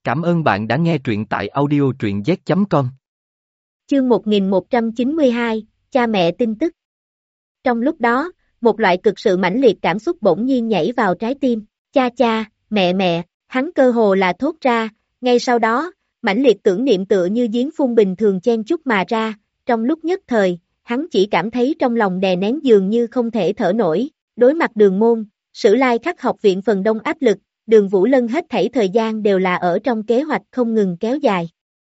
Cảm ơn bạn đã nghe truyện tại audio truyện z.com. Chương 1192, cha mẹ tin tức. Trong lúc đó, một loại cực sự mãnh liệt cảm xúc bỗng nhiên nhảy vào trái tim. Cha cha, mẹ, hắn cơ hồ là thốt ra, ngay sau đó, mãnh liệt tưởng niệm tựa như giếng phun bình thường chen chúc mà ra, trong lúc nhất thời, hắn chỉ cảm thấy trong lòng đè nén dường như không thể thở nổi. Đối mặt Đường Môn, Sử Lai Khắc học viện phần đông áp lực, Đường Vũ Lân hết thảy thời gian đều là ở trong kế hoạch không ngừng kéo dài.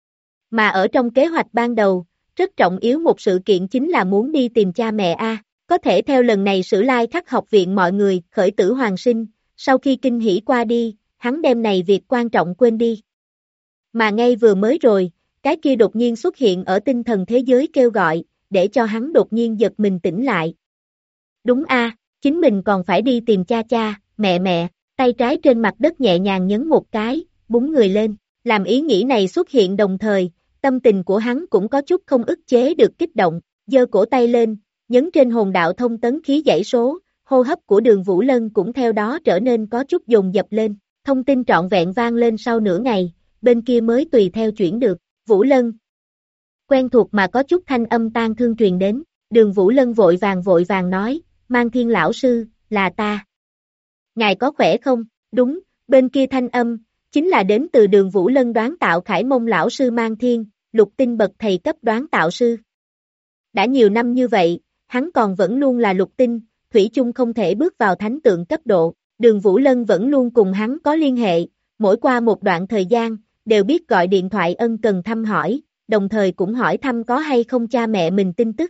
Mà ở trong kế hoạch ban đầu, rất trọng yếu một sự kiện chính là muốn đi tìm cha mẹ A. Có thể theo lần này Sử Lai Khắc học viện mọi người khởi tử hoàn sinh, sau khi kinh hỉ qua đi, hắn đem này việc quan trọng quên đi. Mà ngay vừa mới rồi, cái kia đột nhiên xuất hiện ở tinh thần thế giới kêu gọi, để cho hắn đột nhiên giật mình tỉnh lại. Đúng A, chính mình còn phải đi tìm cha cha, mẹ, tay trái trên mặt đất nhẹ nhàng nhấn một cái, búng người lên, làm ý nghĩ này xuất hiện đồng thời, tâm tình của hắn cũng có chút không ức chế được kích động, giơ cổ tay lên, nhấn trên hồn đạo thông tấn khí dãy số, hô hấp của Đường Vũ Lân cũng theo đó trở nên có chút dồn dập lên, thông tin trọn vẹn vang lên sau nửa ngày, bên kia mới tùy theo chuyển được, Vũ Lân. Quen thuộc mà có chút thanh âm tan thương truyền đến, Đường Vũ Lân vội vàng nói, Mang Thiên lão sư, là ta. Ngài có khỏe không? Đúng, bên kia thanh âm, chính là đến từ Đường Vũ Lân đoán tạo Khải Mông lão sư Mang Thiên, lục tinh bậc thầy cấp đoán tạo sư. Đã nhiều năm như vậy, hắn còn vẫn luôn là lục tinh, thủy chung không thể bước vào thánh tượng cấp độ, Đường Vũ Lân vẫn luôn cùng hắn có liên hệ, mỗi qua một đoạn thời gian, đều biết gọi điện thoại ân cần thăm hỏi, đồng thời cũng hỏi thăm có hay không cha mẹ mình tin tức.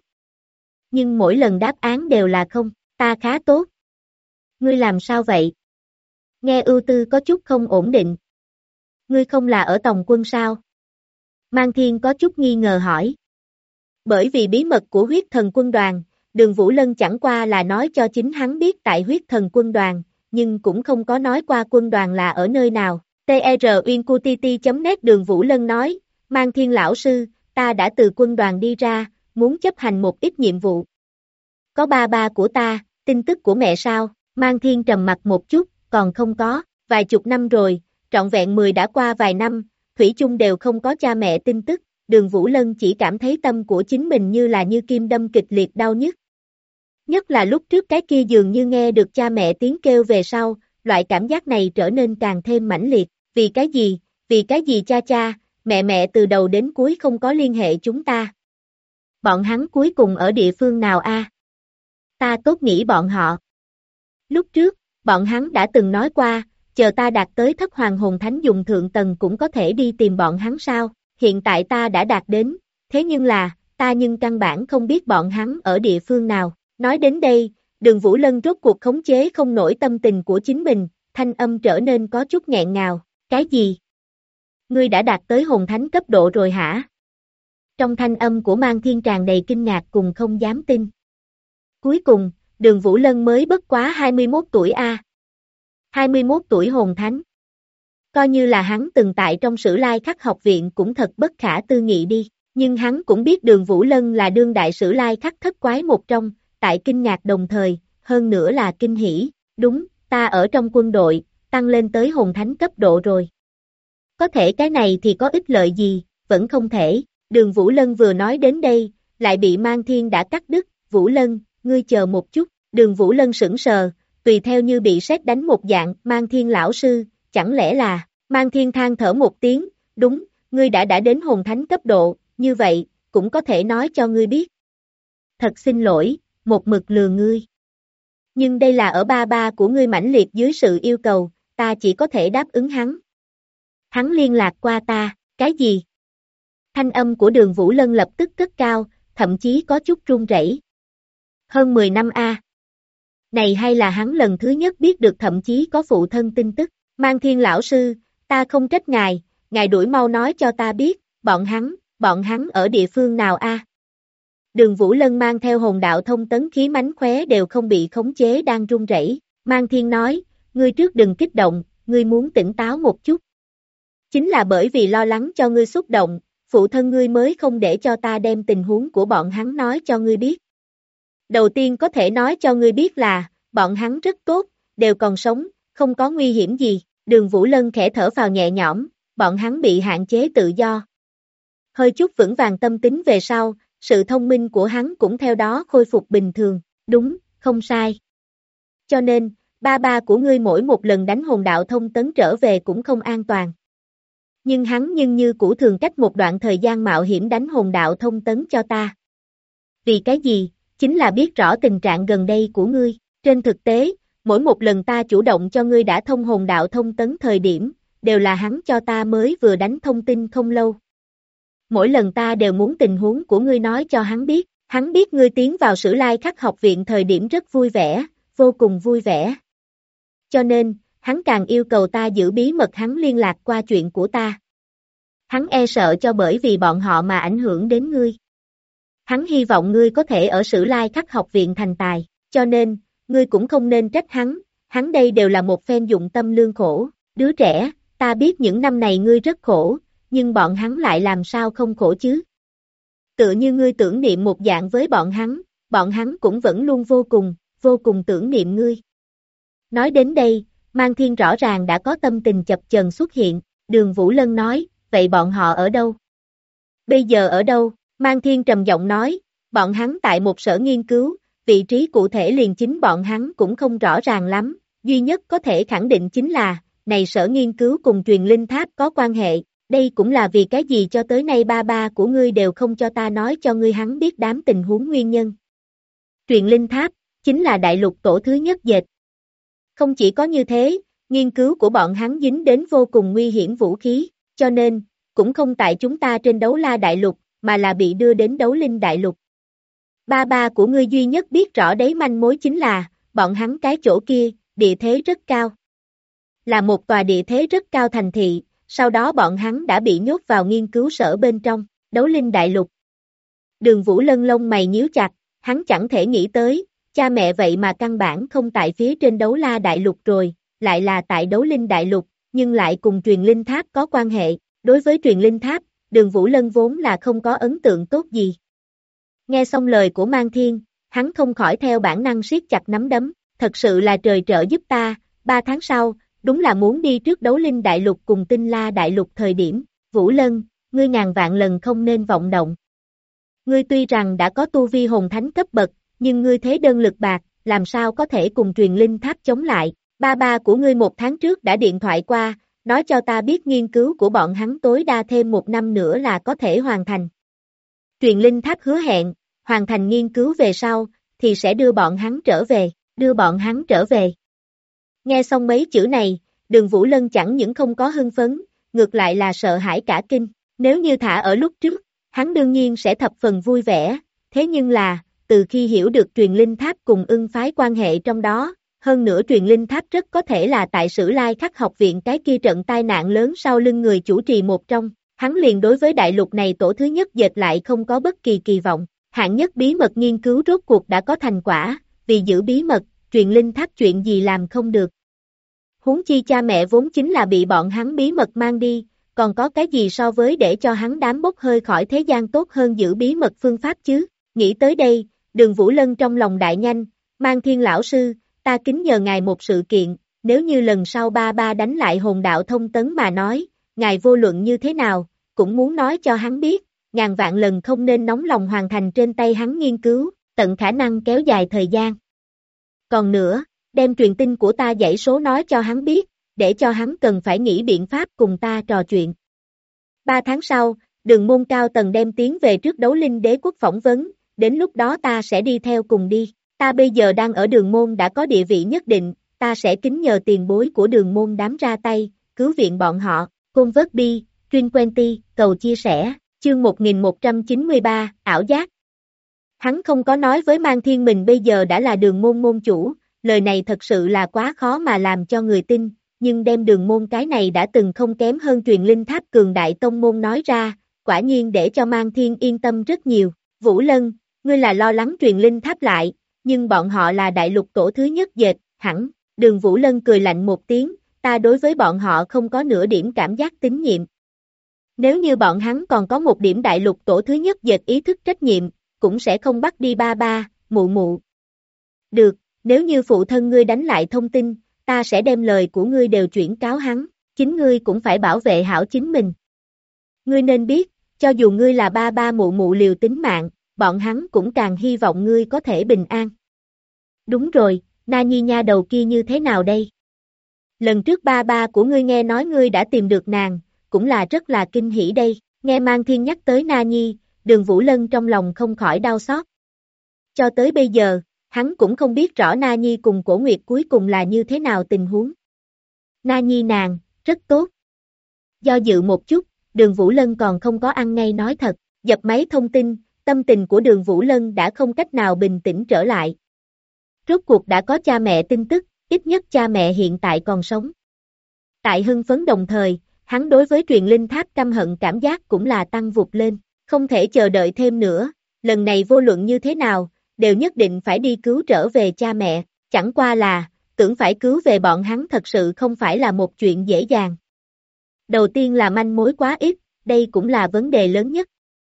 Nhưng mỗi lần đáp án đều là không, ta khá tốt. Ngươi làm sao vậy? Nghe ưu tư có chút không ổn định. Ngươi không là ở Tòng quân sao? Mang Thiên có chút nghi ngờ hỏi. Bởi vì bí mật của huyết thần quân đoàn, Đường Vũ Lân chẳng qua là nói cho chính hắn biết tại huyết thần quân đoàn, nhưng cũng không có nói qua quân đoàn là ở nơi nào. TRUNQTT.net Đường Vũ Lân nói, Mang Thiên lão sư, ta đã từ quân đoàn đi ra, muốn chấp hành một ít nhiệm vụ. Có ba của ta, tin tức của mẹ sao? Mang Thiên trầm mặt một chút, còn không có, vài chục năm rồi, trọn vẹn 10 đã qua vài năm, thủy chung đều không có cha mẹ tin tức, Đường Vũ Lân chỉ cảm thấy tâm của chính mình như kim đâm kịch liệt đau nhức. Nhất là lúc trước cái kia dường như nghe được cha mẹ tiếng kêu về sau, loại cảm giác này trở nên càng thêm mãnh liệt, vì cái gì cha, mẹ từ đầu đến cuối không có liên hệ chúng ta. Bọn hắn cuối cùng ở địa phương nào a? Ta tốt nghĩ bọn họ. Lúc trước, bọn hắn đã từng nói qua, chờ ta đạt tới thất hoàng hồn thánh dùng thượng tầng cũng có thể đi tìm bọn hắn sao, hiện tại ta đã đạt đến, thế nhưng là, ta nhưng căn bản không biết bọn hắn ở địa phương nào. Nói đến đây, Đường Vũ Lân rốt cuộc khống chế không nổi tâm tình của chính mình, thanh âm trở nên có chút nghẹn ngào, cái gì? Ngươi đã đạt tới hồn thánh cấp độ rồi hả? Trong thanh âm của Mang Thiên tràn đầy kinh ngạc cùng không dám tin. Cuối cùng, Đường Vũ Lân mới bất quá 21 tuổi a. 21 tuổi hồn thánh. Coi như là hắn từng tại trong Sử Lai Khắc học viện cũng thật bất khả tư nghị đi, nhưng hắn cũng biết Đường Vũ Lân là đương đại Sử Lai Khắc thất quái một trong, tại kinh ngạc đồng thời, hơn nữa là kinh hỉ, đúng, ta ở trong quân đội, tăng lên tới hồn thánh cấp độ rồi. Có thể cái này thì có ích lợi gì, vẫn không thể, Đường Vũ Lân vừa nói đến đây, lại bị Mang Thiên đã cắt đứt, Vũ Lân, ngươi chờ một chút, Đường Vũ Lân sững sờ, tùy theo như bị sét đánh một dạng, Mang Thiên lão sư, chẳng lẽ là, Mang Thiên than thở một tiếng, đúng, ngươi đã đến hồn thánh cấp độ, như vậy, cũng có thể nói cho ngươi biết. Thật xin lỗi, một mực lừa ngươi. Nhưng đây là ở ba của ngươi mãnh liệt dưới sự yêu cầu, ta chỉ có thể đáp ứng hắn. Hắn liên lạc qua ta, cái gì? Thanh âm của Đường Vũ Lân lập tức cất cao, thậm chí có chút run rẩy. Hơn 10 năm a. Này hay là hắn lần thứ nhất biết được thậm chí có phụ thân tin tức, Mang Thiên lão sư, ta không trách ngài, ngài đuổi mau nói cho ta biết, bọn hắn ở địa phương nào a? Đường Vũ Lân mang theo hồn đạo thông tấn khí mánh khóe đều không bị khống chế đang run rẩy. Mang Thiên nói, ngươi trước đừng kích động, ngươi muốn tỉnh táo một chút. Chính là bởi vì lo lắng cho ngươi xúc động, phụ thân ngươi mới không để cho ta đem tình huống của bọn hắn nói cho ngươi biết. Đầu tiên có thể nói cho ngươi biết là, bọn hắn rất tốt, đều còn sống, không có nguy hiểm gì. Đường Vũ Lân khẽ thở phào nhẹ nhõm, bọn hắn bị hạn chế tự do. Hơi chút vững vàng tâm tính về sau, sự thông minh của hắn cũng theo đó khôi phục bình thường, đúng, không sai. Cho nên, ba ba của ngươi mỗi một lần đánh hồn đạo thông tấn trở về cũng không an toàn. Nhưng hắn như cũ thường cách một đoạn thời gian mạo hiểm đánh hồn đạo thông tấn cho ta. Vì cái gì? Chính là biết rõ tình trạng gần đây của ngươi. Trên thực tế, mỗi một lần ta chủ động cho ngươi đã thông hồn đạo thông tấn thời điểm, đều là hắn cho ta mới vừa đánh thông tin không lâu. Mỗi lần ta đều muốn tình huống của ngươi nói cho hắn biết ngươi tiến vào Sử Lai Khắc học viện thời điểm rất vui vẻ, vô cùng vui vẻ. Cho nên, hắn càng yêu cầu ta giữ bí mật hắn liên lạc qua chuyện của ta. Hắn e sợ cho bởi vì bọn họ mà ảnh hưởng đến ngươi. Hắn hy vọng ngươi có thể ở Sử Lai Khắc học viện thành tài, cho nên, ngươi cũng không nên trách hắn đây đều là một phen dụng tâm lương khổ, đứa trẻ, ta biết những năm này ngươi rất khổ, nhưng bọn hắn lại làm sao không khổ chứ? Tựa như ngươi tưởng niệm một dạng với bọn hắn cũng vẫn luôn vô cùng tưởng niệm ngươi. Nói đến đây, Mang Thiên rõ ràng đã có tâm tình chập chờn xuất hiện, Đường Vũ Lân nói, vậy bọn họ ở đâu? Bây giờ ở đâu? Mang Thiên trầm giọng nói, bọn hắn tại một sở nghiên cứu, vị trí cụ thể liền chính bọn hắn cũng không rõ ràng lắm, duy nhất có thể khẳng định chính là, này sở nghiên cứu cùng truyền linh tháp có quan hệ, đây cũng là vì cái gì cho tới nay ba ba của ngươi đều không cho ta nói cho ngươi hắn biết đám tình huống nguyên nhân. Truyền linh tháp, chính là đại lục tổ thứ nhất dệt. Không chỉ có như thế, nghiên cứu của bọn hắn dính đến vô cùng nguy hiểm vũ khí, cho nên, cũng không tại chúng ta trên đấu la đại lục, mà là bị đưa đến đấu linh đại lục. Ba ba của ngươi duy nhất biết rõ đấy manh mối chính là, bọn hắn cái chỗ kia, địa thế rất cao. Là một tòa địa thế rất cao thành thị, sau đó bọn hắn đã bị nhốt vào nghiên cứu sở bên trong, đấu linh đại lục. Đường Vũ Lân lông mày nhíu chặt, hắn chẳng thể nghĩ tới, cha mẹ vậy mà căn bản không tại phía trên đấu la đại lục rồi, lại là tại đấu linh đại lục, nhưng lại cùng truyền linh tháp có quan hệ. Đối với truyền linh tháp, Đường Vũ Lân vốn là không có ấn tượng tốt gì. Nghe xong lời của Mang Thiên, hắn không khỏi theo bản năng siết chặt nắm đấm, thật sự là trời trợ giúp ta, 3 tháng sau, đúng là muốn đi trước đấu linh đại lục cùng tinh la đại lục thời điểm, Vũ Lân, ngươi ngàn vạn lần không nên vọng động. Ngươi tuy rằng đã có tu vi hồn thánh cấp bậc, nhưng ngươi thế đơn lực bạc, làm sao có thể cùng truyền linh tháp chống lại, ba ba của ngươi 1 tháng trước đã điện thoại qua, nói cho ta biết nghiên cứu của bọn hắn tối đa thêm 1 năm nữa là có thể hoàn thành. Truyền linh tháp hứa hẹn, hoàn thành nghiên cứu về sau, thì sẽ đưa bọn hắn trở về. Nghe xong mấy chữ này, Đường Vũ Lân chẳng những không có hưng phấn, ngược lại là sợ hãi cả kinh, nếu như thả ở lúc trước, hắn đương nhiên sẽ thập phần vui vẻ, thế nhưng là, từ khi hiểu được truyền linh tháp cùng ưng phái quan hệ trong đó, hơn nữa truyền linh tháp rất có thể là tại Sử Lai Khắc học viện cái kia trận tai nạn lớn sau lưng người chủ trì một trong, hắn liền đối với đại lục này tổ thứ nhất dệt lại không có bất kỳ kỳ vọng, hạng nhất bí mật nghiên cứu rốt cuộc đã có thành quả, vì giữ bí mật, truyền linh tháp chuyện gì làm không được. Huống chi cha mẹ vốn chính là bị bọn hắn bí mật mang đi, còn có cái gì so với để cho hắn đám bốc hơi khỏi thế gian tốt hơn giữ bí mật phương pháp chứ, nghĩ tới đây, Đường Vũ Lân trong lòng đại nhanh, Mang Thiên lão sư, ta kính nhờ ngài một sự kiện, nếu như lần sau ba ba đánh lại hồn đạo thông tấn mà nói, ngài vô luận như thế nào, cũng muốn nói cho hắn biết, ngàn vạn lần không nên nóng lòng hoàn thành trên tay hắn nghiên cứu, tận khả năng kéo dài thời gian. Còn nữa, đem truyền tin của ta dãy số nói cho hắn biết, để cho hắn cần phải nghĩ biện pháp cùng ta trò chuyện. 3 tháng sau, Đường môn cao tầng đem tiến về trước đấu linh đế quốc phỏng vấn, đến lúc đó ta sẽ đi theo cùng đi. Ta bây giờ đang ở Đường môn đã có địa vị nhất định, ta sẽ kính nhờ tiền bối của Đường môn đám ra tay, cứu viện bọn họ. Côn vớt bi, Truyên Quenty, cầu chia sẻ, chương 1193, ảo giác. Hắn không có nói với Mang Thiên mình bây giờ đã là Đường môn môn chủ, lời này thật sự là quá khó mà làm cho người tin, nhưng đem Đường môn cái này đã từng không kém hơn truyền linh tháp cường đại tông môn nói ra, quả nhiên để cho Mang Thiên yên tâm rất nhiều. Vũ Lân, ngươi là lo lắng truyền linh tháp lại, nhưng bọn họ là đại lục tổ thứ nhất dệt, hẳn. Đường Vũ Lân cười lạnh một tiếng, ta đối với bọn họ không có nửa điểm cảm giác tín nhiệm. Nếu như bọn hắn còn có một điểm đại lục tổ thứ nhất dệt ý thức trách nhiệm, cũng sẽ không bắt đi ba ba, mụ mụ. Được, nếu như phụ thân ngươi đánh lại thông tin, ta sẽ đem lời của ngươi đều chuyển cáo hắn. chính ngươi cũng phải bảo vệ hảo chính mình. Ngươi nên biết, cho dù ngươi là ba ba mụ mụ liều tính mạng, bọn hắn cũng càng hy vọng ngươi có thể bình an. Đúng rồi, Na Nhi nha đầu kia như thế nào đây? Lần trước ba ba của ngươi nghe nói ngươi đã tìm được nàng, cũng là rất là kinh hỉ đây, nghe Mang Thiên nhắc tới Na Nhi, Đường Vũ Lân trong lòng không khỏi đau xót. Cho tới bây giờ, hắn cũng không biết rõ Na Nhi cùng Cổ Nguyệt cuối cùng là như thế nào tình huống. Na Nhi nàng, rất tốt. Do dự một chút, Đường Vũ Lân còn không có ăn ngay nói thật, dập máy thông tin, tâm tình của Đường Vũ Lân đã không cách nào bình tĩnh trở lại. Rốt cuộc đã có cha mẹ tin tức, ít nhất cha mẹ hiện tại còn sống. Tại hưng phấn đồng thời, hắn đối với truyền linh tháp căm hận cảm giác cũng là tăng vụt lên, không thể chờ đợi thêm nữa, lần này vô luận như thế nào, đều nhất định phải đi cứu trở về cha mẹ, chẳng qua là, tưởng phải cứu về bọn hắn thật sự không phải là một chuyện dễ dàng. Đầu tiên là manh mối quá ít, đây cũng là vấn đề lớn nhất.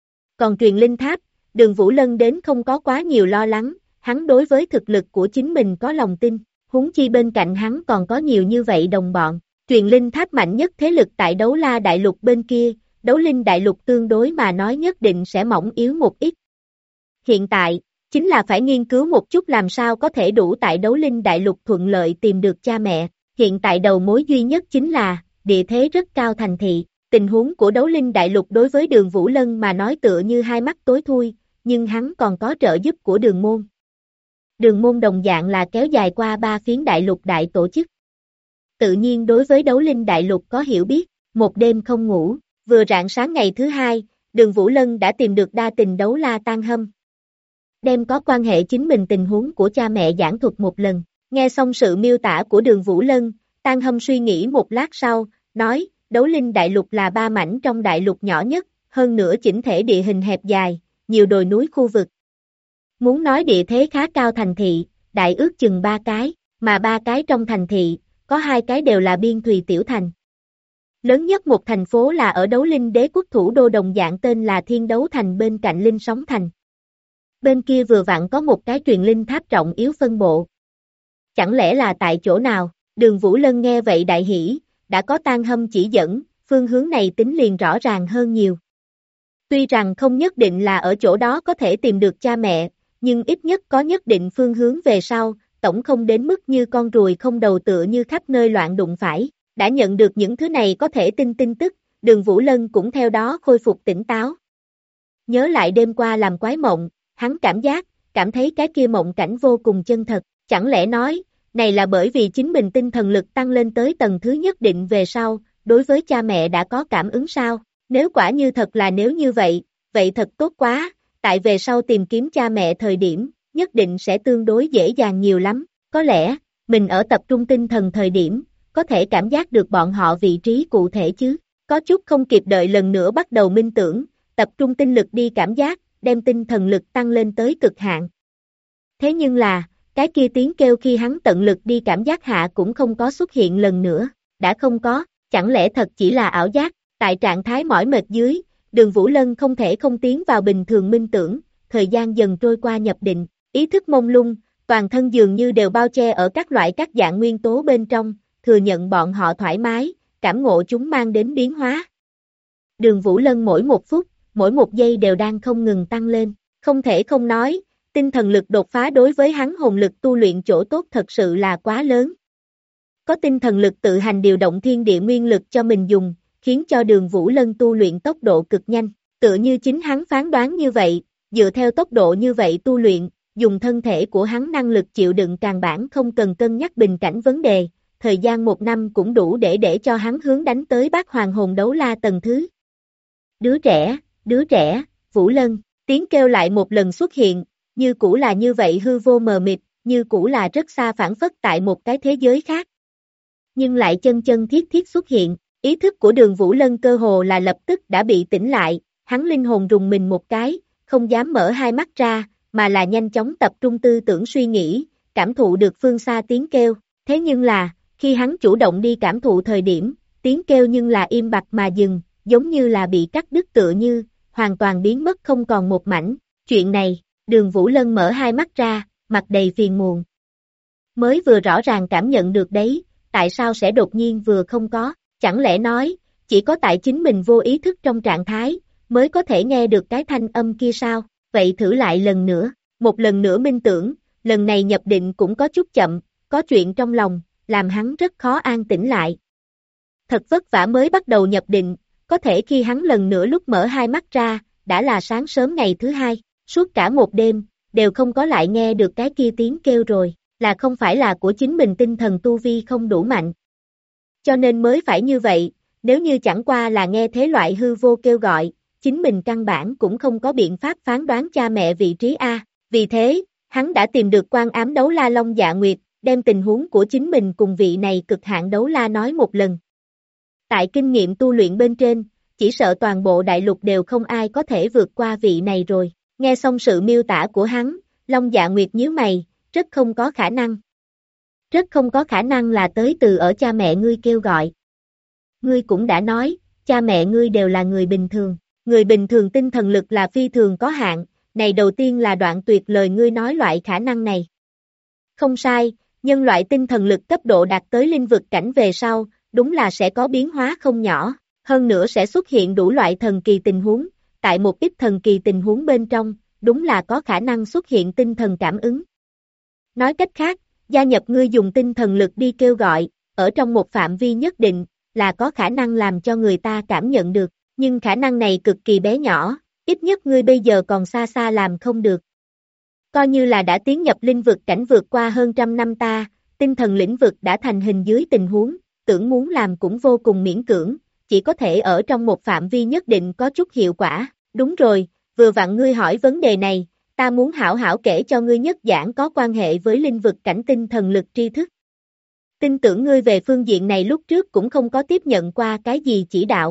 Còn truyền linh tháp, Đường Vũ Lân đến không có quá nhiều lo lắng, hắn đối với thực lực của chính mình có lòng tin, huống chi bên cạnh hắn còn có nhiều như vậy đồng bọn. Truyền linh tháp mạnh nhất thế lực tại Đấu La Đại Lục bên kia, Đấu Linh Đại Lục tương đối mà nói nhất định sẽ mỏng yếu một ít. Hiện tại, chính là phải nghiên cứu một chút làm sao có thể đủ tại Đấu Linh Đại Lục thuận lợi tìm được cha mẹ. Hiện tại đầu mối duy nhất chính là, địa thế rất cao thành thị. Tình huống của Đấu Linh Đại Lục đối với Đường Vũ Lân mà nói tựa như hai mắt tối thui, nhưng hắn còn có trợ giúp của Đường Môn. Đường Môn đồng dạng là kéo dài qua 3 phiến đại lục đại tổ chức. Tự nhiên đối với Đấu Linh Đại Lục có hiểu biết, một đêm không ngủ, vừa rạng sáng ngày thứ hai, Đường Vũ Lân đã tìm được đa tình Đấu La Tan Hâm. Đem có quan hệ chính mình tình huống của cha mẹ giảng thuật một lần, nghe xong sự miêu tả của Đường Vũ Lân, Tan Hâm suy nghĩ một lát sau, nói, Đấu Linh Đại Lục là 3 mảnh trong đại lục nhỏ nhất, hơn nữa chỉnh thể địa hình hẹp dài, nhiều đồi núi khu vực. Muốn nói địa thế khá cao thành thị, đại ước chừng 3 cái, mà 3 cái trong thành thị, có 2 cái đều là biên thùy tiểu thành. Lớn nhất một thành phố là ở Đấu Linh Đế quốc thủ đô đồng dạng tên là Thiên Đấu Thành bên cạnh Linh Sóng Thành. Bên kia vừa vặn có một cái truyền linh tháp trọng yếu phân bộ. Chẳng lẽ là tại chỗ nào? Đường Vũ Lân nghe vậy đại hỉ, đã có Tan Hâm chỉ dẫn, phương hướng này tính liền rõ ràng hơn nhiều. Tuy rằng không nhất định là ở chỗ đó có thể tìm được cha mẹ, nhưng ít nhất có nhất định phương hướng về sau, tổng không đến mức như con ruồi không đầu tựa như khắp nơi loạn đụng phải. Đã nhận được những thứ này có thể tin tức, Đường Vũ Lân cũng theo đó khôi phục tỉnh táo. Nhớ lại đêm qua làm quái mộng, hắn cảm thấy cái kia mộng cảnh vô cùng chân thật, chẳng lẽ nói, này là bởi vì chính mình tinh thần lực tăng lên tới tầng thứ nhất định về sau, đối với cha mẹ đã có cảm ứng sao? Nếu quả như thật là nếu như vậy, vậy thật tốt quá, tại về sau tìm kiếm cha mẹ thời điểm, nhất định sẽ tương đối dễ dàng nhiều lắm, có lẽ, mình ở tập trung tinh thần thời điểm, có thể cảm giác được bọn họ vị trí cụ thể chứ, có chút không kịp đợi lần nữa bắt đầu minh tưởng, tập trung tinh lực đi cảm giác, đem tinh thần lực tăng lên tới cực hạn. Thế nhưng là, cái kia tiếng kêu khi hắn tận lực đi cảm giác hạ cũng không có xuất hiện lần nữa, đã không có, chẳng lẽ thật chỉ là ảo giác, tại trạng thái mỏi mệt dưới, Đường Vũ Lân không thể không tiến vào bình thường minh tưởng, thời gian dần trôi qua nhập định, ý thức mông lung, toàn thân dường như đều bao che ở các loại các dạng nguyên tố bên trong, thừa nhận bọn họ thoải mái, cảm ngộ chúng mang đến biến hóa. Đường Vũ Lân mỗi một phút, mỗi một giây đều đang không ngừng tăng lên, không thể không nói, tinh thần lực đột phá đối với hắn hồn lực tu luyện chỗ tốt thật sự là quá lớn. Có tinh thần lực tự hành điều động thiên địa nguyên lực cho mình dùng, khiến cho Đường Vũ Lân tu luyện tốc độ cực nhanh, tựa như chính hắn phán đoán như vậy, dựa theo tốc độ như vậy tu luyện, dùng thân thể của hắn năng lực chịu đựng càng bản không cần cân nhắc bình cảnh vấn đề, thời gian 1 năm cũng đủ để cho hắn hướng đánh tới Bát Hoàng Hồn Đấu La tầng thứ. Đứa trẻ, Vũ Lân, tiếng kêu lại một lần xuất hiện, như cũ là như vậy hư vô mờ mịt, như cũ là rất xa phản phất tại một cái thế giới khác. Nhưng lại chân thiết xuất hiện, ý thức của Đường Vũ Lân cơ hồ là lập tức đã bị tỉnh lại, hắn linh hồn rùng mình một cái, không dám mở hai mắt ra, mà là nhanh chóng tập trung tư tưởng suy nghĩ, cảm thụ được phương xa tiếng kêu, thế nhưng là, khi hắn chủ động đi cảm thụ thời điểm, tiếng kêu nhưng là im bặt mà dừng, giống như là bị cắt đứt tựa như, hoàn toàn biến mất không còn một mảnh, chuyện này, Đường Vũ Lân mở hai mắt ra, mặt đầy phiền muộn. Mới vừa rõ ràng cảm nhận được đấy, tại sao sẽ đột nhiên vừa không có, Chẳng lẽ nói, chỉ có tại chính mình vô ý thức trong trạng thái, mới có thể nghe được cái thanh âm kia sao? Vậy thử lại lần nữa, một lần nữa minh tưởng, lần này nhập định cũng có chút chậm, có chuyện trong lòng, làm hắn rất khó an tĩnh lại. Thật vất vả mới bắt đầu nhập định, có thể khi hắn lần nữa lúc mở hai mắt ra, đã là sáng sớm ngày thứ hai, suốt cả một đêm, đều không có lại nghe được cái kia tiếng kêu rồi, là không phải là của chính mình tinh thần tu vi không đủ mạnh. Cho nên mới phải như vậy, nếu như chẳng qua là nghe thế loại hư vô kêu gọi, chính mình căn bản cũng không có biện pháp phán đoán cha mẹ vị trí A. Vì thế, hắn đã tìm được Quan Ám Đấu La Long Dạ Nguyệt, đem tình huống của chính mình cùng vị này cực hạn đấu la nói một lần. Tại kinh nghiệm tu luyện bên trên, chỉ sợ toàn bộ đại lục đều không ai có thể vượt qua vị này rồi. Nghe xong sự miêu tả của hắn, Long Dạ Nguyệt nhíu mày, rất không có khả năng. Rất không có khả năng là tới từ ở cha mẹ ngươi kêu gọi. Ngươi cũng đã nói, cha mẹ ngươi đều là người bình thường. Người bình thường tinh thần lực là phi thường có hạn, này đầu tiên là đoạn tuyệt lời ngươi nói loại khả năng này. Không sai, nhân loại tinh thần lực cấp độ đạt tới linh vực cảnh về sau, đúng là sẽ có biến hóa không nhỏ, hơn nữa sẽ xuất hiện đủ loại thần kỳ tình huống, tại một ít thần kỳ tình huống bên trong, đúng là có khả năng xuất hiện tinh thần cảm ứng. Nói cách khác, gia nhập ngươi dùng tinh thần lực đi kêu gọi, ở trong một phạm vi nhất định, là có khả năng làm cho người ta cảm nhận được, nhưng khả năng này cực kỳ bé nhỏ, ít nhất ngươi bây giờ còn xa xa làm không được. Coi như là đã tiến nhập linh vực cảnh vượt qua hơn trăm năm ta, tinh thần lĩnh vực đã thành hình dưới tình huống, tưởng muốn làm cũng vô cùng miễn cưỡng, chỉ có thể ở trong một phạm vi nhất định có chút hiệu quả. Đúng rồi, vừa vặn ngươi hỏi vấn đề này, ta muốn hảo hảo kể cho ngươi nhất giảng có quan hệ với linh vực cảnh tinh thần lực tri thức. Tin tưởng ngươi về phương diện này lúc trước cũng không có tiếp nhận qua cái gì chỉ đạo.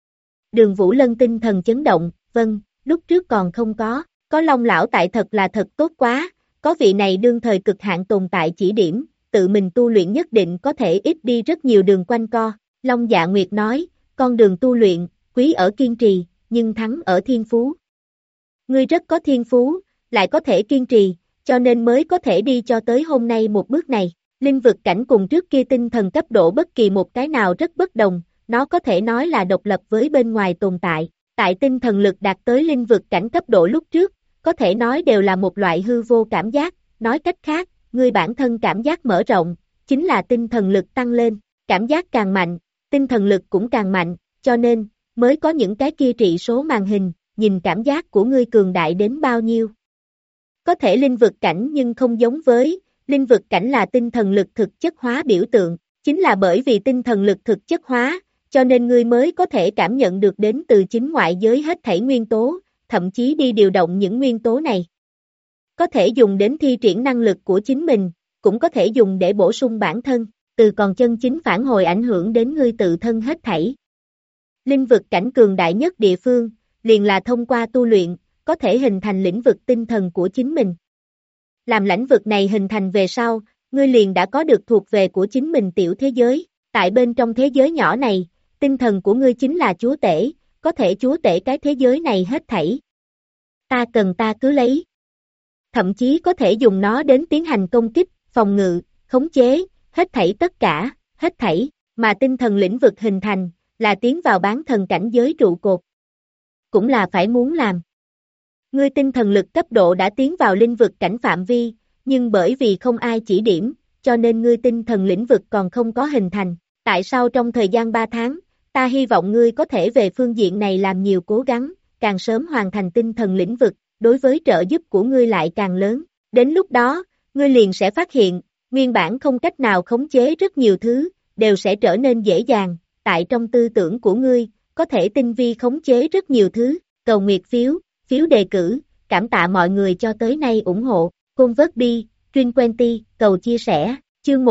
Đường Vũ Lân tinh thần chấn động, vâng, lúc trước còn không có Long lão tại thật là thật tốt quá, có vị này đương thời cực hạn tồn tại chỉ điểm, tự mình tu luyện nhất định có thể ít đi rất nhiều đường quanh co. Long Dạ Nguyệt nói, con đường tu luyện, quý ở kiên trì, nhưng thắng ở thiên phú. Ngươi rất có thiên phú, lại có thể kiên trì, cho nên mới có thể đi cho tới hôm nay một bước này. Linh vực cảnh cùng trước kia tinh thần cấp độ bất kỳ một cái nào rất bất đồng, nó có thể nói là độc lập với bên ngoài tồn tại. Tại tinh thần lực đạt tới linh vực cảnh cấp độ lúc trước, có thể nói đều là một loại hư vô cảm giác, nói cách khác, ngươi bản thân cảm giác mở rộng, chính là tinh thần lực tăng lên, cảm giác càng mạnh, tinh thần lực cũng càng mạnh, cho nên, mới có những cái kia trị số màn hình, nhìn cảm giác của ngươi cường đại đến bao nhiêu. Có thể linh vực cảnh nhưng không giống với, linh vực cảnh là tinh thần lực thực chất hóa biểu tượng, chính là bởi vì tinh thần lực thực chất hóa, cho nên ngươi mới có thể cảm nhận được đến từ chính ngoại giới hết thảy nguyên tố, thậm chí đi điều động những nguyên tố này. Có thể dùng đến thi triển năng lực của chính mình, cũng có thể dùng để bổ sung bản thân, từ còn chân chính phản hồi ảnh hưởng đến ngươi tự thân hết thảy. Linh vực cảnh cường đại nhất địa phương, liền là thông qua tu luyện, có thể hình thành lĩnh vực tinh thần của chính mình. Làm lĩnh vực này hình thành về sau, ngươi liền đã có được thuộc về của chính mình tiểu thế giới, tại bên trong thế giới nhỏ này, tinh thần của ngươi chính là chúa tể, có thể chúa tể cái thế giới này hết thảy. Ta cần ta cứ lấy. Thậm chí có thể dùng nó đến tiến hành công kích, phòng ngự, khống chế, hết thảy tất cả, hết thảy, mà tinh thần lĩnh vực hình thành, là tiến vào bán thần cảnh giới trụ cột. Cũng là phải muốn làm. Ngươi tinh thần lực cấp độ đã tiến vào linh vực cảnh phạm vi, nhưng bởi vì không ai chỉ điểm, cho nên ngươi tinh thần lĩnh vực còn không có hình thành. Tại sao trong thời gian 3 tháng, ta hy vọng ngươi có thể về phương diện này làm nhiều cố gắng, càng sớm hoàn thành tinh thần lĩnh vực, đối với trợ giúp của ngươi lại càng lớn. Đến lúc đó, ngươi liền sẽ phát hiện, nguyên bản không cách nào khống chế rất nhiều thứ, đều sẽ trở nên dễ dàng, tại trong tư tưởng của ngươi, có thể tinh vi khống chế rất nhiều thứ. Cầu nguyệt phiếu, phiếu đề cử, cảm tạ mọi người cho tới nay ủng hộ. Convertbi, Trinquenty, cầu chia sẻ, chương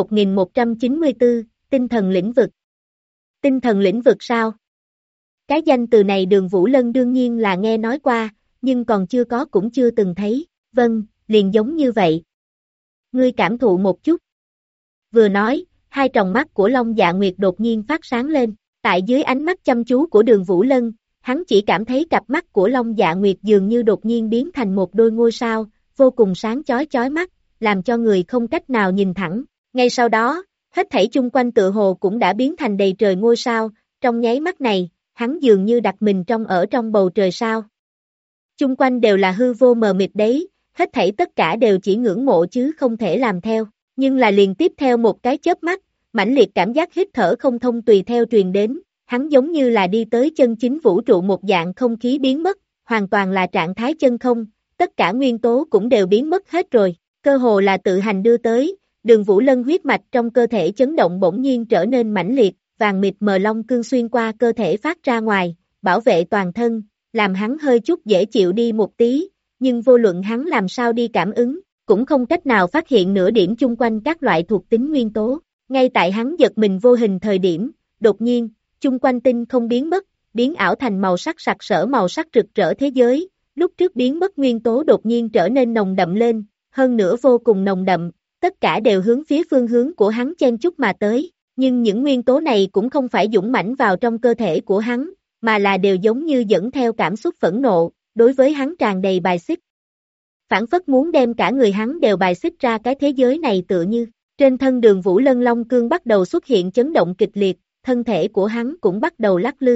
1194, tinh thần lĩnh vực. Tinh thần lĩnh vực sao? Cái danh từ này Đường Vũ Lân đương nhiên là nghe nói qua, nhưng còn chưa có cũng chưa từng thấy. Vâng, liền giống như vậy. Ngươi cảm thụ một chút. Vừa nói, hai tròng mắt của Long Dạ Nguyệt đột nhiên phát sáng lên, tại dưới ánh mắt chăm chú của Đường Vũ Lân, hắn chỉ cảm thấy cặp mắt của Long Dạ Nguyệt dường như đột nhiên biến thành một đôi ngôi sao, vô cùng sáng chói chói mắt, làm cho người không cách nào nhìn thẳng. Ngay sau đó, Hết thảy chung quanh tựa hồ cũng đã biến thành đầy trời ngôi sao, trong nháy mắt này, hắn dường như đặt mình ở trong bầu trời sao. Chung quanh đều là hư vô mờ mịt đấy, hết thảy tất cả đều chỉ ngưỡng mộ chứ không thể làm theo, nhưng là liền tiếp theo một cái chớp mắt, mãnh liệt cảm giác hít thở không thông tùy theo truyền đến, hắn giống như là đi tới chân chính vũ trụ một dạng không khí biến mất, hoàn toàn là trạng thái chân không, tất cả nguyên tố cũng đều biến mất hết rồi, cơ hồ là tự hành đưa tới, Đường Vũ Lân huyết mạch trong cơ thể chấn động bỗng nhiên trở nên mãnh liệt, vàng mịt mờ long cương xuyên qua cơ thể phát ra ngoài, bảo vệ toàn thân, làm hắn hơi chút dễ chịu đi một tí, nhưng vô luận hắn làm sao đi cảm ứng, cũng không cách nào phát hiện nửa điểm chung quanh các loại thuộc tính nguyên tố. Ngay tại hắn giật mình vô hình thời điểm, đột nhiên, chung quanh tinh không biến mất, biến ảo thành màu sắc sặc sỡ màu sắc rực rỡ thế giới, lúc trước biến mất nguyên tố đột nhiên trở nên nồng đậm lên, hơn nữa vô cùng nồng đậm, tất cả đều hướng phía phương hướng của hắn chen chúc mà tới, nhưng những nguyên tố này cũng không phải dũng mãnh vào trong cơ thể của hắn, mà là đều giống như dẫn theo cảm xúc phẫn nộ, đối với hắn tràn đầy bài xích. Phản phất muốn đem cả người hắn đều bài xích ra cái thế giới này tựa như, trên thân Đường Vũ Lân long cương bắt đầu xuất hiện chấn động kịch liệt, thân thể của hắn cũng bắt đầu lắc lư.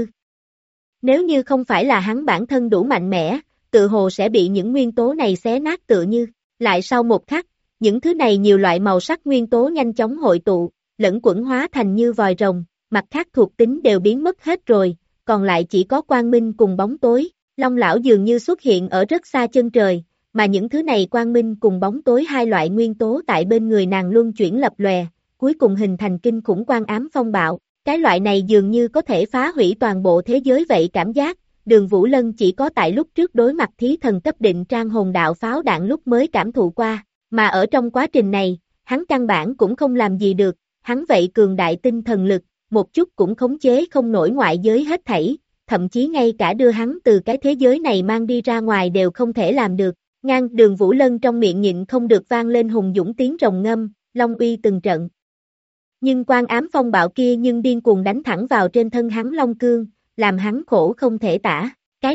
Nếu như không phải là hắn bản thân đủ mạnh mẽ, tự hồ sẽ bị những nguyên tố này xé nát tựa như, lại sau một khắc, những thứ này nhiều loại màu sắc nguyên tố nhanh chóng hội tụ, lẫn quẩn hóa thành như vòi rồng, mặt khác thuộc tính đều biến mất hết rồi, còn lại chỉ có quang minh cùng bóng tối, Long lão dường như xuất hiện ở rất xa chân trời, mà những thứ này quang minh cùng bóng tối hai loại nguyên tố tại bên người nàng luân chuyển lập lòe, cuối cùng hình thành kinh khủng quang ám phong bạo, cái loại này dường như có thể phá hủy toàn bộ thế giới vậy cảm giác, Đường Vũ Lân chỉ có tại lúc trước đối mặt thí thần cấp định trang hồn đạo pháo đạn lúc mới cảm thụ qua, mà ở trong quá trình này, hắn căn bản cũng không làm gì được, hắn vậy cường đại tinh thần lực, một chút cũng khống chế không nổi ngoại giới hết thảy, thậm chí ngay cả đưa hắn từ cái thế giới này mang đi ra ngoài đều không thể làm được. Ngang Đường Vũ Lân trong miệng nhịn không được vang lên hùng dũng tiếng rồng ngâm, long uy từng trận. Nhưng quang ám phong bạo kia nhưng điên cuồng đánh thẳng vào trên thân hắn long cương, làm hắn khổ không thể tả.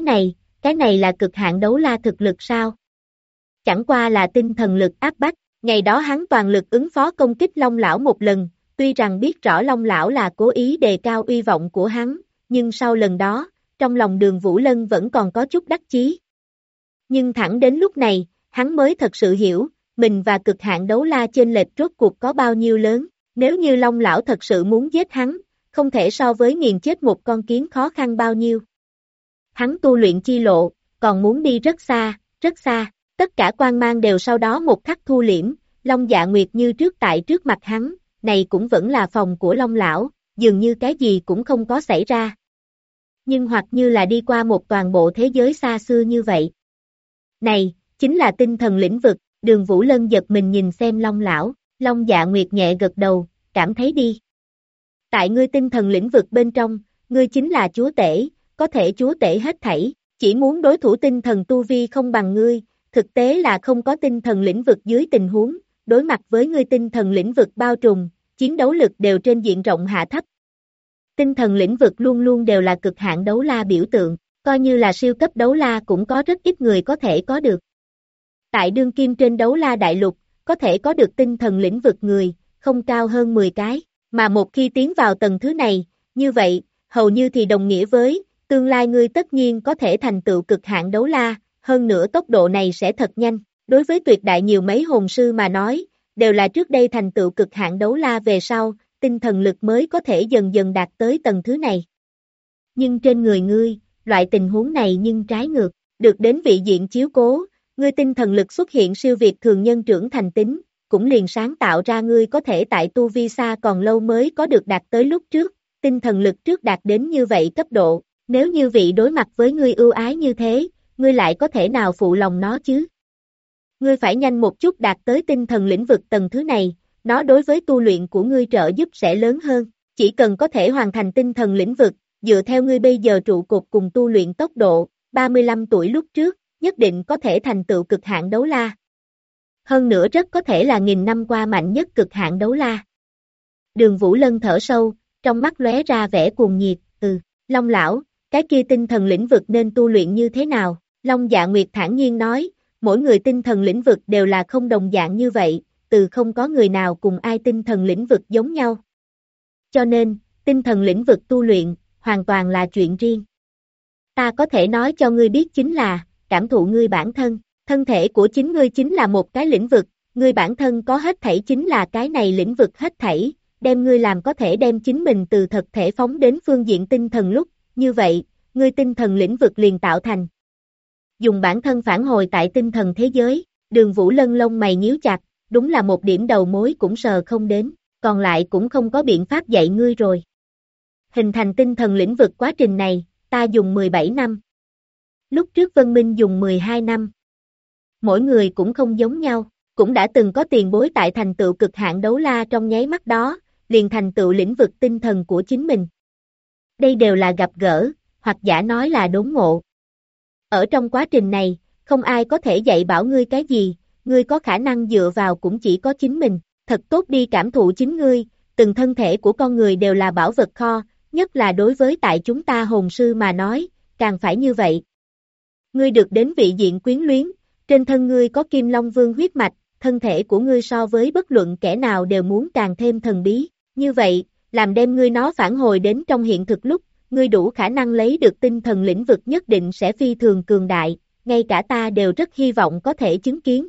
Cái này là cực hạn đấu la thực lực sao? Chẳng qua là tinh thần lực áp bách, ngày đó hắn toàn lực ứng phó công kích Long lão một lần, tuy rằng biết rõ Long lão là cố ý đề cao uy vọng của hắn, nhưng sau lần đó, trong lòng Đường Vũ Lân vẫn còn có chút đắc chí. Nhưng thẳng đến lúc này, hắn mới thật sự hiểu, mình và cực hạn đấu la chênh lệch rốt cuộc có bao nhiêu lớn, nếu như Long lão thật sự muốn giết hắn, không thể so với nghiền chết một con kiến khó khăn bao nhiêu. Hắn tu luyện chi lộ, còn muốn đi rất xa, tất cả quang mang đều sau đó một khắc thu liễm, Long Dạ Nguyệt như trước tại trước mặt hắn, này cũng vẫn là phòng của Long lão, dường như cái gì cũng không có xảy ra. Nhưng hoặc như là đi qua một toàn bộ thế giới xa xưa như vậy. Này, chính là tinh thần lĩnh vực, Đường Vũ Lân giật mình nhìn xem Long lão, Long Dạ Nguyệt nhẹ gật đầu, cảm thấy đi. Tại ngươi tinh thần lĩnh vực bên trong, ngươi chính là chúa tể, có thể chúa tể hết thảy, chỉ muốn đối thủ tinh thần tu vi không bằng ngươi, thực tế là không có tinh thần lĩnh vực dưới tình huống, đối mặt với ngươi tinh thần lĩnh vực bao trùm, chiến đấu lực đều trên diện rộng hạ thấp. Tinh thần lĩnh vực luôn luôn đều là cực hạn đấu la biểu tượng, coi như là siêu cấp đấu la cũng có rất ít người có thể có được. Tại đương kim trên đấu la đại lục, có thể có được tinh thần lĩnh vực người, không cao hơn 10 cái, mà một khi tiến vào tầng thứ này, như vậy, hầu như thì đồng nghĩa với, tương lai ngươi tất nhiên có thể thành tựu cực hạn đấu la, hơn nữa tốc độ này sẽ thật nhanh, đối với tuyệt đại nhiều mấy hồn sư mà nói, đều là trước đây thành tựu cực hạn đấu la về sau, tinh thần lực mới có thể dần dần đạt tới tầng thứ này. Nhưng trên người ngươi, loại tình huống này nhưng trái ngược, được đến vị diện chiếu cố, ngươi tinh thần lực xuất hiện siêu việt thường nhân trưởng thành tính, cũng liền sáng tạo ra ngươi có thể tại tu vi xa còn lâu mới có được đạt tới lúc trước, tinh thần lực trước đạt đến như vậy cấp độ, nếu như vị đối mặt với ngươi ưu ái như thế, ngươi lại có thể nào phụ lòng nó chứ? Ngươi phải nhanh một chút đạt tới tinh thần lĩnh vực tầng thứ này, nó đối với tu luyện của ngươi trợ giúp sẽ lớn hơn, chỉ cần có thể hoàn thành tinh thần lĩnh vực, dựa theo ngươi bây giờ trụ cột cùng tu luyện tốc độ, 35 tuổi lúc trước, nhất định có thể thành tựu cực hạn đấu la. Hơn nữa rất có thể là nghìn năm qua mạnh nhất cực hạn đấu la. Đường Vũ Lân thở sâu, trong mắt lóe ra vẻ cuồng nhiệt, Long lão, cái kia tinh thần lĩnh vực nên tu luyện như thế nào? Long Dạ Nguyệt thản nhiên nói, mỗi người tinh thần lĩnh vực đều là không đồng dạng như vậy, từ không có người nào cùng ai tinh thần lĩnh vực giống nhau. Cho nên, tinh thần lĩnh vực tu luyện, hoàn toàn là chuyện riêng. Ta có thể nói cho ngươi biết chính là, cảm thụ ngươi bản thân, thân thể của chính ngươi chính là một cái lĩnh vực, ngươi bản thân có hết thảy chính là cái này lĩnh vực hết thảy, đem ngươi làm có thể đem chính mình từ thực thể phóng đến phương diện tinh thần lúc, như vậy, ngươi tinh thần lĩnh vực liền tạo thành. Dùng bản thân phản hồi tại tinh thần thế giới, Đường Vũ Lân lông mày nhíu chặt, đúng là một điểm đầu mối cũng sờ không đến, còn lại cũng không có biện pháp dạy ngươi rồi. Hình thành tinh thần lĩnh vực quá trình này, ta dùng 17 năm. Lúc trước Vân Minh dùng 12 năm. Mỗi người cũng không giống nhau, cũng đã từng có tiền bối tại thành tựu cực hạn đấu la trong nháy mắt đó, liền thành tựu lĩnh vực tinh thần của chính mình. Đây đều là gặp gỡ, hoặc giả nói là đốn ngộ. Ở trong quá trình này, không ai có thể dạy bảo ngươi cái gì, ngươi có khả năng dựa vào cũng chỉ có chính mình, thật tốt đi cảm thụ chính ngươi, từng thân thể của con người đều là bảo vật kho, nhất là đối với tại chúng ta hồn sư mà nói, càng phải như vậy. Ngươi được đến vị diện quyến luyến, trên thân ngươi có Kim Long Vương huyết mạch, thân thể của ngươi so với bất luận kẻ nào đều muốn càng thêm thần bí, như vậy, làm đem ngươi nó phản hồi đến trong hiện thực lúc, ngươi đủ khả năng lấy được tinh thần lĩnh vực nhất định sẽ phi thường cường đại, ngay cả ta đều rất hy vọng có thể chứng kiến.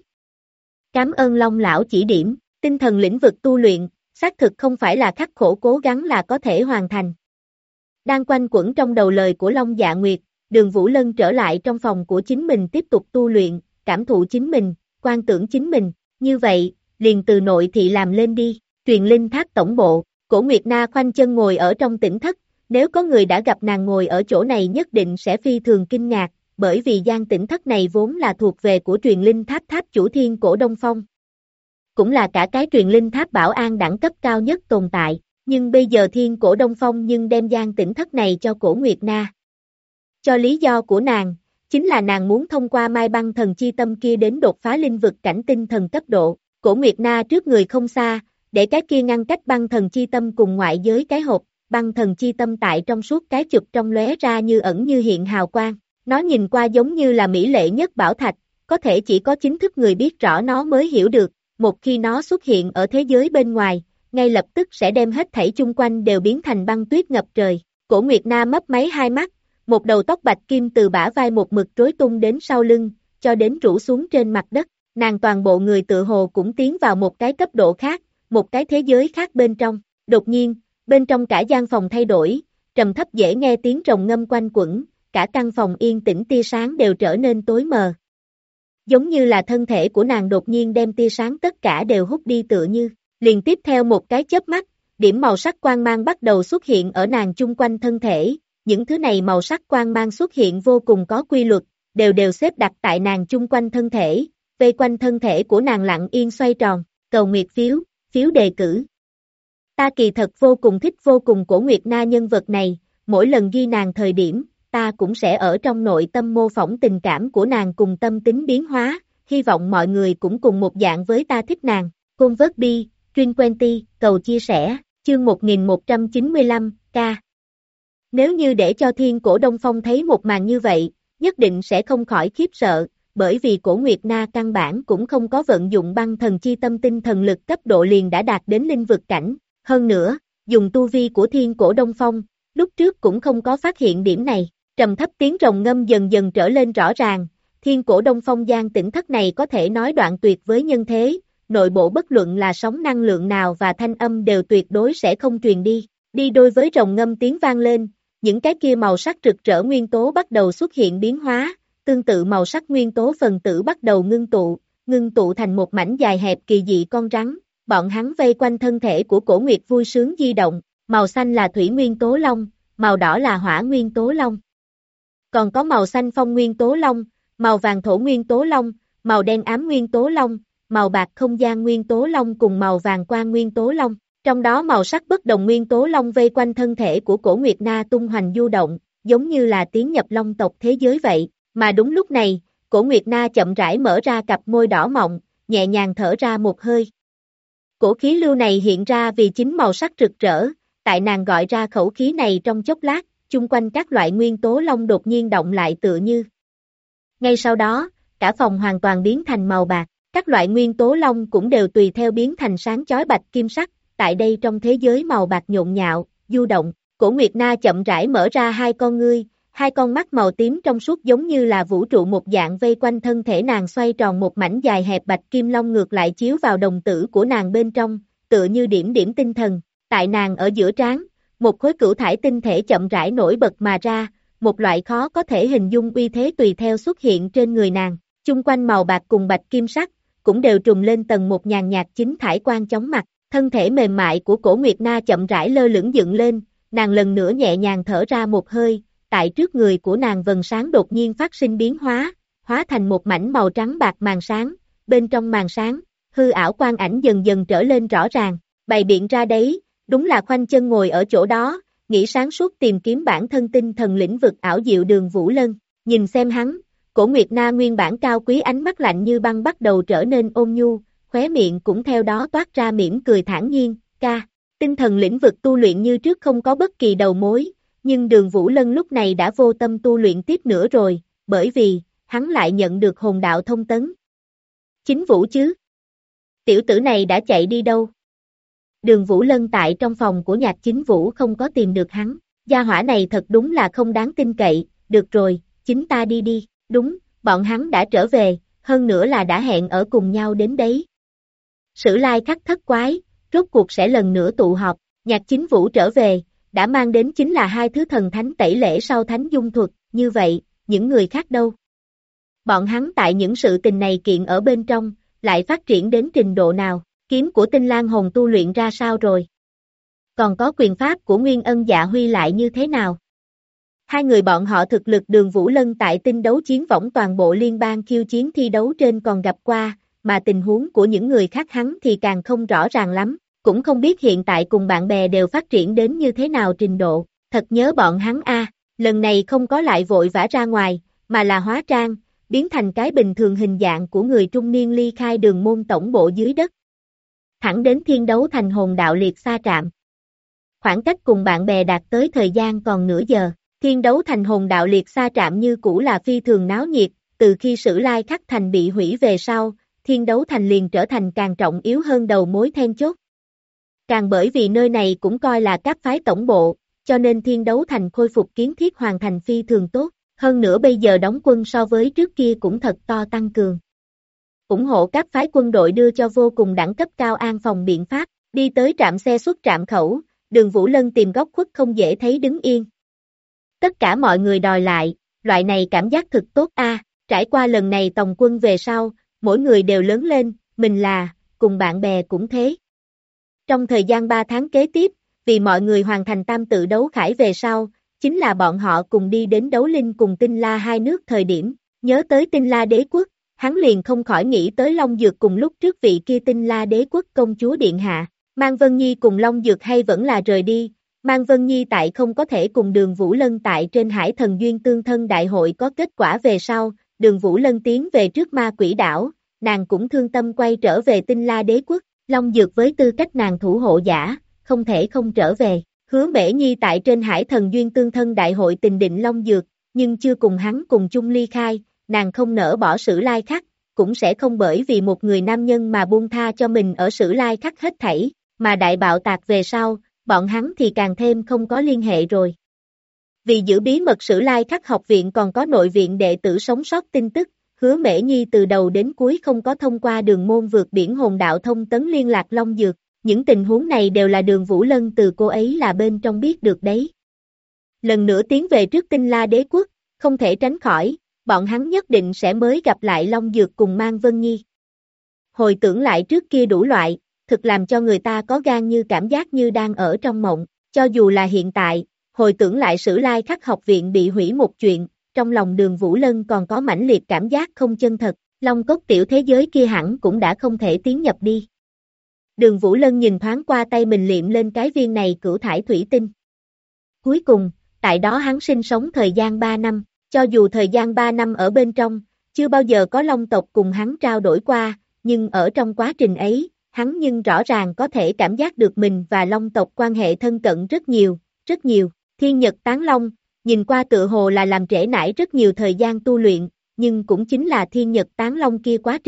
Cảm ơn Long lão chỉ điểm, tinh thần lĩnh vực tu luyện, xác thực không phải là khắc khổ cố gắng là có thể hoàn thành. Đang quanh quẩn trong đầu lời của Long Dạ Nguyệt, Đường Vũ Lân trở lại trong phòng của chính mình tiếp tục tu luyện, cảm thụ chính mình, quan tưởng chính mình, như vậy, liền từ nội thị làm lên đi, truyền linh tháp tổng bộ, Cổ Nguyệt Na khoanh chân ngồi ở trong tỉnh thất, nếu có người đã gặp nàng ngồi ở chỗ này nhất định sẽ phi thường kinh ngạc, bởi vì gian tỉnh thất này vốn là thuộc về của truyền linh tháp tháp chủ Thiên Cổ Đông Phong. Cũng là cả cái truyền linh tháp bảo an đẳng cấp cao nhất tồn tại, nhưng bây giờ Thiên Cổ Đông Phong nhưng đem gian tỉnh thất này cho Cổ Nguyệt Na. Cho lý do của nàng, chính là nàng muốn thông qua Mai Băng Thần Chi Tâm kia đến đột phá linh vực cảnh tinh thần cấp độ, Cổ Nguyệt Na trước người không xa, để cái kia ngăn cách Băng Thần Chi Tâm cùng ngoại giới cái hộp, Băng Thần Chi Tâm tại trong suốt cái chụp trong lóe ra như ẩn như hiện hào quang, nó nhìn qua giống như là mỹ lệ nhất bảo thạch, có thể chỉ có chính thức người biết rõ nó mới hiểu được, một khi nó xuất hiện ở thế giới bên ngoài, ngay lập tức sẽ đem hết thảy chung quanh đều biến thành băng tuyết ngập trời. Cổ Nguyệt Na mấp máy hai mắt, một đầu tóc bạch kim từ bả vai một mực rối tung đến sau lưng, cho đến rủ xuống trên mặt đất, nàng toàn bộ người tự hồ cũng tiến vào một cái cấp độ khác, một cái thế giới khác bên trong. Đột nhiên, bên trong cả gian phòng thay đổi, trầm thấp dễ nghe tiếng rồng ngâm quanh quẩn, cả căn phòng yên tĩnh tia sáng đều trở nên tối mờ. Giống như là thân thể của nàng đột nhiên đem tia sáng tất cả đều hút đi tựa như, liền tiếp theo một cái chớp mắt, điểm màu sắc quang mang bắt đầu xuất hiện ở nàng chung quanh thân thể, những thứ này màu sắc quang mang xuất hiện vô cùng có quy luật, đều xếp đặt tại nàng chung quanh thân thể, vây quanh thân thể của nàng lặng yên xoay tròn, cầu nguyệt phiếu, phiếu đề cử. Ta kỳ thật vô cùng thích vô cùng Cổ Nguyệt Na nhân vật này, mỗi lần ghi nàng thời điểm, ta cũng sẽ ở trong nội tâm mô phỏng tình cảm của nàng cùng tâm tính biến hóa, hy vọng mọi người cũng cùng một dạng với ta thích nàng. Convert Bi, Truyền Quenty, cầu chia sẻ, chương 1195, k. Nếu như để cho Thiên Cổ Đông Phong thấy một màn như vậy, nhất định sẽ không khỏi khiếp sợ, bởi vì Cổ Nguyệt Na căn bản cũng không có vận dụng Băng Thần Chi Tâm tinh thần lực cấp độ liền đã đạt đến linh vực cảnh. Hơn nữa, dùng tu vi của Thiên Cổ Đông Phong, lúc trước cũng không có phát hiện điểm này, trầm thấp tiếng rồng ngâm dần dần trở lên rõ ràng, Thiên Cổ Đông Phong gian tỉnh thất này có thể nói đoạn tuyệt với nhân thế, nội bộ bất luận là sóng năng lượng nào và thanh âm đều tuyệt đối sẽ không truyền đi, đi đôi với rồng ngâm tiếng vang lên, những cái kia màu sắc rực rỡ nguyên tố bắt đầu xuất hiện biến hóa, tương tự màu sắc nguyên tố phần tử bắt đầu ngưng tụ thành một mảnh dài hẹp kỳ dị con rắn. Bọn hắn vây quanh thân thể của Cổ Nguyệt vui sướng di động, màu xanh là thủy nguyên tố long, màu đỏ là hỏa nguyên tố long. Còn có màu xanh phong nguyên tố long, màu vàng thổ nguyên tố long, màu đen ám nguyên tố long, màu bạc không gian nguyên tố long cùng màu vàng quang nguyên tố long. Trong đó màu sắc bất đồng nguyên tố long vây quanh thân thể của Cổ Nguyệt Na tung hoành du động, giống như là tiến nhập long tộc thế giới vậy. Mà đúng lúc này, Cổ Nguyệt Na chậm rãi mở ra cặp môi đỏ mọng, nhẹ nhàng thở ra một hơi. Cổ khí lưu này hiện ra vì chính màu sắc rực rỡ, tại nàng gọi ra khẩu khí này trong chốc lát, chung quanh các loại nguyên tố long đột nhiên động lại tựa như. Ngay sau đó, cả phòng hoàn toàn biến thành màu bạc, Các loại nguyên tố long cũng đều tùy theo biến thành sáng chói bạch kim sắc, tại đây trong thế giới màu bạc nhộn nhạo, du động, Cổ Nguyệt Na chậm rãi mở ra hai con ngươi, hai con mắt màu tím trong suốt giống như là vũ trụ một dạng vây quanh thân thể nàng xoay tròn một mảnh dài hẹp bạch kim long ngược lại chiếu vào đồng tử của nàng bên trong, tựa như điểm điểm tinh thần, tại nàng ở giữa trán, một khối cửu thải tinh thể chậm rãi nổi bật mà ra, một loại khó có thể hình dung uy thế tùy theo xuất hiện trên người nàng, chung quanh màu bạc cùng bạch kim sắc, cũng đều trùng lên tầng một nhàn nhạt chính thải quang chóng mặt, thân thể mềm mại của Cổ Nguyệt Na chậm rãi lơ lửng dựng lên, nàng lần nữa nhẹ nhàng thở ra một hơi, tại trước người của nàng vầng sáng đột nhiên phát sinh biến hóa thành một mảnh màu trắng bạc màn sáng, bên trong màn sáng, hư ảo quang ảnh dần dần trở lên rõ ràng, bày biện ra đấy, đúng là khoanh chân ngồi ở chỗ đó, nghĩ sáng suốt tìm kiếm bản thân tinh thần lĩnh vực ảo diệu Đường Vũ Lân, nhìn xem hắn, Cổ Nguyệt Na nguyên bản cao quý ánh mắt lạnh như băng bắt đầu trở nên ôn nhu, khóe miệng cũng theo đó toát ra mỉm cười thản nhiên, tinh thần lĩnh vực tu luyện như trước không có bất kỳ đầu mối, nhưng Đường Vũ Lân lúc này đã vô tâm tu luyện tiếp nữa rồi, bởi vì, hắn lại nhận được hồn đạo thông tấn. Chính Vũ chứ? Tiểu tử này đã chạy đi đâu? Đường Vũ Lân tại trong phòng của Nhạc Chính Vũ không có tìm được hắn, gia hỏa này thật đúng là không đáng tin cậy, được rồi, chính ta đi, đúng, bọn hắn đã trở về, hơn nữa là đã hẹn ở cùng nhau đến đấy. Sử Lai Khắc thất quái, rốt cuộc sẽ lần nữa tụ họp, Nhạc Chính Vũ trở về, đã mang đến chính là hai thứ thần thánh tẩy lễ sau thánh dung thuật, như vậy, những người khác đâu? Bọn hắn tại những sự tình này kiện ở bên trong, lại phát triển đến trình độ nào, kiếm của Tinh Lan Hồn tu luyện ra sao rồi? Còn có quyền pháp của Nguyên Ân Dạ Huy lại như thế nào? Hai người bọn họ thực lực Đường Vũ Lân tại tinh đấu chiến võng toàn bộ liên bang khiêu chiến thi đấu trên còn gặp qua, mà tình huống của những người khác hắn thì càng không rõ ràng lắm, cũng không biết hiện tại cùng bạn bè đều phát triển đến như thế nào trình độ, thật nhớ bọn hắn lần này không có lại vội vã ra ngoài, mà là hóa trang, biến thành cái bình thường hình dạng của người trung niên ly khai Đường môn tổng bộ dưới đất. Thẳng đến Thiên Đấu Thành hồn đạo liệt xa trạm. Khoảng cách cùng bạn bè đạt tới thời gian còn nửa giờ, Thiên Đấu Thành hồn đạo liệt xa trạm như cũ là phi thường náo nhiệt, từ khi Sử Lai Khắc Thành bị hủy về sau, Thiên Đấu Thành liền trở thành càng trọng yếu hơn đầu mối then chốt. Càng bởi vì nơi này cũng coi là các phái tổng bộ, cho nên Thiên Đấu Thành khôi phục kiến thiết hoàn thành phi thường tốt, hơn nữa bây giờ đóng quân so với trước kia cũng thật to tăng cường. Ủng hộ các phái quân đội đưa cho vô cùng đẳng cấp cao an phòng biện pháp, đi tới trạm xe xuất trạm khẩu, Đường Vũ Lân tìm góc khuất không dễ thấy đứng yên. Tất cả mọi người đòi lại, loại này cảm giác thực tốt trải qua lần này tòng quân về sau, mỗi người đều lớn lên, mình là, cùng bạn bè cũng thế. Trong thời gian 3 tháng kế tiếp, vì mọi người hoàn thành tam tự đấu khải về sau, chính là bọn họ cùng đi đến Đấu Linh cùng Tinh La hai nước thời điểm, nhớ tới Tinh La đế quốc, hắn liền không khỏi nghĩ tới Long Dược cùng lúc trước vị kia Tinh La đế quốc công chúa điện hạ, Mang Vân Nhi cùng Long Dược hay vẫn là rời đi, Mang Vân Nhi tại không có thể cùng Đường Vũ Lân tại trên Hải Thần Duyên Tương Thân Đại hội có kết quả về sau, Đường Vũ Lân tiến về trước Ma Quỷ đảo, nàng cũng thương tâm quay trở về Tinh La đế quốc, Long Dược với tư cách nàng thủ hộ giả, không thể không trở về. Hứa Mễ Nhi tại trên Hải Thần Duyên Tương Thân Đại hội tình định Long Dược, nhưng chưa cùng hắn cùng chung ly khai, nàng không nỡ bỏ Sử Lai Khắc, cũng sẽ không bởi vì một người nam nhân mà buông tha cho mình ở Sử Lai Khắc hết thảy, mà đại bạo tạc về sau, bọn hắn thì càng thêm không có liên hệ rồi. Vì giữ bí mật Sử Lai Khắc học viện còn có nội viện đệ tử sống sót tin tức, Hứa Mễ Nhi từ đầu đến cuối không có thông qua Đường môn vượt biển hồn đạo thông tấn liên lạc Long Dược. Những tình huống này đều là Đường Vũ Lân từ cô ấy là bên trong biết được đấy. Lần nữa tiến về trước Tinh La đế quốc, không thể tránh khỏi, bọn hắn nhất định sẽ mới gặp lại Long Dược cùng Mang Vân Nhi. Hồi tưởng lại trước kia đủ loại, thực làm cho người ta có gan như cảm giác như đang ở trong mộng, cho dù là hiện tại, hồi tưởng lại Sử Lai Khắc học viện bị hủy một chuyện, trong lòng Đường Vũ Lân còn có mãnh liệt cảm giác không chân thật, Long cốc tiểu thế giới kia hẳn cũng đã không thể tiến nhập đi. Đường Vũ Lân nhìn thoáng qua tay mình liệm lên cái viên này cửu thải thủy tinh. Cuối cùng, tại đó hắn sinh sống thời gian 3 năm, cho dù thời gian 3 năm ở bên trong, chưa bao giờ có Long tộc cùng hắn trao đổi qua, nhưng ở trong quá trình ấy, hắn nhưng rõ ràng có thể cảm giác được mình và Long tộc quan hệ thân cận rất nhiều, Thiên Nhật Tán Long, nhìn qua tựa hồ là làm trễ nải rất nhiều thời gian tu luyện, nhưng cũng chính là Thiên Nhật Tán Long kia quá trình,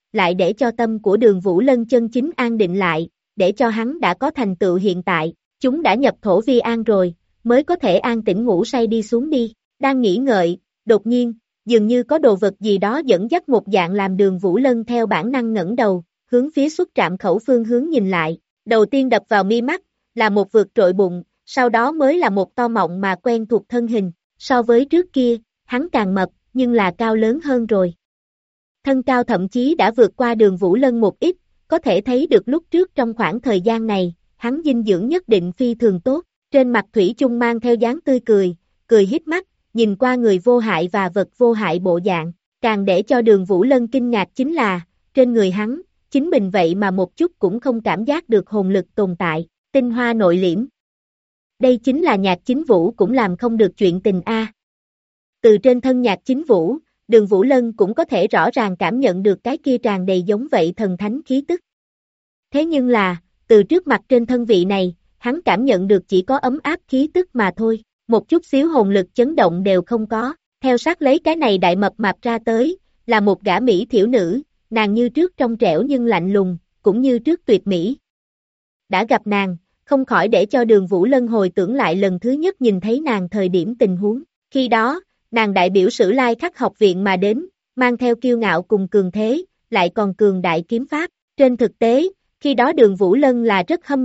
lại để cho tâm của Đường Vũ Lân chân chính an định lại, để cho hắn đã có thành tựu hiện tại, chúng đã nhập thổ vi an rồi, mới có thể an tĩnh ngủ say đi xuống đi. Đang nghĩ ngợi, đột nhiên, dường như có đồ vật gì đó dẫn dắt một dạng làm Đường Vũ Lân theo bản năng ngẩng đầu, hướng phía xuất trạm khẩu phương hướng nhìn lại. Đầu tiên đập vào mi mắt, là một vượt trội bụng, sau đó mới là một to mọng mà quen thuộc thân hình. So với trước kia, hắn càng mập, nhưng là cao lớn hơn rồi. Thân cao thậm chí đã vượt qua Đường Vũ Lân một ít, có thể thấy được lúc trước trong khoảng thời gian này, hắn dinh dưỡng nhất định phi thường tốt. Trên mặt thủy chung mang theo dáng tươi cười, cười híp mắt, nhìn qua người vô hại và vật vô hại bộ dạng. Càng để cho Đường Vũ Lân kinh ngạc chính là, trên người hắn, chính mình vậy mà một chút cũng không cảm giác được hồn lực tồn tại, tinh hoa nội liễm. Đây chính là Nhạc Chính Vũ cũng làm không được chuyện tình a. Từ trên thân Nhạc Chính Vũ, Đường Vũ Lân cũng có thể rõ ràng cảm nhận được cái kia tràn đầy giống vậy thần thánh khí tức. Thế nhưng là, từ trước mặt trên thân vị này, hắn cảm nhận được chỉ có ấm áp khí tức mà thôi, một chút xíu hồn lực chấn động đều không có. Theo sát lấy cái này đại mập mạp ra tới, là một gã mỹ thiểu nữ, nàng như trước trong trẻo nhưng lạnh lùng, cũng như trước tuyệt mỹ. Đã gặp nàng, không khỏi để cho Đường Vũ Lân hồi tưởng lại lần thứ nhất nhìn thấy nàng thời điểm tình huống. Khi đó, nàng đại biểu Sử Lai Khắc học viện mà đến, mang theo kiêu ngạo cùng cường thế, lại còn cường đại kiếm pháp. Trên thực tế, khi đó Đường Vũ Lân là rất hâm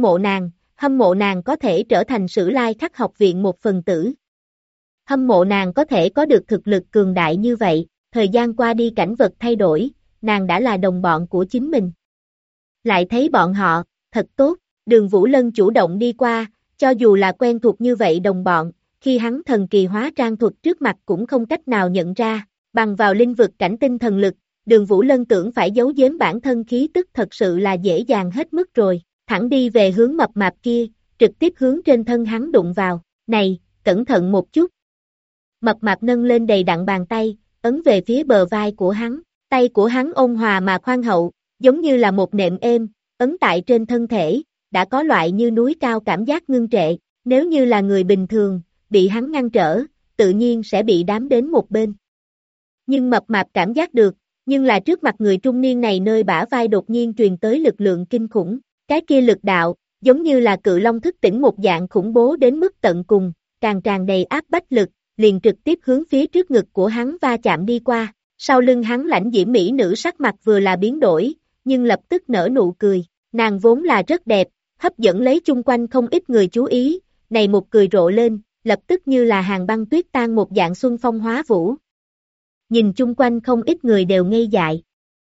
mộ nàng có thể trở thành Sử Lai Khắc học viện một phần tử. Hâm mộ nàng có thể có được thực lực cường đại như vậy, thời gian qua đi cảnh vật thay đổi, nàng đã là đồng bọn của chính mình. Lại thấy bọn họ, thật tốt, Đường Vũ Lân chủ động đi qua, cho dù là quen thuộc như vậy đồng bọn, khi hắn thần kỳ hóa trang thuật trước mặt cũng không cách nào nhận ra, bằng vào linh vực cảnh tinh thần lực, Đường Vũ Lân tưởng phải giấu giếm bản thân khí tức thật sự là dễ dàng hết mức rồi, thẳng đi về hướng mập mạp kia, trực tiếp hướng trên thân hắn đụng vào, này, cẩn thận một chút. Mập mạp nâng lên đầy đặn bàn tay, ấn về phía bờ vai của hắn, tay của hắn ôn hòa mà khoan hậu, giống như là một nệm êm, ấn tại trên thân thể, đã có loại như núi cao cảm giác ngưng trệ, nếu như là người bình thường, bị hắn ngăn trở, tự nhiên sẽ bị đám đến một bên. Nhưng mập mạp cảm giác được, nhưng là trước mặt người trung niên này nơi bả vai đột nhiên truyền tới lực lượng kinh khủng, cái kia lực đạo, giống như là cự long thức tỉnh một dạng khủng bố đến mức tận cùng, càng tràn đầy áp bách lực, liền trực tiếp hướng phía trước ngực của hắn va chạm đi qua, sau lưng hắn lãnh diễm mỹ nữ sắc mặt vừa là biến đổi, nhưng lập tức nở nụ cười, nàng vốn là rất đẹp, hấp dẫn lấy chung quanh không ít người chú ý, này một cười rộ lên, lập tức như là hàng băng tuyết tan một dạng xuân phong hóa vũ. Nhìn chung quanh không ít người đều ngây dại.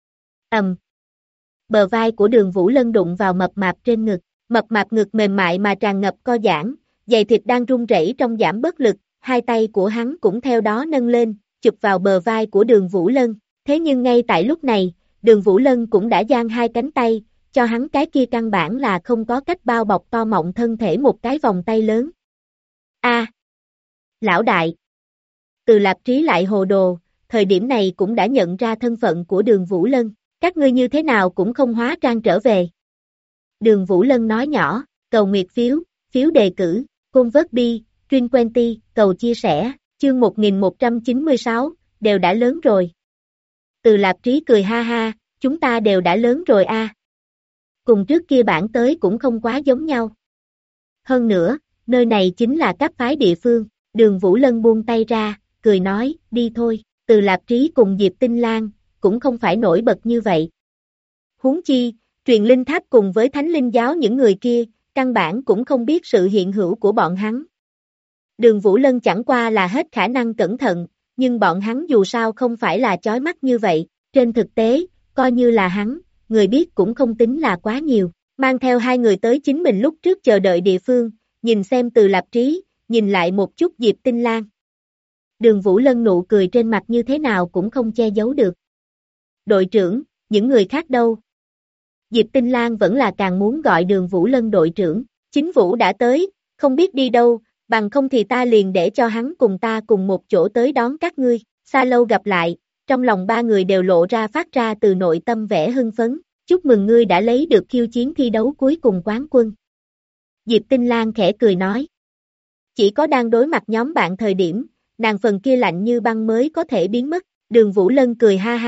Bờ vai của Đường Vũ Lân đụng vào mập mạp trên ngực, mập mạp ngực mềm mại mà tràn ngập co giãn, giày thịt đang run rẩy trong giảm bớt lực, hai tay của hắn cũng theo đó nâng lên, chụp vào bờ vai của Đường Vũ Lân, thế nhưng ngay tại lúc này, Đường Vũ Lân cũng đã giang hai cánh tay, cho hắn cái kia căn bản là không có cách bao bọc to mọng thân thể một cái vòng tay lớn. Lão đại! Từ Lạp Trí lại hồ đồ, thời điểm này cũng đã nhận ra thân phận của Đường Vũ Lân, các ngươi như thế nào cũng không hóa trang trở về. Đường Vũ Lân nói nhỏ, cầu nguyệt phiếu, phiếu đề cử, convert bi, Trin Quenty, cầu chia sẻ, chương 1196, đều đã lớn rồi. Từ Lạp Trí cười ha ha, chúng ta đều đã lớn rồi a. Cùng trước kia bản tới cũng không quá giống nhau. Hơn nữa, nơi này chính là các phái địa phương, Đường Vũ Lân buông tay ra, cười nói, đi thôi, Từ Lạp Trí cùng Diệp Tinh Lan, cũng không phải nổi bật như vậy. Huống chi, truyền linh tháp cùng với thánh linh giáo những người kia, căn bản cũng không biết sự hiện hữu của bọn hắn. Đường Vũ Lân chẳng qua là hết khả năng cẩn thận, nhưng bọn hắn dù sao không phải là chói mắt như vậy, trên thực tế, coi như là hắn, người biết cũng không tính là quá nhiều, mang theo hai người tới chính mình lúc trước chờ đợi địa phương, nhìn xem Từ Lạp Trí, nhìn lại một chút Diệp Tinh Lan. Đường Vũ Lân nụ cười trên mặt như thế nào cũng không che giấu được. Đội trưởng, những người khác đâu? Diệp Tinh Lan vẫn là càng muốn gọi Đường Vũ Lân đội trưởng, Chính Vũ đã tới, không biết đi đâu, bằng không thì ta liền để cho hắn cùng ta cùng một chỗ tới đón các ngươi, xa lâu gặp lại, trong lòng ba người đều lộ ra phát ra từ nội tâm vẻ hưng phấn, chúc mừng ngươi đã lấy được khiêu chiến thi đấu cuối cùng quán quân. Diệp Tinh Lan khẽ cười nói, chỉ có đang đối mặt nhóm bạn thời điểm, nàng phần kia lạnh như băng mới có thể biến mất, Đường Vũ Lân cười ha ha,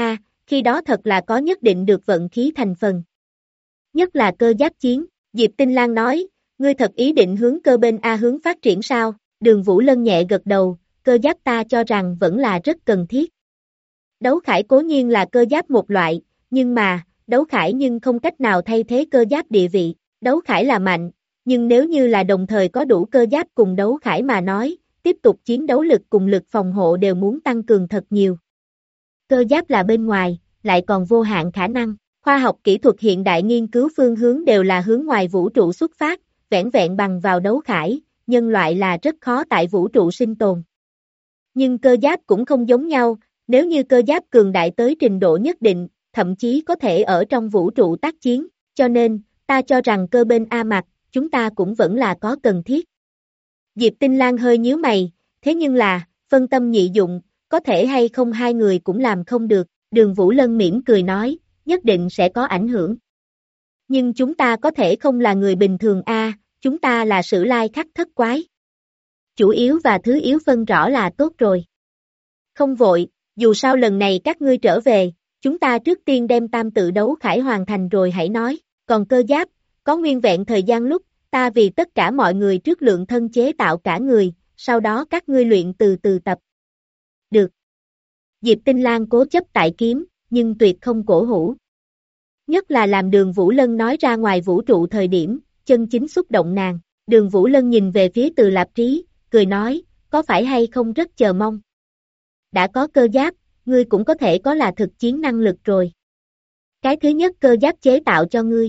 khi đó thật là có nhất định được vận khí thành phần. Nhất là cơ giáp chiến, Diệp Tinh Lan nói, ngươi thật ý định hướng cơ bên A hướng phát triển sao? Đường Vũ Lân nhẹ gật đầu, cơ giáp ta cho rằng vẫn là rất cần thiết. Đấu khải cố nhiên là cơ giáp một loại, nhưng mà, đấu khải nhưng không cách nào thay thế cơ giáp địa vị, đấu khải là mạnh, nhưng nếu như là đồng thời có đủ cơ giáp cùng đấu khải mà nói, tiếp tục chiến đấu lực cùng lực phòng hộ đều muốn tăng cường thật nhiều. Cơ giáp là bên ngoài, lại còn vô hạn khả năng, khoa học kỹ thuật hiện đại nghiên cứu phương hướng đều là hướng ngoài vũ trụ xuất phát, vẻn vẹn bằng vào đấu khải, nhân loại là rất khó tại vũ trụ sinh tồn. Nhưng cơ giáp cũng không giống nhau, nếu như cơ giáp cường đại tới trình độ nhất định, thậm chí có thể ở trong vũ trụ tác chiến, cho nên, ta cho rằng cơ bên A mặt, chúng ta cũng vẫn là có cần thiết. Diệp Tinh Lan hơi nhíu mày, thế nhưng là, phân tâm nhị dụng, có thể hay không hai người cũng làm không được, Đường Vũ Lân mỉm cười nói, nhất định sẽ có ảnh hưởng. Nhưng chúng ta có thể không là người bình thường a, chúng ta là sử lai khắc thất quái. Chủ yếu và thứ yếu phân rõ là tốt rồi. Không vội, dù sao lần này các ngươi trở về, chúng ta trước tiên đem tam tự đấu khải hoàn thành rồi hãy nói, còn cơ giáp, có nguyên vẹn thời gian lúc, ta vì tất cả mọi người trước lượng thân chế tạo cả người, sau đó các ngươi luyện từ từ tập. Được. Diệp Tinh Lan cố chấp tại kiếm, nhưng tuyệt không cổ hủ. Nhất là làm Đường Vũ Lân nói ra ngoài vũ trụ thời điểm, chân chính xúc động nàng. Đường Vũ Lân nhìn về phía Từ Lạp Trí, cười nói, có phải hay không rất chờ mong. Đã có cơ giáp, ngươi cũng có thể có là thực chiến năng lực rồi. Cái thứ nhất cơ giáp chế tạo cho ngươi.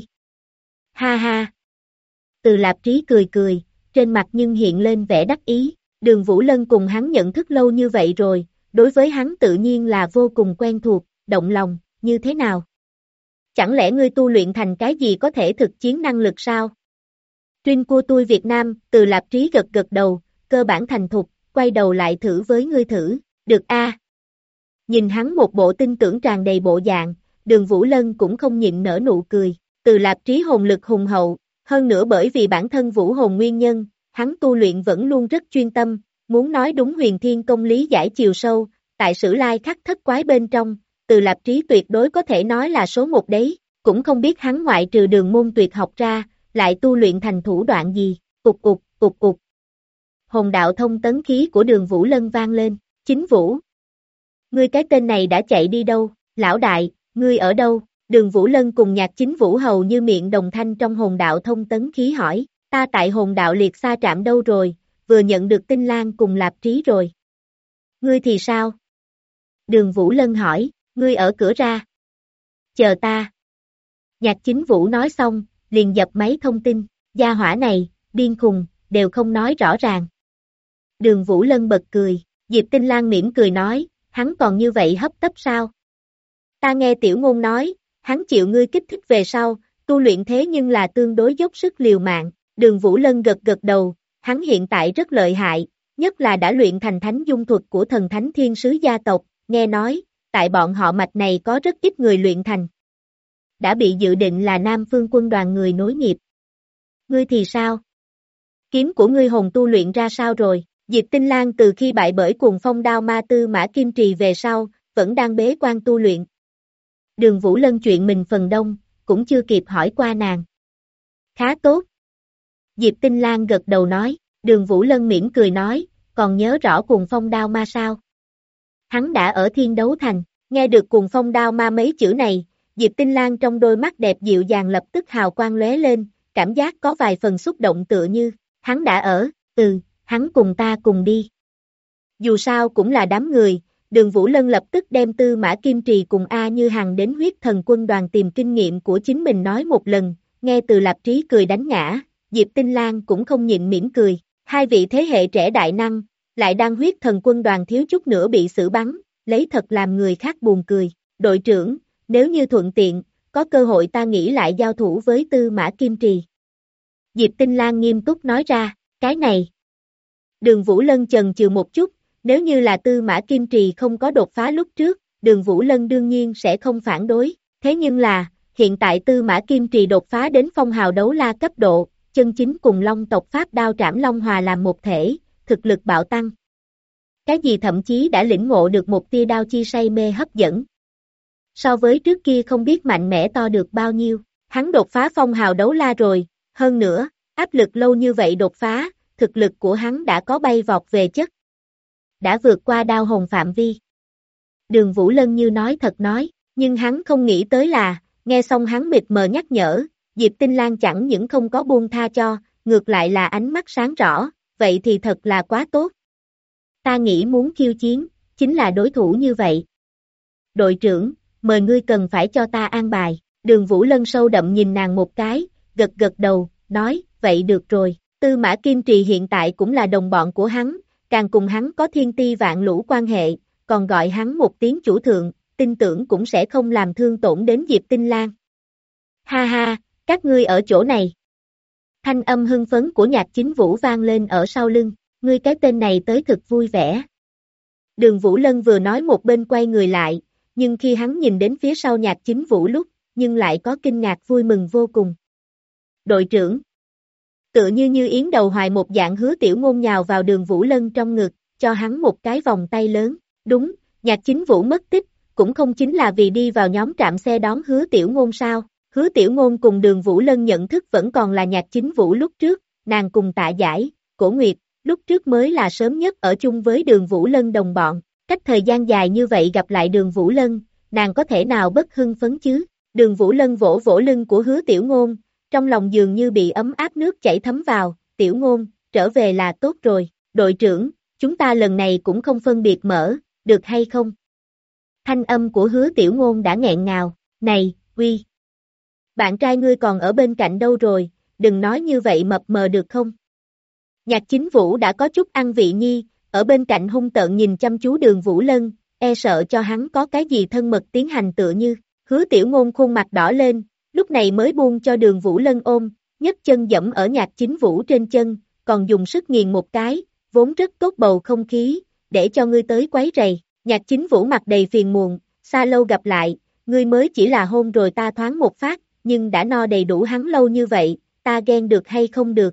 Ha ha. Từ Lạp Trí cười cười, trên mặt nhưng hiện lên vẻ đắc ý. Đường Vũ Lân cùng hắn nhận thức lâu như vậy rồi, đối với hắn tự nhiên là vô cùng quen thuộc, động lòng, như thế nào? Chẳng lẽ ngươi tu luyện thành cái gì có thể thực chiến năng lực sao? Trinh của tôi Việt Nam, Từ Lạp Trí gật gật đầu, cơ bản thành thục, quay đầu lại thử với ngươi thử, được a. Nhìn hắn một bộ tin tưởng tràn đầy bộ dạng, Đường Vũ Lân cũng không nhịn nở nụ cười, Từ Lạp Trí hồn lực hùng hậu, hơn nữa bởi vì bản thân vũ hồn nguyên nhân, hắn tu luyện vẫn luôn rất chuyên tâm, muốn nói đúng huyền thiên công lý giải chiều sâu, tại sử lai khắc thất quái bên trong, Từ Lạp Trí tuyệt đối có thể nói là số một đấy, cũng không biết hắn ngoại trừ đường môn tuyệt học ra, lại tu luyện thành thủ đoạn gì, ục ục, ục ục. Hồn đạo thông tấn khí của Đường Vũ Lân vang lên, Chính Vũ. Ngươi cái tên này đã chạy đi đâu, lão đại, ngươi ở đâu? Đường Vũ Lân cùng Nhạc Chính Vũ hầu như miệng đồng thanh trong hồn đạo thông tấn khí hỏi, ta tại hồn đạo liệt xa trạm đâu rồi, vừa nhận được Tinh Lan cùng Lạp Trí rồi. Ngươi thì sao? Đường Vũ Lân hỏi, ngươi ở cửa ra. Chờ ta. Nhạc Chính Vũ nói xong, liền dập máy thông tin, gia hỏa này, điên khùng, đều không nói rõ ràng. Đường Vũ Lân bật cười, Diệp Tinh Lan mỉm cười nói, hắn còn như vậy hấp tấp sao? Ta nghe Tiểu Ngôn nói, hắn chịu ngươi kích thích về sau, tu luyện thế nhưng là tương đối dốc sức liều mạng, Đường Vũ Lân gật gật đầu, hắn hiện tại rất lợi hại, nhất là đã luyện thành thánh dung thuật của thần thánh thiên sứ gia tộc, nghe nói, tại bọn họ mạch này có rất ít người luyện thành. Đã bị dự định là Nam Phương quân đoàn người nối nghiệp. Ngươi thì sao? Kiếm của ngươi hồn tu luyện ra sao rồi? Diệp Tinh Lan từ khi bại bởi cuồng phong đao ma tư mã kim trì về sau, vẫn đang bế quan tu luyện. Đường Vũ Lân chuyện mình phần đông, cũng chưa kịp hỏi qua nàng. Khá tốt. Diệp Tinh Lan gật đầu nói, Đường Vũ Lân mỉm cười nói, còn nhớ rõ cuồng phong đao ma sao? Hắn đã ở Thiên Đấu Thành, nghe được cuồng phong đao ma mấy chữ này, Diệp Tinh Lan trong đôi mắt đẹp dịu dàng lập tức hào quang lóe lên, cảm giác có vài phần xúc động tựa như, hắn đã ở, hắn cùng ta cùng đi. Dù sao cũng là đám người, Đường Vũ Lân lập tức đem Tư Mã Kim Trì cùng A Như Hằng đến huyết thần quân đoàn tìm kinh nghiệm của chính mình nói một lần, nghe Từ Lạp Trí cười đánh ngã, Diệp Tinh Lan cũng không nhịn mỉm cười, hai vị thế hệ trẻ đại năng, lại đang huyết thần quân đoàn thiếu chút nữa bị xử bắn, lấy thật làm người khác buồn cười, đội trưởng, nếu như thuận tiện, có cơ hội ta nghĩ lại giao thủ với Tư Mã Kim Trì. Diệp Tinh Lan nghiêm túc nói ra, cái này. Đường Vũ Lân chần chừ một chút, nếu như là Tư Mã Kim Trì không có đột phá lúc trước, Đường Vũ Lân đương nhiên sẽ không phản đối, thế nhưng là, hiện tại Tư Mã Kim Trì đột phá đến phong hào đấu la cấp độ, chân chính cùng Long tộc Pháp đao trảm Long hòa làm một thể, thực lực bạo tăng. Cái gì thậm chí đã lĩnh ngộ được một tia đao chi say mê hấp dẫn. so với trước kia không biết mạnh mẽ to được bao nhiêu. Hắn đột phá phong hào đấu la rồi, hơn nữa, áp lực lâu như vậy đột phá, thực lực của hắn đã có bay vọt về chất. Đã vượt qua đao hồn phạm vi. Đường Vũ Lân như nói thật nói, nhưng hắn không nghĩ tới là, nghe xong hắn mịt mờ nhắc nhở, Diệp Tinh Lan chẳng những không có buông tha cho, ngược lại là ánh mắt sáng rõ, vậy thì thật là quá tốt. Ta nghĩ muốn khiêu chiến, chính là đối thủ như vậy. Đội trưởng, mời ngươi cần phải cho ta an bài. Đường Vũ Lân sâu đậm nhìn nàng một cái, gật gật đầu, nói, vậy được rồi. Tư Mã Kim Trì hiện tại cũng là đồng bọn của hắn, càng cùng hắn có thiên ti vạn lũ quan hệ, còn gọi hắn một tiếng chủ thượng, tin tưởng cũng sẽ không làm thương tổn đến Diệp Tinh Lan. Ha ha, các ngươi ở chỗ này. Thanh âm hưng phấn của Nhạc Chính Vũ vang lên ở sau lưng, ngươi cái tên này tới thực vui vẻ. Đường Vũ Lân vừa nói một bên quay người lại, nhưng khi hắn nhìn đến phía sau Nhạc Chính Vũ lúc, nhưng lại có kinh ngạc vui mừng vô cùng. Đội trưởng. Tựa như yến đầu hoài một dạng Hứa Tiểu Ngôn nhào vào Đường Vũ Lân trong ngực, cho hắn một cái vòng tay lớn. Đúng, Nhạc Chính Vũ mất tích, cũng không chính là vì đi vào nhóm trạm xe đón Hứa Tiểu Ngôn sao. Hứa Tiểu Ngôn cùng Đường Vũ Lân nhận thức vẫn còn là Nhạc Chính Vũ lúc trước, nàng cùng Tạ Giải, Cổ Nguyệt, lúc trước mới là sớm nhất ở chung với Đường Vũ Lân đồng bọn. Cách thời gian dài như vậy gặp lại Đường Vũ Lân, nàng có thể nào bất hưng phấn chứ? Đường Vũ Lân vỗ vỗ lưng của Hứa Tiểu Ngôn, trong lòng dường như bị ấm áp nước chảy thấm vào, Tiểu Ngôn, trở về là tốt rồi, đội trưởng, chúng ta lần này cũng không phân biệt mở, được hay không? Thanh âm của Hứa Tiểu Ngôn đã nghẹn ngào, này, uy. Bạn trai ngươi còn ở bên cạnh đâu rồi, đừng nói như vậy mập mờ được không? Nhạc Chính Vũ đã có chút ăn vị nhi, ở bên cạnh hung tợn nhìn chăm chú Đường Vũ Lân, e sợ cho hắn có cái gì thân mật tiến hành tựa như. Hứa Tiểu Ngôn khuôn mặt đỏ lên, lúc này mới buông cho Đường Vũ Lân ôm, nhấc chân dẫm ở Nhạc Chính Vũ trên chân, còn dùng sức nghiền một cái, vốn rất tốt bầu không khí, để cho ngươi tới quấy rầy. Nhạc Chính Vũ mặt đầy phiền muộn, xa lâu gặp lại, ngươi mới chỉ là hôn rồi ta thoáng một phát, nhưng đã no đầy đủ hắn lâu như vậy, ta ghen được hay không được?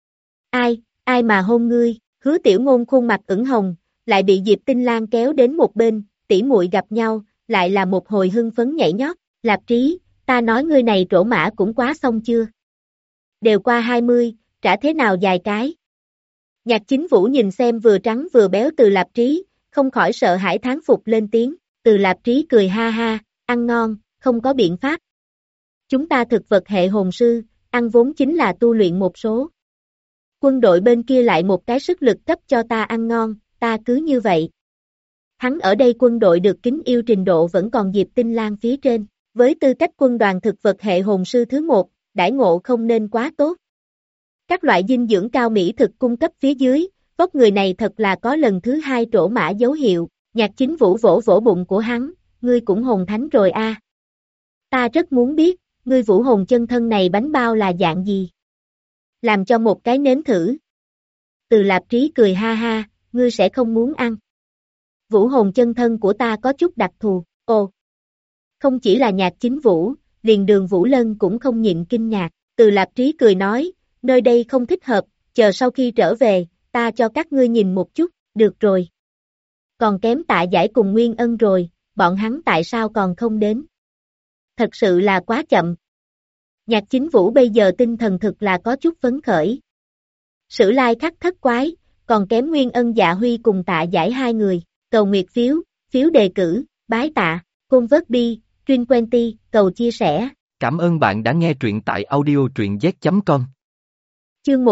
Ai mà hôn ngươi? Hứa Tiểu Ngôn khuôn mặt ửng hồng, lại bị Diệp Tinh Lan kéo đến một bên, tỉ muội gặp nhau, lại là một hồi hưng phấn nhảy nhót. Lạp Trí, ta nói ngươi này trổ mã cũng quá xong chưa? Đều qua 20, trả thế nào dài cái? Nhạc Chính Vũ nhìn xem vừa trắng vừa béo Từ Lạp Trí, không khỏi sợ hãi thán phục lên tiếng. Từ Lạp Trí cười ha ha, ăn ngon, không có biện pháp. Chúng ta thực vật hệ hồn sư, ăn vốn chính là tu luyện một số. Quân đội bên kia lại một cái sức lực cấp cho ta ăn ngon, ta cứ như vậy. Hắn ở đây quân đội được kính yêu trình độ vẫn còn Diệp Tinh Lan phía trên, với tư cách quân đoàn thực vật hệ hồn sư thứ 1, đãi ngộ không nên quá tốt. Các loại dinh dưỡng cao mỹ thực cung cấp phía dưới, vóc người này thật là có lần thứ 2 trổ mã dấu hiệu. Nhạc Chính Vũ vỗ vỗ bụng của hắn, ngươi cũng hồn thánh rồi a. Ta rất muốn biết, ngươi vũ hồn chân thân này bánh bao là dạng gì? Làm cho một cái nếm thử. Từ Lạp Trí cười ha ha, ngươi sẽ không muốn ăn. Vũ hồn chân thân của ta có chút đặc thù, ồ. Không chỉ là Nhạc Chính Vũ, liền Đường Vũ Lân cũng không nhịn kinh ngạc. Từ Lạp Trí cười nói, nơi đây không thích hợp, chờ sau khi trở về, ta cho các ngươi nhìn một chút, được rồi. Còn kém Tạ Giải cùng Nguyên Ân rồi, bọn hắn tại sao còn không đến? Thật sự là quá chậm. Nhạc Chính Vũ bây giờ tinh thần thực là có chút phấn khởi. Sử lai khắc thất quái, còn kém Nguyên Ân Dạ Huy cùng Tạ Giải 2 người, cầu nguyệt phiếu, phiếu đề cử, bái tạ, convert bi, Trin Quenty, cầu chia sẻ. Cảm ơn bạn đã nghe truyện tại audiotruyenz.com. Chương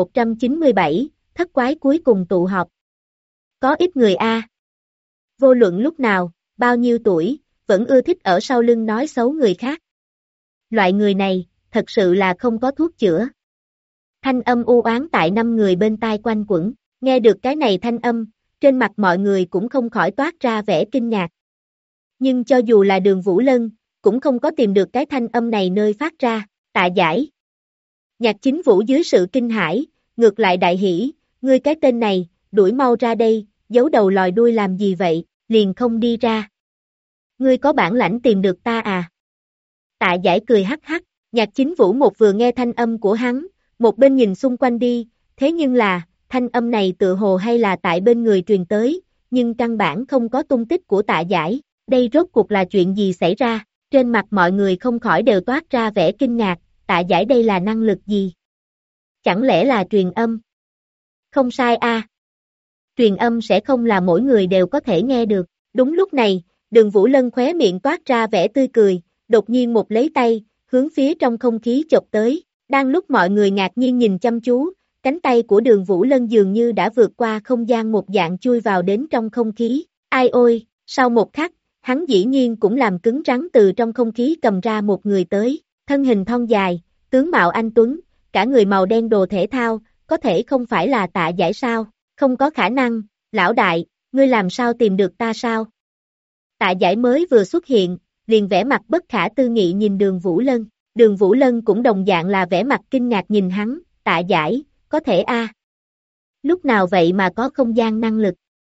1197, thất quái cuối cùng tụ họp. Có ít người a. Vô luận lúc nào, bao nhiêu tuổi, vẫn ưa thích ở sau lưng nói xấu người khác. Loại người này, thật sự là không có thuốc chữa. Thanh âm u oán tại 5 người bên tai quanh quẩn, nghe được cái này thanh âm, trên mặt mọi người cũng không khỏi toát ra vẻ kinh ngạc. Nhưng cho dù là Đường Vũ Lân, cũng không có tìm được cái thanh âm này nơi phát ra. Tạ Giải. Nhạc Chính Vũ dưới sự kinh hãi, ngược lại đại hỉ, ngươi cái tên này, đuổi mau ra đây, giấu đầu lòi đuôi làm gì vậy, liền không đi ra. Ngươi có bản lãnh tìm được ta à? Tạ Giải cười hắc hắc, Nhạc Chính Vũ một vừa nghe thanh âm của hắn, một bên nhìn xung quanh đi, thế nhưng là, thanh âm này tự hồ hay là tại bên người truyền tới, nhưng căn bản không có tung tích của Tạ Giải. Đây rốt cuộc là chuyện gì xảy ra? Trên mặt mọi người không khỏi đều toát ra vẻ kinh ngạc, Tạ Giải đây là năng lực gì? Chẳng lẽ là truyền âm? Không sai a. Truyền âm sẽ không là mỗi người đều có thể nghe được. Đúng lúc này, Đường Vũ Lân khóe miệng toát ra vẻ tươi cười, đột nhiên một lấy tay, hướng phía trong không khí chộp tới. Đang lúc mọi người ngạc nhiên nhìn chăm chú, cánh tay của Đường Vũ Lân dường như đã vượt qua không gian một dạng chui vào đến trong không khí. Ai ôi, sau một khắc, hắn dĩ nhiên cũng làm cứng rắn từ trong không khí cầm ra một người tới, thân hình thon dài, tướng mạo anh tuấn, cả người màu đen đồ thể thao, có thể không phải là Tạ Giải sao? Không có khả năng, lão đại, ngươi làm sao tìm được ta sao? Tạ Giải mới vừa xuất hiện, liền vẻ mặt bất khả tư nghị nhìn Đường Vũ Lân. Đường Vũ Lân cũng đồng dạng là vẻ mặt kinh ngạc nhìn hắn, Tạ Giải, có thể a? Lúc nào vậy mà có không gian năng lực?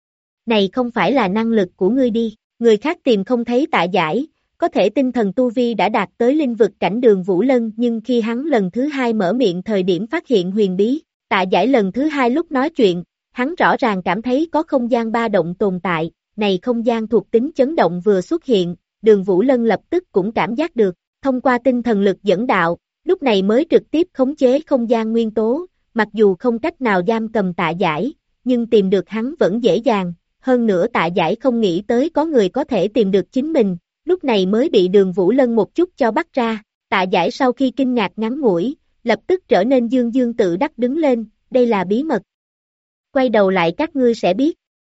Này không phải là năng lực của ngươi đi, người khác tìm không thấy Tạ Giải, có thể tinh thần tu vi đã đạt tới linh vực cảnh Đường Vũ Lân, nhưng khi hắn lần thứ hai mở miệng thời điểm phát hiện huyền bí, Tạ Giải lần thứ hai lúc nói chuyện, hắn rõ ràng cảm thấy có không gian ba động tồn tại, này không gian thuộc tính chấn động vừa xuất hiện, Đường Vũ Lân lập tức cũng cảm giác được, thông qua tinh thần lực dẫn đạo, lúc này mới trực tiếp khống chế không gian nguyên tố, mặc dù không cách nào giam cầm Tạ Giải, nhưng tìm được hắn vẫn dễ dàng, hơn nữa Tạ Giải không nghĩ tới có người có thể tìm được chính mình, lúc này mới bị Đường Vũ Lân một chút cho bắt ra, Tạ Giải sau khi kinh ngạc ngắn ngủi, lập tức trở nên dương dương tự đắc đứng lên, đây là bí mật. Quay đầu lại các ngươi sẽ biết.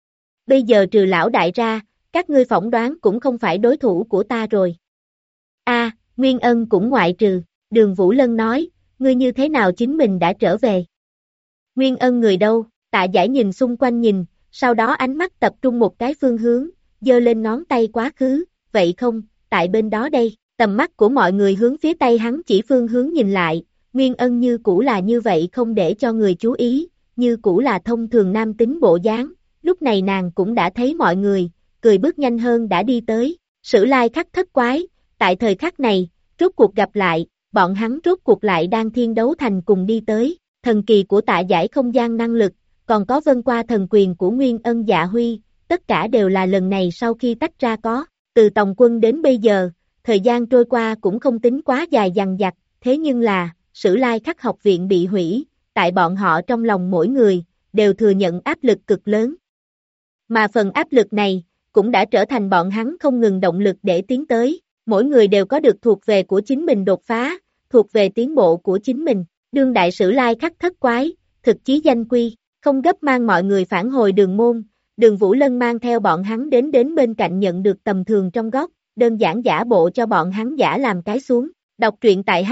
Bây giờ trừ lão đại ra, các ngươi phỏng đoán cũng không phải đối thủ của ta rồi. A, Nguyên Ân cũng ngoại trừ, Đường Vũ Lân nói, ngươi như thế nào chính mình đã trở về. Nguyên Ân người đâu? Tạ Giải nhìn xung quanh nhìn, sau đó ánh mắt tập trung một cái phương hướng, giơ lên ngón tay quá khứ, vậy không, tại bên đó đây, tầm mắt của mọi người hướng phía tay hắn chỉ phương hướng nhìn lại, Nguyên Ân như cũ là như vậy không để cho người chú ý, như cũ là thông thường nam tính bộ dáng, lúc này nàng cũng đã thấy mọi người, cười bước nhanh hơn đã đi tới, Sử Lai Khắc thất quái, tại thời khắc này, rốt cuộc gặp lại, bọn hắn rốt cuộc lại đang thiên đấu thành cùng đi tới, thần kỳ của Tạ Giải không gian năng lực, còn có vân qua thần quyền của Nguyên Ân Dạ Huy, tất cả đều là lần này sau khi tách ra có, từ Tòng Quân đến bây giờ, thời gian trôi qua cũng không tính quá dài dằng dặc, thế nhưng là, Sử Lai Khắc học viện bị hủy, tại bọn họ trong lòng mỗi người, đều thừa nhận áp lực cực lớn. Mà phần áp lực này, cũng đã trở thành bọn hắn không ngừng động lực để tiến tới, mỗi người đều có được thuộc về của chính mình đột phá, thuộc về tiến bộ của chính mình, đương đại Sử Lai Khắc thất quái, thực chí danh quy, không gấp mang mọi người phản hồi đường môn, Đường Vũ Lân mang theo bọn hắn đến bên cạnh nhận được tầm thường trong góc, đơn giản giả bộ cho bọn hắn giả làm cái xuống. Đọc truyện tại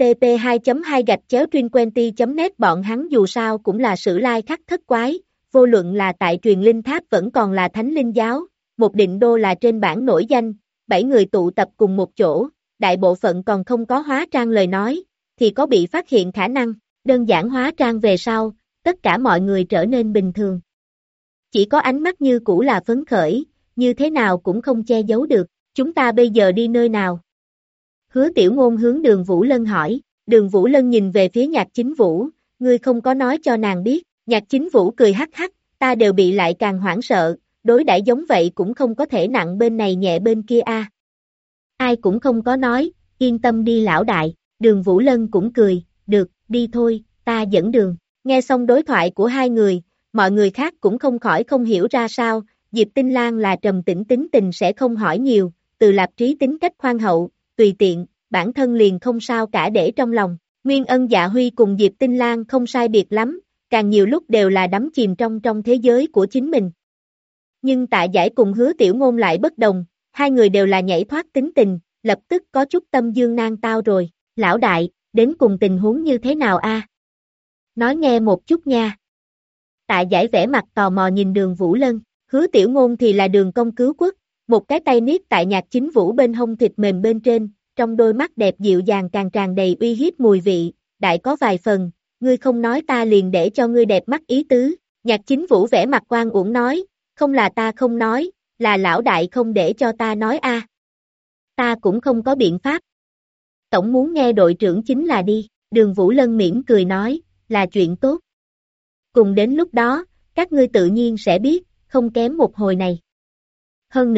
http://2.2-trinquenty.net Bọn hắn dù sao cũng là Sử Lai Khắc thất quái, vô luận là tại truyền linh tháp vẫn còn là thánh linh giáo, một định đô là trên bảng nổi danh, 7 người tụ tập cùng một chỗ, đại bộ phận còn không có hóa trang lời nói, thì có bị phát hiện khả năng, đơn giản hóa trang về sau, tất cả mọi người trở nên bình thường. Chỉ có ánh mắt như cũ là phấn khởi, như thế nào cũng không che giấu được, chúng ta bây giờ đi nơi nào? Hứa Tiểu Ngôn hướng Đường Vũ Lân hỏi, Đường Vũ Lân nhìn về phía Nhạc Chính Vũ, ngươi không có nói cho nàng biết, Nhạc Chính Vũ cười hắc hắc, ta đều bị lại càng hoảng sợ, đối đãi giống vậy cũng không có thể nặng bên này nhẹ bên kia a. Ai cũng không có nói, yên tâm đi lão đại, Đường Vũ Lân cũng cười, được, đi thôi, ta dẫn đường. Nghe xong đối thoại của hai người, mọi người khác cũng không khỏi không hiểu ra sao, Diệp Tinh Lan là trầm tĩnh tính tình sẽ không hỏi nhiều, Từ Lạp Trí tính cách khoan hậu, tùy tiện, bản thân liền không sao cả để trong lòng. Nguyên Ân Dạ Huy cùng Diệp Tinh Lan không sai biệt lắm, càng nhiều lúc đều là đắm chìm trong thế giới của chính mình. Nhưng Tạ Giải cùng Hứa Tiểu Ngôn lại bất đồng, hai người đều là nhảy thoát tính tình, lập tức có chút tâm dương nan tao rồi, lão đại, đến cùng tình huống như thế nào a? Nói nghe một chút nha. Tạ Giải vẻ mặt tò mò nhìn Đường Vũ Lân, Hứa Tiểu Ngôn thì là Đường Công cứu quốc, một cái tay niết tại Nhạc Chính Vũ bên hông thịt mềm bên trên, trong đôi mắt đẹp dịu dàng càng tràn đầy uy hiếp mùi vị, đại có vài phần, ngươi không nói ta liền để cho ngươi đẹp mắt ý tứ, Nhạc Chính Vũ vẻ mặt oan uổng nói, không là ta không nói, là lão đại không để cho ta nói a. Ta cũng không có biện pháp. Tổng muốn nghe đội trưởng chính là đi, Đường Vũ Lân mỉm cười nói, là chuyện tốt. Cùng đến lúc đó, các ngươi tự nhiên sẽ biết, không kém một hồi này. Hơn nữa,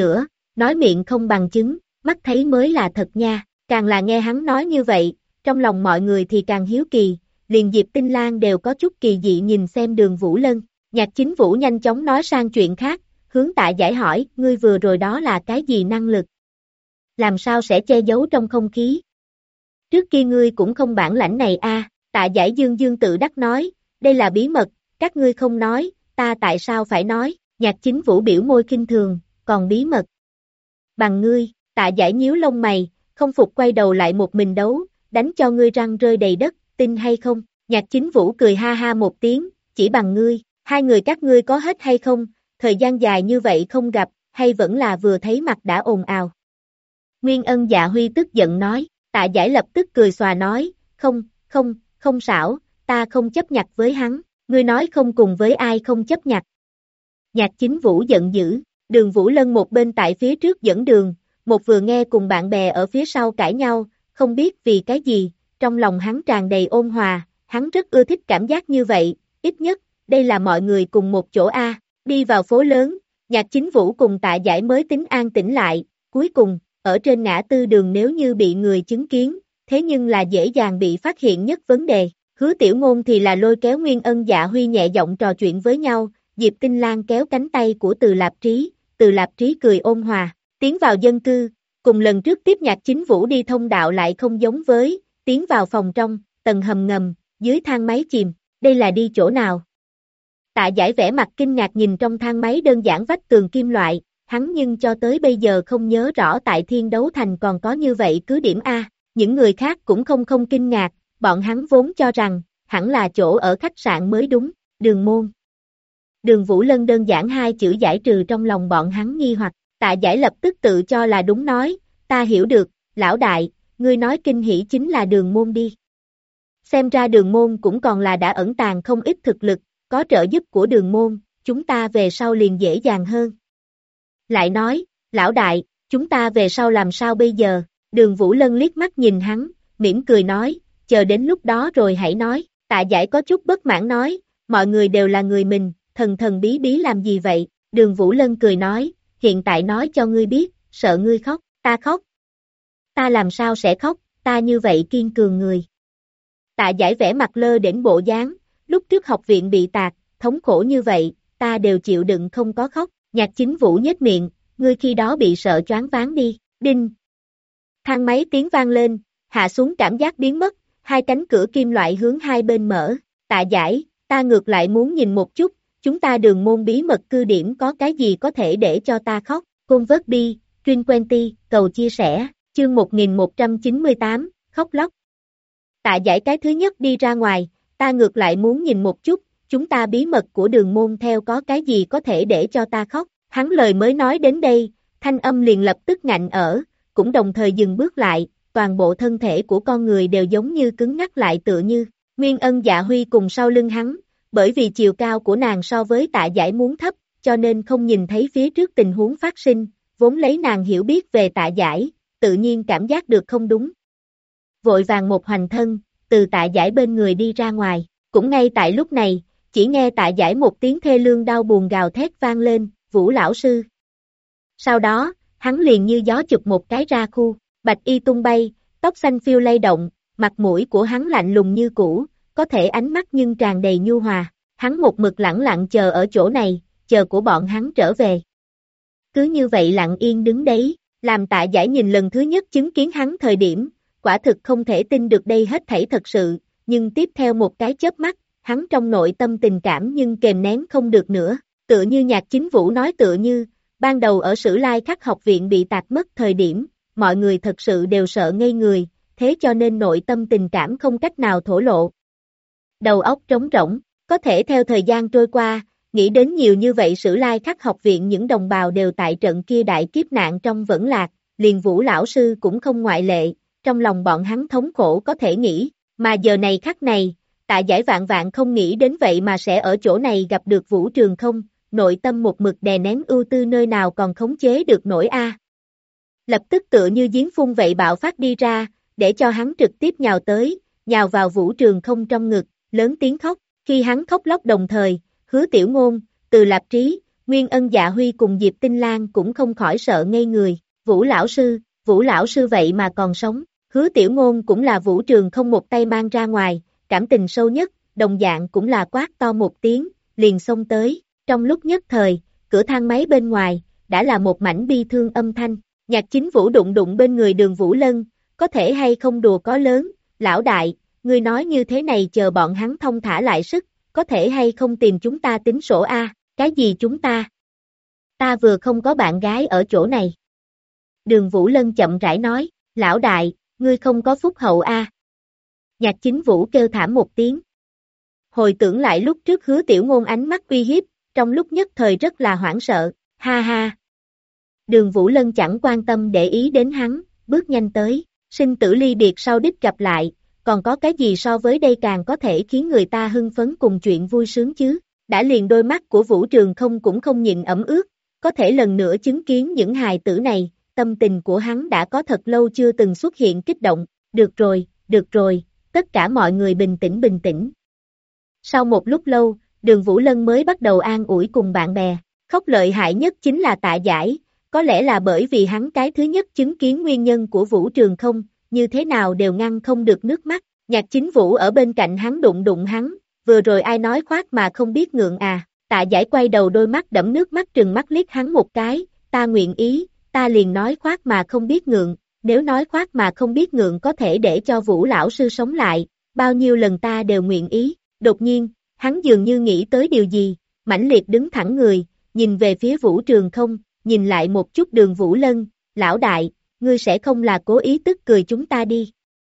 nói miệng không bằng chứng, mắt thấy mới là thật nha, càng là nghe hắn nói như vậy, trong lòng mọi người thì càng hiếu kỳ, liền Diệp Tinh Lan đều có chút kỳ dị nhìn xem Đường Vũ Lân, Nhạc Chính Vũ nhanh chóng nói sang chuyện khác, hướng Tạ Giải hỏi, ngươi vừa rồi đó là cái gì năng lực? Làm sao sẽ che giấu trong không khí? Trước kia ngươi cũng không bản lãnh này a. Tạ Giải dương dương tự đắc nói, đây là bí mật, các ngươi không nói, ta tại sao phải nói, Nhạc Chính Vũ biểu môi khinh thường, còn bí mật. Bằng ngươi, Tạ Giải nhíu lông mày, không phục quay đầu lại một mình đấu, đánh cho ngươi răng rơi đầy đất, tin hay không, Nhạc Chính Vũ cười ha ha một tiếng, chỉ bằng ngươi, hai người các ngươi có hết hay không, thời gian dài như vậy không gặp, hay vẫn là vừa thấy mặt đã ồn ào. Nguyên Ân Dạ Huy tức giận nói, Tạ Giải lập tức cười xòa nói, không xảo, ta không chấp nhặt với hắn, ngươi nói không cùng với ai không chấp nhặt. Nhạc Chính Vũ giận dữ, Đường Vũ Lân một bên tại phía trước dẫn đường, một vừa nghe cùng bạn bè ở phía sau cãi nhau, không biết vì cái gì, trong lòng hắn tràn đầy ôn hòa, hắn rất ưa thích cảm giác như vậy, ít nhất, đây là mọi người cùng một chỗ a. Đi vào phố lớn, Nhạc Chính Vũ cùng Tạ Giải mới tính an tĩnh lại, cuối cùng, ở trên ngã tư đường nếu như bị người chứng kiến, thế nhưng là dễ dàng bị phát hiện nhất vấn đề. Hứa Tiểu Ngôn thì là lôi kéo Nguyên Ân Dạ Huy nhẹ giọng trò chuyện với nhau, Diệp Tinh Lan kéo cánh tay của Từ Lạp Trí cười ôn hòa, tiến vào dân cư, cùng lần trước tiếp Nhạc Chính Vũ đi thông đạo lại không giống với, tiến vào phòng trong, tầng hầm ngầm, dưới thang máy chìm, đây là đi chỗ nào? Tạ Giải vẻ mặt kinh ngạc nhìn trong thang máy đơn giản vách tường kim loại, hắn nhưng cho tới bây giờ không nhớ rõ tại Thiên Đấu Thành còn có như vậy cứ điểm A, những người khác cũng không kinh ngạc, bọn hắn vốn cho rằng, hẳn là chỗ ở khách sạn mới đúng, Đường môn. Đường Vũ Lân đơn giản hai chữ giải trừ trong lòng bọn hắn nghi hoặc, Tạ Giải lập tức tự cho là đúng nói, ta hiểu được, lão đại, ngươi nói kinh hỉ chính là đường môn đi. Xem ra đường môn cũng còn là đã ẩn tàng không ít thực lực, có trợ giúp của đường môn, chúng ta về sau liền dễ dàng hơn. Lại nói, lão đại, chúng ta về sau làm sao bây giờ? Đường Vũ Lân liếc mắt nhìn hắn, mỉm cười nói, chờ đến lúc đó rồi hãy nói. Tạ Giải có chút bất mãn nói, mọi người đều là người mình, thần bí bí làm gì vậy? Đường Vũ Lân cười nói, hiện tại nói cho ngươi biết, sợ ngươi khóc, ta khóc. Ta làm sao sẽ khóc, ta như vậy kiên cường người. Tạ Giải vẻ mặt lơ đễnh bộ dáng, lúc trước học viện bị tạc, thống khổ như vậy, ta đều chịu đựng không có khóc. Nhạc Chính Vũ nhếch miệng, ngươi khi đó bị sợ choáng váng đi, đinh. Thang máy tiếng vang lên, hạ xuống cảm giác biến mất, hai cánh cửa kim loại hướng hai bên mở, Tạ Giải, ta ngược lại muốn nhìn một chút, chúng ta đường môn bí mật cư điểm có cái gì có thể để cho ta khóc, Côn vớt bi, Truyền Quenty, cầu chia sẻ, chương 1198, khóc lóc. Tạ Giải cái thứ nhất đi ra ngoài, ta ngược lại muốn nhìn một chút, chúng ta bí mật của đường môn theo có cái gì có thể để cho ta khóc, hắn lời mới nói đến đây, thanh âm liền lập tức ngạnh ở, cũng đồng thời dừng bước lại, toàn bộ thân thể của con người đều giống như cứng ngắc lại tựa như, Nguyên Ân Dạ Huy cùng sau lưng hắn, bởi vì chiều cao của nàng so với Tạ Giải muốn thấp, cho nên không nhìn thấy phía trước tình huống phát sinh, vốn lấy nàng hiểu biết về Tạ Giải, tự nhiên cảm giác được không đúng. Vội vàng một hoành thân, từ Tạ Giải bên người đi ra ngoài, cũng ngay tại lúc này, chỉ nghe Tạ Giải một tiếng thê lương đau buồn gào thét vang lên, Vũ lão sư. Sau đó, hắn liền như gió chụp một cái ra khu, bạch y tung bay, tóc xanh phiêu lay động, mặt mũi của hắn lạnh lùng như cũ, có thể ánh mắt nhưng tràn đầy nhu hòa, hắn một mực lẳng lặng chờ ở chỗ này, chờ của bọn hắn trở về. Cứ như vậy lặng yên đứng đấy, làm Tạ Giải nhìn lần thứ nhất chứng kiến hắn thời điểm, quả thực không thể tin được đây hết thảy thật sự, nhưng tiếp theo một cái chớp mắt, hắn trong nội tâm tình cảm nhưng kềm nén không được nữa, tựa như Nhạc Chính Vũ nói tựa như, ban đầu ở Sử Lai Khắc học viện bị tạc mất thời điểm, mọi người thật sự đều sợ ngây người, thế cho nên nội tâm tình cảm không cách nào thổ lộ. Đầu óc trống rỗng, có thể theo thời gian trôi qua, nghĩ đến nhiều như vậy Sử Lai Khắc học viện những đồng bào đều tại trận kia đại kiếp nạn trong vẫn lạc, liền Vũ lão sư cũng không ngoại lệ, trong lòng bọn hắn thống khổ có thể nghĩ, mà giờ này khắc này, Tạ Giải vạn vạn không nghĩ đến vậy mà sẽ ở chỗ này gặp được Vũ Trường Không, nội tâm một mực đè nén ưu tư nơi nào còn khống chế được nổi a. Lập tức tựa như giếng phun vậy bạo phát đi ra, để cho hắn trực tiếp nhào tới, nhào vào Vũ Trường Không trong ngực, lớn tiếng khóc, khi hắn khóc lóc đồng thời, Hứa Tiểu Ngôn, Từ Lạp Trí, Nguyên Ân Dạ Huy cùng Diệp Tinh Lan cũng không khỏi sợ ngây người, Vũ lão sư vậy mà còn sống, Hứa Tiểu Ngôn cũng là Vũ Trường Không một tay mang ra ngoài, cảm tình sâu nhất, đồng dạng cũng là quát to một tiếng, liền xông tới, trong lúc nhất thời, cửa thang máy bên ngoài, đã là một mảnh bi thương âm thanh, Nhạc Chính Vũ đụng đụng bên người Đường Vũ Lân, có thể hay không đùa có lớn, lão đại, ngươi nói như thế này chờ bọn hắn thông thả lại sức, có thể hay không tìm chúng ta tính sổ a? Cái gì chúng ta? Ta vừa không có bạn gái ở chỗ này. Đường Vũ Lân chậm rãi nói, lão đại, ngươi không có phúc hậu a. Nhạc Chính Vũ kêu thảm một tiếng. Hồi tưởng lại lúc trước Hứa Tiểu Ngôn ánh mắt uy hiếp, trong lúc nhất thời rất là hoảng sợ, ha ha. Đường Vũ Lân chẳng quan tâm để ý đến hắn, bước nhanh tới, sinh tử ly biệt sau đích gặp lại, còn có cái gì so với đây càng có thể khiến người ta hưng phấn cùng chuyện vui sướng chứ, đã liền đôi mắt của Vũ Trường Không cũng không nhịn ẩm ướt, có thể lần nữa chứng kiến những hài tử này, tâm tình của hắn đã có thật lâu chưa từng xuất hiện kích động, được rồi, tất cả mọi người bình tĩnh. Sau một lúc lâu, Đường Vũ Lân mới bắt đầu an ủi cùng bạn bè, khóc lợi hại nhất chính là Tạ Giải, có lẽ là bởi vì hắn cái thứ nhất chứng kiến nguyên nhân của Vũ Trường Không, như thế nào đều ngăn không được nước mắt, Nhạc Chính Vũ ở bên cạnh hắn đụng hắn, vừa rồi ai nói khoác mà không biết ngượng à, Tạ Giải quay đầu đôi mắt đẫm nước mắt trừng mắt liếc hắn một cái, ta nguyện ý, ta liền nói khoác mà không biết ngượng, nếu nói khoác mà không biết ngượng có thể để cho Vũ lão sư sống lại, bao nhiêu lần ta đều nguyện ý, đột nhiên, hắn dường như nghĩ tới điều gì, mãnh liệt đứng thẳng người, nhìn về phía Vũ Trường Không, nhìn lại một chút Đường Vũ Lân, lão đại, ngươi sẽ không là cố ý tức cười chúng ta đi.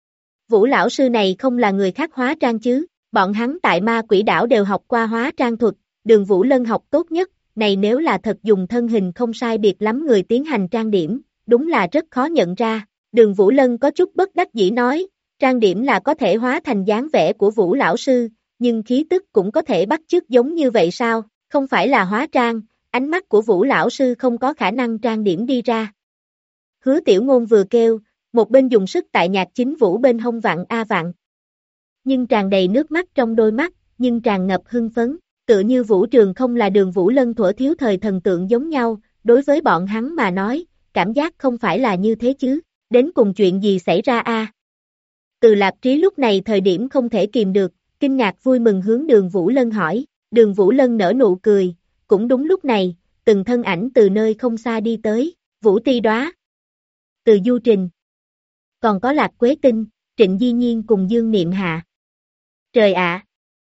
Vũ lão sư này không là người khác hóa trang chứ, bọn hắn tại Ma Quỷ Đảo đều học qua hóa trang thuật, Đường Vũ Lân học tốt nhất, này nếu là thật dùng thân hình không sai biệt lắm người tiến hành trang điểm, đúng là rất khó nhận ra, Đường Vũ Lân có chút bất đắc dĩ nói, trang điểm là có thể hóa thành dáng vẻ của Vũ lão sư, nhưng khí tức cũng có thể bắt chước giống như vậy sao, không phải là hóa trang, ánh mắt của Vũ lão sư không có khả năng trang điểm đi ra. Hứa Tiểu Ngôn vừa kêu, một bên dùng sức tại Nhạc Chính Vũ bên hông vặn a vặn. Nhưng tràn đầy nước mắt trong đôi mắt, nhưng tràn ngập hưng phấn, tựa như Vũ Trường Không là Đường Vũ Lân thuở thiếu thời thần tượng giống nhau, đối với bọn hắn mà nói, cảm giác không phải là như thế chứ, đến cùng chuyện gì xảy ra a? Từ Lạp Trí lúc này thời điểm không thể kìm được, kinh ngạc vui mừng hướng Đường Vũ Lân hỏi, Đường Vũ Lân nở nụ cười, cũng đúng lúc này, từng thân ảnh từ nơi không xa đi tới, Vũ Ti Đóa, Từ Du Trình, còn có Lạc Quế Tinh, Trịnh Di Nhiên cùng Dương Niệm Hạ. Trời ạ!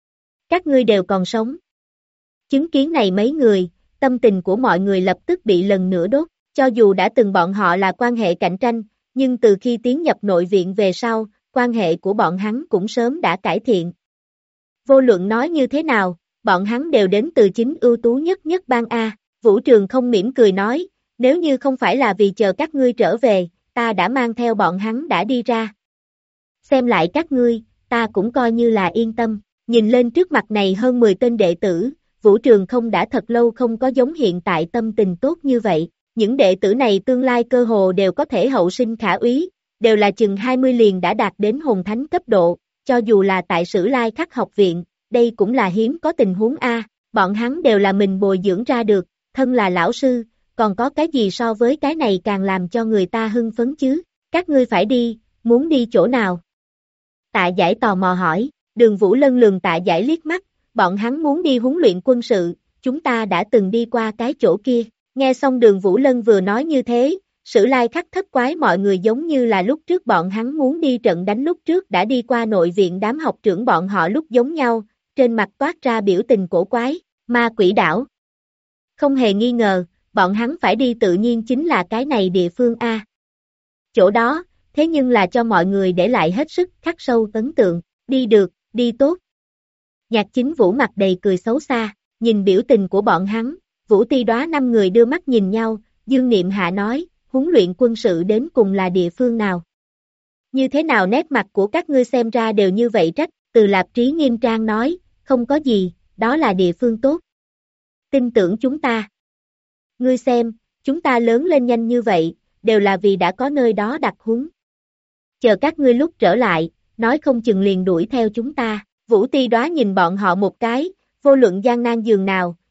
Các ngươi đều còn sống. Chứng kiến này mấy người, tâm tình của mọi người lập tức bị lần nữa đốt, cho dù đã từng bọn họ là quan hệ cạnh tranh, nhưng từ khi tiến nhập nội viện về sau, quan hệ của bọn hắn cũng sớm đã cải thiện. Vô luận nói như thế nào, bọn hắn đều đến từ chính ưu tú nhất ban A, Vũ Trường Không mỉm cười nói, nếu như không phải là vì chờ các ngươi trở về, ta đã mang theo bọn hắn đã đi ra. Xem lại các ngươi, ta cũng coi như là yên tâm, nhìn lên trước mặt này hơn 10 tên đệ tử, Vũ Trường Không đã thật lâu không có giống hiện tại tâm tình tốt như vậy, những đệ tử này tương lai cơ hồ đều có thể hậu sinh khả úy, đều là chừng 20 liền đã đạt đến hồn thánh cấp độ, cho dù là tại Sử Lai Khắc học viện, đây cũng là hiếm có tình huống A, bọn hắn đều là mình bồi dưỡng ra được, thân là lão sư, còn có cái gì so với cái này càng làm cho người ta hưng phấn chứ, các ngươi phải đi, muốn đi chỗ nào? Tạ Giải tò mò hỏi, Đường Vũ Lân lườm Tạ Giải liếc mắt, bọn hắn muốn đi huấn luyện quân sự, chúng ta đã từng đi qua cái chỗ kia, nghe xong Đường Vũ Lân vừa nói như thế, Sử Lai Khắc thất quái mọi người giống như là lúc trước bọn hắn muốn đi trận đánh lúc trước đã đi qua nội viện đám học trưởng bọn họ lúc giống nhau, trên mặt toát ra biểu tình cổ quái, Ma Quỷ Đảo. Không hề nghi ngờ, bọn hắn phải đi tự nhiên chính là cái này địa phương A. Chỗ đó, thế nhưng là cho mọi người để lại hết sức khắc sâu ấn tượng, đi được, đi tốt. Nhạc Chính Vũ mặt đầy cười xấu xa, nhìn biểu tình của bọn hắn, Vũ Ti Đóa 5 người đưa mắt nhìn nhau, Dương Niệm Hạ nói, huấn luyện quân sự đến cùng là địa phương nào? Như thế nào nét mặt của các ngươi xem ra đều như vậy trách, Từ Lạp Trí nghiêm trang nói, không có gì, đó là địa phương tốt. Tin tưởng chúng ta. Ngươi xem, chúng ta lớn lên nhanh như vậy, đều là vì đã có nơi đó đặt huấn. Chờ các ngươi lúc trở lại, nói không chừng liền đuổi theo chúng ta. Vũ Ti Đóa nhìn bọn họ một cái, vô luận gian nan giường nào,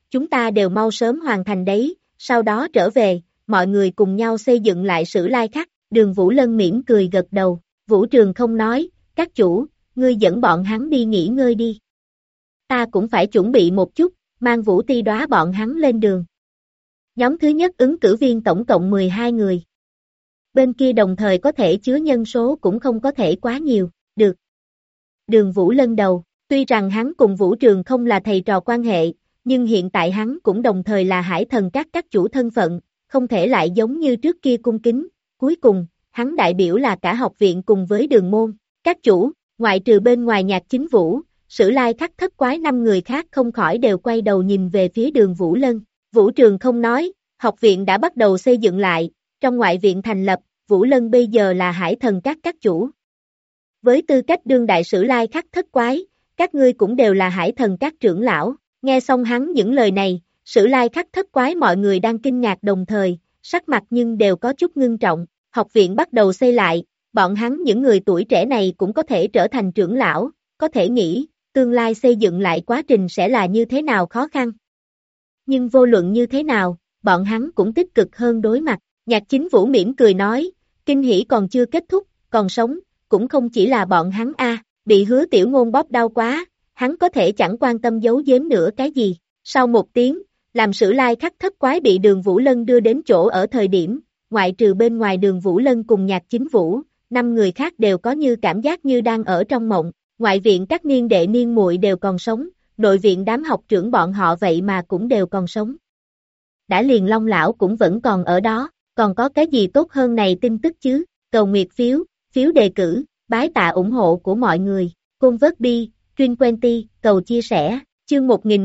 chúng ta đều mau sớm hoàn thành đấy, sau đó trở về, mọi người cùng nhau xây dựng lại Sử Lai Khắc. Đường Vũ Lân mỉm cười gật đầu, Vũ Trường không nói, các chủ, ngươi dẫn bọn hắn đi nghỉ ngơi đi. Ta cũng phải chuẩn bị một chút, mang Vũ Ti Đóa bọn hắn lên đường. Nhóm thứ nhất ứng cử viên tổng cộng 12 người. Bên kia đồng thời có thể chứa nhân số cũng không có thể quá nhiều, được. Đường Vũ Lân đầu, tuy rằng hắn cùng Vũ Trường không là thầy trò quan hệ, nhưng hiện tại hắn cũng đồng thời là Hải Thần các chủ thân phận, không thể lại giống như trước kia cung kính. Cuối cùng, hắn đại biểu là cả học viện cùng với Đường môn. Các chủ, ngoại trừ bên ngoài Nhạc Chính Vũ, Sử Lai Khắc thất quái 5 người khác không khỏi đều quay đầu nhìn về phía Đường Vũ Lân. Vũ Trường không nói, học viện đã bắt đầu xây dựng lại, trong ngoại viện thành lập, Vũ Lân bây giờ là Hải Thần các chủ. Với tư cách đương đại Sử Lai Khắc thất quái, các ngươi cũng đều là Hải Thần các trưởng lão. Nghe xong hắn những lời này, Sử Lai Khắc thất quái mọi người đang kinh ngạc đồng thời, sắc mặt nhưng đều có chút ngưng trọng. Học viện bắt đầu xây lại, bọn hắn những người tuổi trẻ này cũng có thể trở thành trưởng lão, có thể nghĩ, tương lai xây dựng lại quá trình sẽ là như thế nào khó khăn. Nhưng vô luận như thế nào, bọn hắn cũng tích cực hơn đối mặt. Nhạc Chính Vũ mỉm cười nói, kinh hỉ còn chưa kết thúc, còn sống, cũng không chỉ là bọn hắn bị Hứa Tiểu Ngôn bóp đau quá, hắn có thể chẳng quan tâm giấu giếm nữa cái gì. Sau một tiếng, làm Sử Lai Khắc thất quái bị Đường Vũ Lân đưa đến chỗ ở thời điểm, ngoại trừ bên ngoài Đường Vũ Lân cùng Nhạc Chính Vũ, 5 người khác đều có như cảm giác như đang ở trong mộng. Ngoại viện các niên đệ niên muội đều còn sống, nội viện đám học trưởng bọn họ vậy mà cũng đều còn sống. Đã liền Long lão cũng vẫn còn ở đó, còn có cái gì tốt hơn này tin tức chứ? Cầu nguyệt phiếu, phiếu đề cử, bái tạ ủng hộ của mọi người. Convertby, Trinquenty, cầu chia sẻ, chương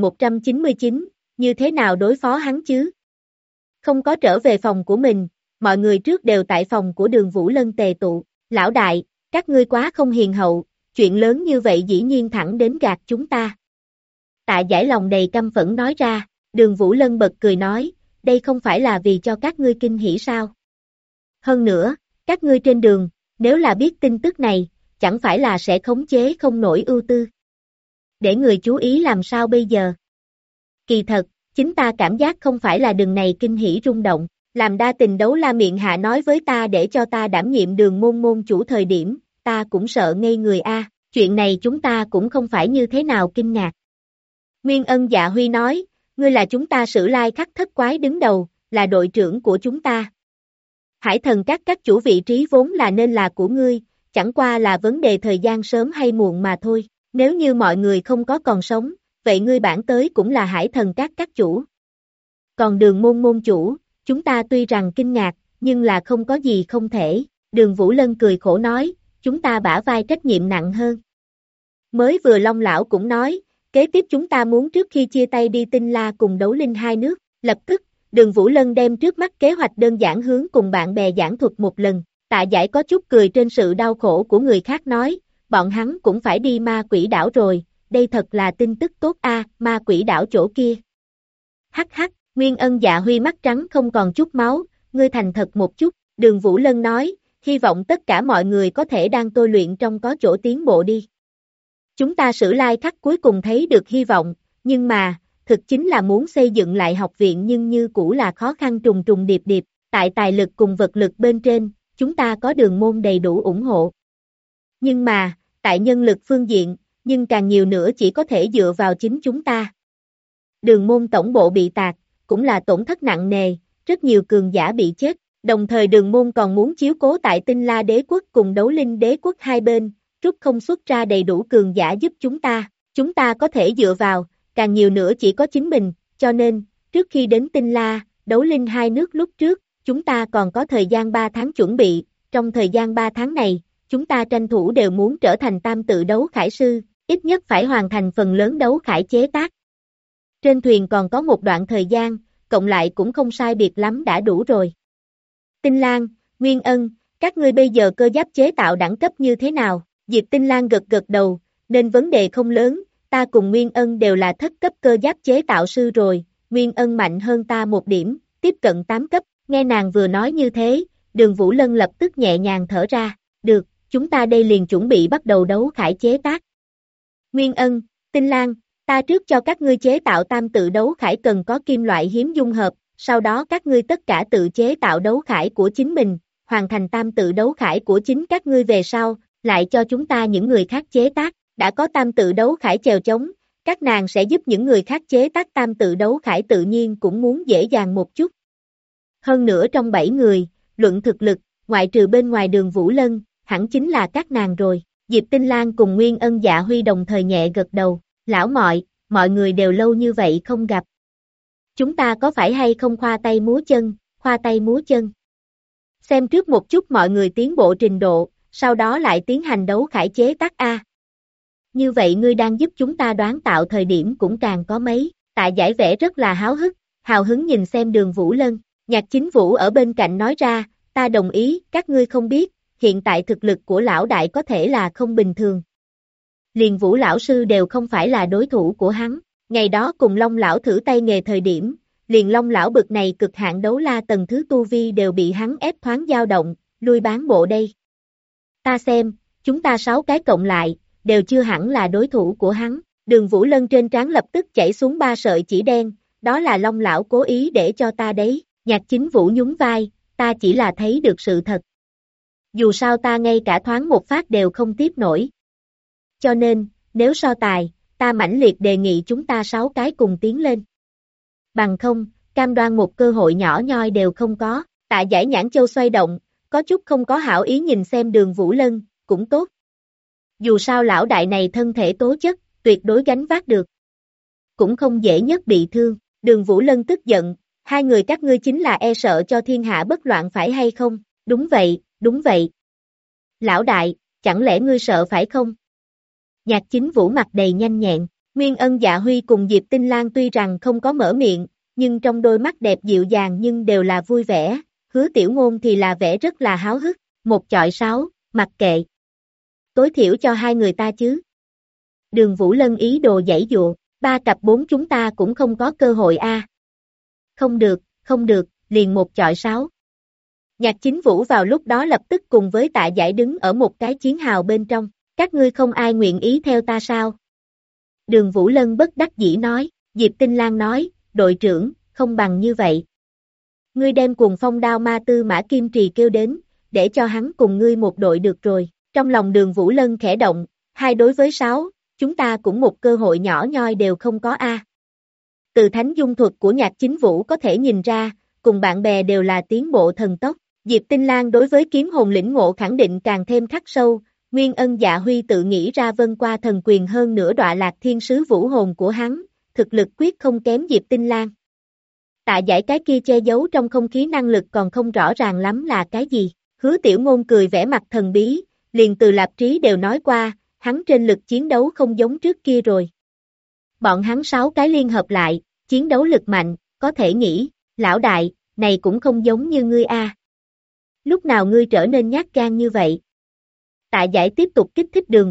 1199, như thế nào đối phó hắn chứ? Không có trở về phòng của mình, mọi người trước đều tại phòng của Đường Vũ Lân tề tụ. Lão đại, các ngươi quá không hiền hậu, chuyện lớn như vậy dĩ nhiên thẳng đến gạt chúng ta. Tạ Giải lòng đầy căm phẫn nói ra. Đường Vũ Lân bật cười nói, đây không phải là vì cho các ngươi kinh hỉ sao? Hơn nữa, các ngươi trên đường, nếu là biết tin tức này, chẳng phải là sẽ khống chế không nổi ưu tư. Để người chú ý làm sao bây giờ? Kỳ thật, chính ta cảm giác không phải là đường này kinh hỉ rung động, làm đa tình đấu la miệng hạ nói với ta để cho ta đảm nhiệm Đường môn chủ thời điểm, ta cũng sợ ngây người chuyện này chúng ta cũng không phải như thế nào kinh ngạc. Nguyên Ân Dạ Huy nói, ngươi là chúng ta Sử Lai Khắc thất quái đứng đầu, là đội trưởng của chúng ta. Hải Thần các chủ vị trí vốn là nên là của ngươi, chẳng qua là vấn đề thời gian sớm hay muộn mà thôi. Nếu như mọi người không có còn sống, vậy ngươi bản tới cũng là Hải Thần các chủ. Còn Đường môn chủ, chúng ta tuy rằng kinh ngạc, nhưng là không có gì không thể. Đường Vũ Lân cười khổ nói, chúng ta bả vai trách nhiệm nặng hơn. Mới vừa Long lão cũng nói, kế tiếp chúng ta muốn trước khi chia tay đi Tinh La cùng Đấu Linh hai nước. Lập tức, Đường Vũ Lân đem trước mắt kế hoạch đơn giản hướng cùng bạn bè giảng thuật một lần. Tạ Giải có chút cười trên sự đau khổ của người khác nói, bọn hắn cũng phải đi Ma Quỷ đảo rồi, đây thật là tin tức tốt Ma Quỷ đảo chỗ kia. Hắc hắc, Nguyên Ân Dạ Huy mắt trắng không còn chút máu, ngươi thành thật một chút. Đường Vũ Lân nói, hy vọng tất cả mọi người có thể đang tôi luyện trong có chỗ tiến bộ đi. Chúng ta Sử Lai Khắc cuối cùng thấy được hy vọng, nhưng mà, thực chính là muốn xây dựng lại học viện nhưng như cũ là khó khăn trùng trùng điệp điệp, tại tài lực cùng vật lực bên trên, chúng ta có Đường môn đầy đủ ủng hộ. Nhưng mà, tại nhân lực phương diện, nhưng càng nhiều nữa chỉ có thể dựa vào chính chúng ta. Đường môn tổng bộ bị tạc, cũng là tổn thất nặng nề, rất nhiều cường giả bị chết, đồng thời Đường môn còn muốn chiếu cố tại Tinh La đế quốc cùng Đấu Linh đế quốc hai bên, rút không xuất ra đầy đủ cường giả giúp chúng ta có thể dựa vào, càng nhiều nữa chỉ có chính mình, cho nên, trước khi đến Tinh La, Đấu Linh hai nước lúc trước, chúng ta còn có thời gian 3 tháng chuẩn bị, trong thời gian 3 tháng này, chúng ta tranh thủ đều muốn trở thành tam tự đấu khải sư, ít nhất phải hoàn thành phần lớn đấu khải chế tác. Trên thuyền còn có một đoạn thời gian, cộng lại cũng không sai biệt lắm đã đủ rồi. Tinh Lan, Nguyên Ân, các ngươi bây giờ cơ giáp chế tạo đẳng cấp như thế nào? Diệp Tinh Lan gật gật đầu, nên vấn đề không lớn, ta cùng Nguyên Ân đều là thất cấp cơ giáp chế tạo sư rồi, Nguyên Ân mạnh hơn ta một điểm, tiếp cận 8 cấp, nghe nàng vừa nói như thế, Đường Vũ Lân lập tức nhẹ nhàng thở ra, được, chúng ta đây liền chuẩn bị bắt đầu đấu khải chế tác. Nguyên Ân, Tinh Lan, Ta trước cho các ngươi chế tạo tam tự đấu khải cần có kim loại hiếm dung hợp, sau đó các ngươi tất cả tự chế tạo đấu khải của chính mình, hoàn thành tam tự đấu khải của chính các ngươi về sau, lại cho chúng ta những người khác chế tác, đã có tam tự đấu khải chèo chống, các nàng sẽ giúp những người khác chế tác tam tự đấu khải tự nhiên cũng muốn dễ dàng một chút. Hơn nữa trong 7 người, luận thực lực, ngoại trừ bên ngoài Đường Vũ Lân, hẳn chính là các nàng rồi. Diệp Tinh Lan cùng Nguyên Ân Dạ Huy đồng thời nhẹ gật đầu, lão mọi người đều lâu như vậy không gặp. Chúng ta có phải hay không khoa tay múa chân. Xem trước một chút mọi người tiến bộ trình độ, sau đó lại tiến hành đấu khải chế tác A. Như vậy ngươi đang giúp chúng ta đoán tạo thời điểm cũng càng có mấy, Tạ Giải vẻ rất là hào hứng nhìn xem Đường Vũ Lân, Nhạc Chính Vũ ở bên cạnh nói ra, ta đồng ý, các ngươi không biết, hiện tại thực lực của lão đại có thể là không bình thường. Liền Vũ lão sư đều không phải là đối thủ của hắn, ngày đó cùng Long lão thử tay nghề thời điểm, liền Long lão bực này cực hạn đấu la tầng thứ tu vi đều bị hắn ép thoáng dao động, lui bán bộ đây. Ta xem, chúng ta 6 cái cộng lại, đều chưa hẳn là đối thủ của hắn. Đường Vũ Lân trên trán lập tức chảy xuống 3 sợi chỉ đen, đó là Long lão cố ý để cho ta đấy. Nhạc Chính Vũ nhún vai, ta chỉ là thấy được sự thật. Dù sao ta ngay cả thoáng một phát đều không tiếp nổi. Cho nên, nếu so tài, ta mãnh liệt đề nghị chúng ta 6 cái cùng tiến lên. Bằng không, cam đoan một cơ hội nhỏ nhoi đều không có. Tạ Giải nhãn châu xoay động, có chút không có hảo ý nhìn xem Đường Vũ Lân, cũng tốt. Dù sao lão đại này thân thể tố chất, tuyệt đối gánh vác được. Cũng không dễ nhất bị thương. Đường Vũ Lân tức giận, hai người các ngươi chính là e sợ cho thiên hạ bất loạn phải hay không? Đúng vậy. Lão đại, chẳng lẽ ngươi sợ phải không? Nhạc Chính Vũ mặt đầy nhanh nhẹn, Nguyên Ân Dạ Huy cùng Diệp Tinh Lan tuy rằng không có mở miệng, nhưng trong đôi mắt đẹp dịu dàng nhưng đều là vui vẻ, Hứa Tiểu Ngôn thì là vẻ rất là háo hức, 1 chọi 6, mặc kệ. Tối thiểu cho hai người ta chứ. Đường Vũ Lân ý đồ giãy dụa, 3 cặp 4 chúng ta cũng không có cơ hội a. Không được, liền 1 chọi 6. Nhạc Chính Vũ vào lúc đó lập tức cùng với Tạ Giải đứng ở một cái chiến hào bên trong, các ngươi không ai nguyện ý theo ta sao? Đường Vũ Lân bất đắc dĩ nói, Diệp Tinh Lan nói, đội trưởng, không bằng như vậy. Ngươi đem Cuồng Phong Đao Ma Tư Mã Kim Trì kêu đến, để cho hắn cùng ngươi một đội được rồi. Trong lòng Đường Vũ Lân khẽ động, 2 đối với 6, chúng ta cũng một cơ hội nhỏ nhoi đều không có a. Từ thánh dung thuật của Nhạc Chính Vũ có thể nhìn ra, cùng bạn bè đều là tiến bộ thần tốc. Diệp Tinh Lan đối với kiếm hồn lĩnh ngộ khẳng định càng thêm khắc sâu, Nguyên Ân Dạ Huy tự nghĩ ra vân qua thần quyền hơn nữa đọa lạc thiên sứ vũ hồn của hắn, thực lực quyết không kém Diệp Tinh Lan. Tạ Giải cái kia che giấu trong không khí năng lực còn không rõ ràng lắm là cái gì, Hứa Tiểu Ngôn cười vẻ mặt thần bí, liền từ Lạp Trí đều nói qua, hắn trên lực chiến đấu không giống trước kia rồi. Bọn hắn 6 cái liên hợp lại, chiến đấu lực mạnh, có thể nghĩ, lão đại, này cũng không giống như ngươi a. Lúc nào ngươi trở nên nhát gan như vậy? Tạ Giải tiếp tục kích thích Đường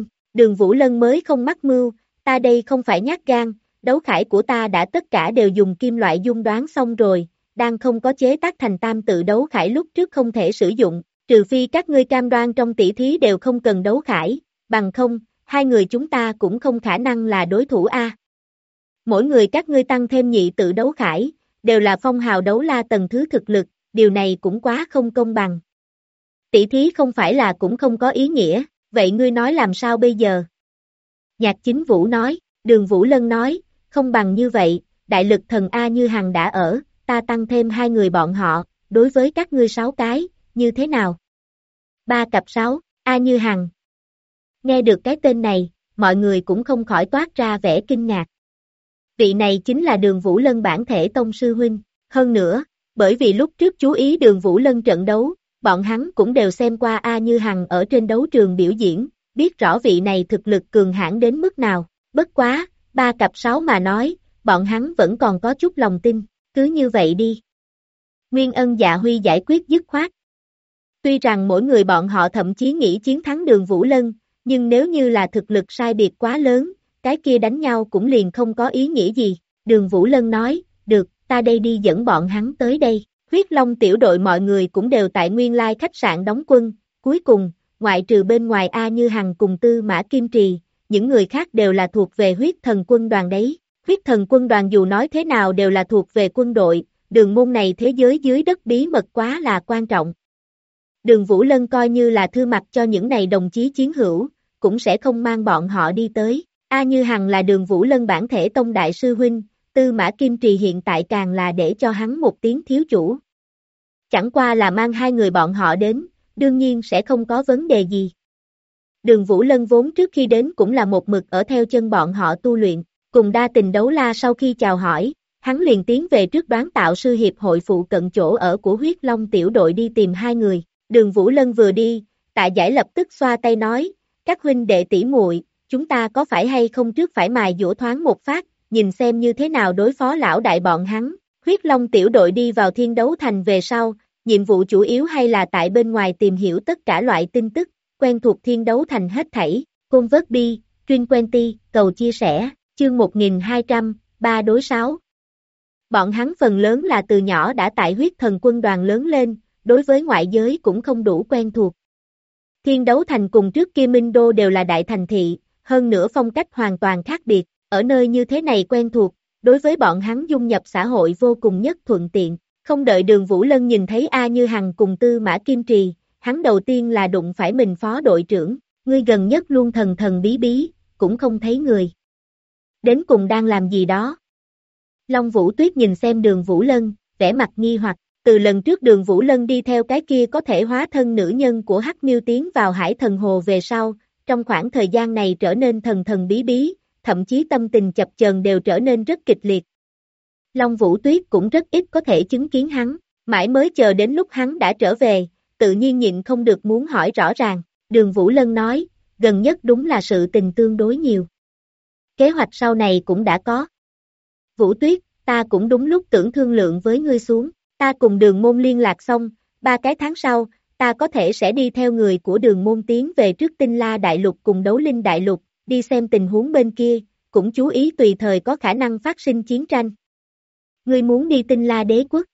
Vũ Lân mới không mắc mưu, ta đây không phải nhát gan, đấu khải của ta đã tất cả đều dùng kim loại dung đoán xong rồi, đang không có chế tác thành tam tự đấu khải lúc trước không thể sử dụng, trừ phi các ngươi cam đoan trong tỷ thí đều không cần đấu khải, bằng không, hai người chúng ta cũng không khả năng là đối thủ a. Mỗi người các ngươi tăng thêm nhị tự đấu khải, đều là phong hào đấu la tầng thứ thực lực, điều này cũng quá không công bằng. Tỷ thí không phải là cũng không có ý nghĩa, vậy ngươi nói làm sao bây giờ? Nhạc Chính Vũ nói, Đường Vũ Lân nói, không bằng như vậy, đại lực thần A Như Hằng đã ở, ta tăng thêm 2 người bọn họ, đối với các ngươi 6 cái, như thế nào? 3 cặp 6, A Như Hằng. Nghe được cái tên này, mọi người cũng không khỏi toát ra vẻ kinh ngạc. Vị này chính là Đường Vũ Lân bản thể tông sư huynh, hơn nữa, bởi vì lúc trước chú ý Đường Vũ Lân trận đấu, bọn hắn cũng đều xem qua A Như Hằng ở trên đấu trường biểu diễn, biết rõ vị này thực lực cường hãn đến mức nào, bất quá, 3 cặp 6 mà nói, bọn hắn vẫn còn có chút lòng tin, cứ như vậy đi. Nguyên Ân Dạ Huy giải quyết dứt khoát. Tuy rằng mỗi người bọn họ thậm chí nghĩ chiến thắng Đường Vũ Lân, nhưng nếu như là thực lực sai biệt quá lớn, cái kia đánh nhau cũng liền không có ý nghĩa gì. Đường Vũ Lân nói, được, ta đây đi dẫn bọn hắn tới đây. Huyết Long tiểu đội mọi người cũng đều tại nguyên lai khách sạn đóng quân, cuối cùng, ngoại trừ bên ngoài A Như Hằng cùng Tư Mã Kim Trì, những người khác đều là thuộc về huyết thần quân đoàn đấy. Huyết thần quân đoàn dù nói thế nào đều là thuộc về quân đội, đường môn này thế giới dưới đất bí mật quá là quan trọng. Đường Vũ Lân coi như là thư mặt cho những này đồng chí chiến hữu, cũng sẽ không mang bọn họ đi tới. A Như Hằng là Đường Vũ Lân bản thể tông đại sư huynh, Tư Mã Kim Trì hiện tại càng là để cho hắn một tiếng thiếu chủ. Chẳng qua là mang hai người bọn họ đến, đương nhiên sẽ không có vấn đề gì. Đường Vũ Lân vốn trước khi đến cũng là một mực ở theo chân bọn họ tu luyện, cùng Đa Tình Đấu La sau khi chào hỏi, hắn liền tiến về trước Đoán Tạo Sư Hiệp hội phụ cận chỗ ở của Huyết Long tiểu đội đi tìm hai người. Đường Vũ Lân vừa đi, Tạ Giải lập tức xoa tay nói, các huynh đệ tỷ muội, chúng ta có phải hay không trước phải mài dũa thoáng một phát, nhìn xem như thế nào đối phó lão đại bọn hắn. Huyết Long tiểu đội đi vào Thiên Đấu Thành về sau, nhiệm vụ chủ yếu hay là tại bên ngoài tìm hiểu tất cả loại tin tức, quen thuộc Thiên Đấu Thành hết thảy. Convert bi, Truyền Quenty, cầu chia sẻ, chương 1200, 3 đối 6. Bọn hắn phần lớn là từ nhỏ đã tại huyết thần quân đoàn lớn lên, đối với ngoại giới cũng không đủ quen thuộc. Thiên Đấu Thành cùng trước kia Minh Đô đều là đại thành thị, hơn nữa phong cách hoàn toàn khác biệt, ở nơi như thế này quen thuộc, đối với bọn hắn dung nhập xã hội vô cùng nhất thuận tiện. Không đợi Đường Vũ Lân nhìn thấy A Như Hằng cùng Tư Mã Kim Trì, hắn đầu tiên là đụng phải mình phó đội trưởng, ngươi gần nhất luôn thần thần bí bí, cũng không thấy người. Đến cùng đang làm gì đó? Long Vũ Tuyết nhìn xem Đường Vũ Lân, vẻ mặt nghi hoặc, từ lần trước Đường Vũ Lân đi theo cái kia có thể hóa thân nữ nhân của Hắc Miêu tiến vào Hải Thần Hồ về sau, trong khoảng thời gian này trở nên thần thần bí bí, thậm chí tâm tình chập chờn đều trở nên rất kịch liệt. Long Vũ Tuyết cũng rất ít có thể chứng kiến hắn, mãi mới chờ đến lúc hắn đã trở về, tự nhiên nhịn không được muốn hỏi rõ ràng. Đường Vũ Lân nói, gần nhất đúng là sự tình tương đối nhiều. Kế hoạch sau này cũng đã có. Vũ Tuyết, ta cũng đúng lúc tưởng thương lượng với ngươi xuống, ta cùng Đường môn liên lạc xong, 3 cái tháng sau, ta có thể sẽ đi theo người của Đường môn tiến về trước Tinh La Đại Lục cùng Đấu Linh Đại Lục, đi xem tình huống bên kia, cũng chú ý tùy thời có khả năng phát sinh chiến tranh. Ngươi muốn đi Tinh La Đế quốc?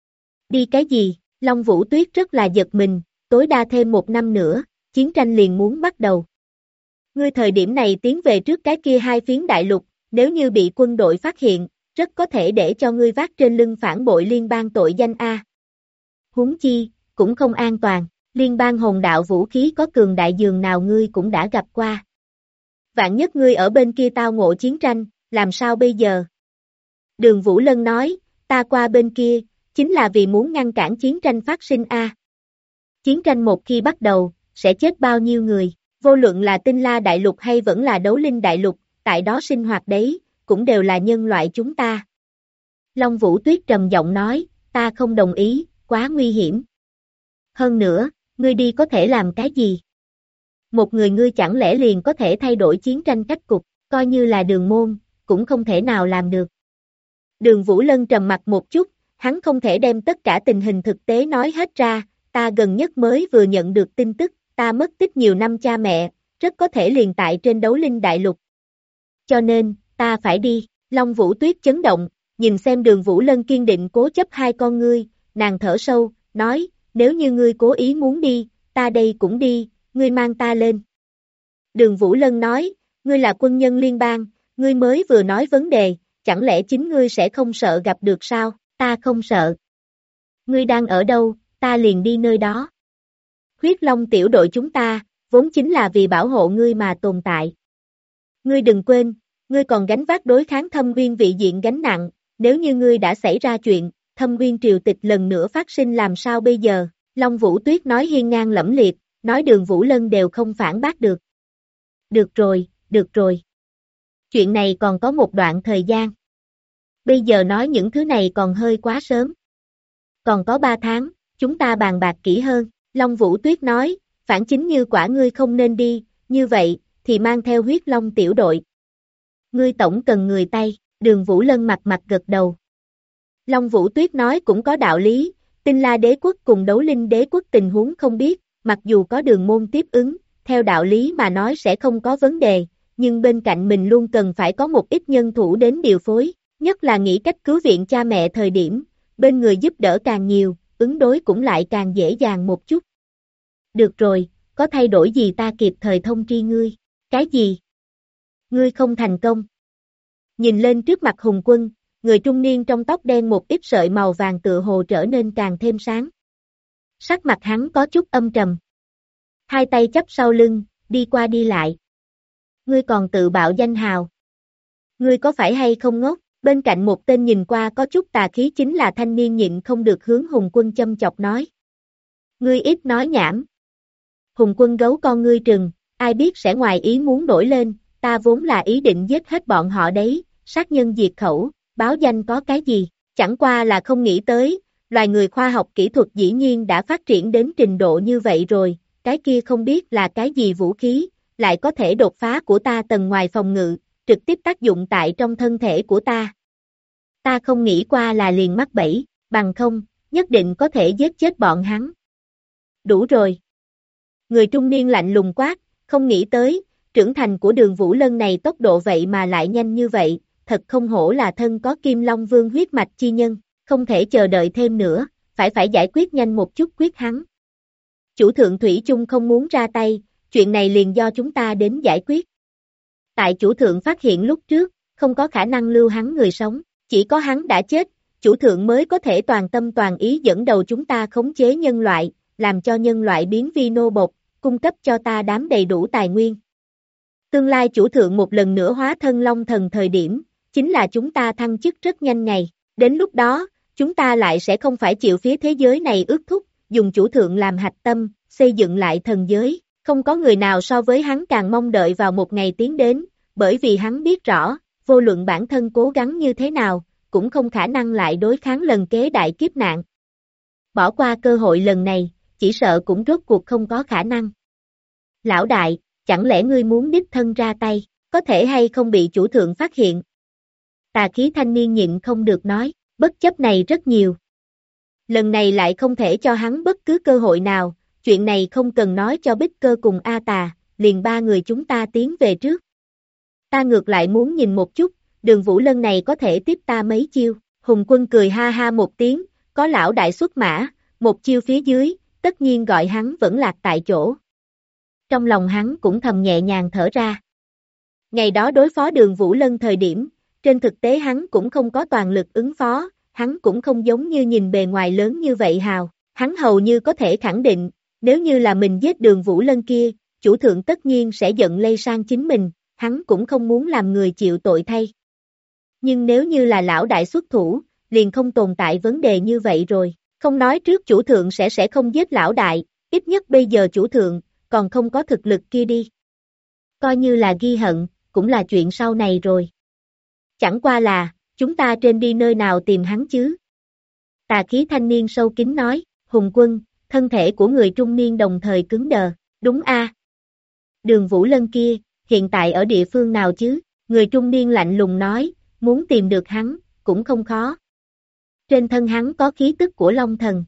Đi cái gì? Long Vũ Tuyết rất là giật mình, tối đa thêm 1 năm nữa, chiến tranh liền muốn bắt đầu. Ngươi thời điểm này tiến về trước cái kia 2 phiến đại lục, nếu như bị quân đội phát hiện, rất có thể để cho ngươi vác trên lưng phản bội liên bang tội danh A. Huống chi, cũng không an toàn, liên bang hồn đạo vũ khí có cường đại dường nào ngươi cũng đã gặp qua. Vạn nhất ngươi ở bên kia tao ngộ chiến tranh, làm sao bây giờ? Đường Vũ Lân nói, ta qua bên kia, chính là vì muốn ngăn cản chiến tranh phát sinh A. Chiến tranh một khi bắt đầu, sẽ chết bao nhiêu người, vô luận là Tinh La Đại Lục hay vẫn là Đấu Linh Đại Lục, tại đó sinh hoạt đấy, cũng đều là nhân loại chúng ta. Long Vũ Tuyết trầm giọng nói, ta không đồng ý, quá nguy hiểm. Hơn nữa, ngươi đi có thể làm cái gì? Một người ngươi chẳng lẽ liền có thể thay đổi chiến tranh cách cục, coi như là Đường môn, cũng không thể nào làm được. Đường Vũ Lân trầm mặt một chút, hắn không thể đem tất cả tình hình thực tế nói hết ra, ta gần nhất mới vừa nhận được tin tức, ta mất tích nhiều năm cha mẹ, rất có thể liền tại trên Đấu Linh Đại Lục. Cho nên, ta phải đi. Long Vũ Tuyết chấn động, nhìn xem Đường Vũ Lân kiên định cố chấp hai con ngươi, nàng thở sâu, nói, nếu như ngươi cố ý muốn đi, ta đây cũng đi, ngươi mang ta lên. Đường Vũ Lân nói, ngươi là quân nhân liên bang, ngươi mới vừa nói vấn đề, chẳng lẽ chính ngươi sẽ không sợ gặp được sao? Ta không sợ. Ngươi đang ở đâu, ta liền đi nơi đó. Huyết Long tiểu đội chúng ta, vốn chính là vì bảo hộ ngươi mà tồn tại. Ngươi đừng quên, ngươi còn gánh vác đối kháng Thâm Uyên vị diện gánh nặng, nếu như ngươi đã xảy ra chuyện, Thâm Uyên triều tịch lần nữa phát sinh làm sao bây giờ? Long Vũ Tuyết nói hiên ngang lẫm liệt, nói Đường Vũ Lân đều không phản bác được. Được rồi, được rồi. Chuyện này còn có một đoạn thời gian. Bây giờ nói những thứ này còn hơi quá sớm. Còn có 3 tháng, chúng ta bàn bạc kỹ hơn. Long Vũ Tuyết nói, phản chính như quả ngươi không nên đi, như vậy, thì mang theo huyết long tiểu đội. Ngươi tổng cần người tay, Đường Vũ Lân mặt gật đầu. Long Vũ Tuyết nói cũng có đạo lý, Tinh La Đế quốc cùng Đấu Linh Đế quốc tình huống không biết, mặc dù có Đường môn tiếp ứng, theo đạo lý mà nói sẽ không có vấn đề, nhưng bên cạnh mình luôn cần phải có một ít nhân thủ đến điều phối, nhất là nghĩ cách cứu viện cha mẹ thời điểm, bên người giúp đỡ càng nhiều, ứng đối cũng lại càng dễ dàng một chút. Được rồi, có thay đổi gì ta kịp thời thông tri ngươi. Cái gì? ngươi không thành công. Nhìn lên trước mặt Hùng Quân, người trung niên trong tóc đen một ít sợi màu vàng tựa hồ trở nên càng thêm sáng. Sắc mặt hắn có chút âm trầm. Hai tay chắp sau lưng, đi qua đi lại. Ngươi còn tự bạo danh hào. Ngươi có phải hay không ngốc? Bên cạnh một tên nhìn qua có chút tà khí chính là thanh niên nhịn không được hướng Hùng Quân châm chọc nói. Ngươi ít nói nhảm. Hùng Quân gấu con ngươi trừng, ai biết sẽ ngoài ý muốn nổi lên, ta vốn là ý định giết hết bọn họ đấy, sát nhân diệt khẩu, báo danh có cái gì, chẳng qua là không nghĩ tới, loài người khoa học kỹ thuật dĩ nhiên đã phát triển đến trình độ như vậy rồi, cái kia không biết là cái gì vũ khí, lại có thể đột phá của ta tầng ngoài phòng ngự, trực tiếp tác dụng tại trong thân thể của ta. Ta không nghĩ qua là liền mắc bẫy, bằng không, nhất định có thể giết chết bọn hắn. Đủ rồi. Người trung niên lạnh lùng quát, không nghĩ tới, trưởng thành của Đường Vũ Lân này tốc độ vậy mà lại nhanh như vậy, thật không hổ là thân có Kim Long Vương huyết mạch chi nhân, không thể chờ đợi thêm nữa, phải giải quyết nhanh một chút quyết hắn. Chủ thượng Thủy chung không muốn ra tay, chuyện này liền do chúng ta đến giải quyết. Tại chủ thượng phát hiện lúc trước, không có khả năng lưu hắn người sống, chỉ có hắn đã chết, chủ thượng mới có thể toàn tâm toàn ý dẫn đầu chúng ta khống chế nhân loại, làm cho nhân loại biến vi nô bộc, cung cấp cho ta đám đầy đủ tài nguyên. Tương lai chủ thượng một lần nữa hóa thân Long Thần thời điểm, chính là chúng ta thăng chức rất nhanh ngày, đến lúc đó, chúng ta lại sẽ không phải chịu phía thế giới này ước thúc, dùng chủ thượng làm hạch tâm, xây dựng lại thần giới, không có người nào so với hắn càng mong đợi vào một ngày tiến đến, bởi vì hắn biết rõ, vô luận bản thân cố gắng như thế nào, cũng không khả năng lại đối kháng lần kế đại kiếp nạn. Bỏ qua cơ hội lần này, chỉ sợ cũng rốt cuộc không có khả năng. Lão đại, chẳng lẽ ngươi muốn đích thân ra tay, có thể hay không bị chủ thượng phát hiện? Tà khí thanh niên nhịn không được nói, bất chấp này rất nhiều. Lần này lại không thể cho hắn bất cứ cơ hội nào, chuyện này không cần nói cho Bích Cơ cùng A Tà, liền ba người chúng ta tiến về trước. Ta ngược lại muốn nhìn một chút, Đường Vũ Lân này có thể tiếp ta mấy chiêu. Hùng Quân cười ha ha một tiếng, có lão đại xuất mã, một chiêu phía dưới, tất nhiên gọi hắn vẫn lạc tại chỗ. Trong lòng hắn cũng thầm nhẹ nhàng thở ra. Ngày đó đối phó Đường Vũ Lân thời điểm, trên thực tế hắn cũng không có toàn lực ứng phó, hắn cũng không giống như nhìn bề ngoài lớn như vậy hào. Hắn hầu như có thể khẳng định, nếu như là mình giết Đường Vũ Lân kia, chủ thượng tất nhiên sẽ giận lây sang chính mình, hắn cũng không muốn làm người chịu tội thay. Nhưng nếu như là lão đại xuất thủ, liền không tồn tại vấn đề như vậy rồi, không nói trước chủ thượng sẽ không giết lão đại, ít nhất bây giờ chủ thượng, còn không có thực lực kia đi. Coi như là ghi hận, cũng là chuyện sau này rồi. Chẳng qua là, chúng ta trên đi nơi nào tìm hắn chứ? Tà khí thanh niên sâu kín nói, Hùng Quân, thân thể của người trung niên đồng thời cứng đờ, đúng a? Đường Vũ Lân kia, hiện tại ở địa phương nào chứ? Người trung niên lạnh lùng nói, muốn tìm được hắn, cũng không khó. Trên thân hắn có khí tức của Long Thần.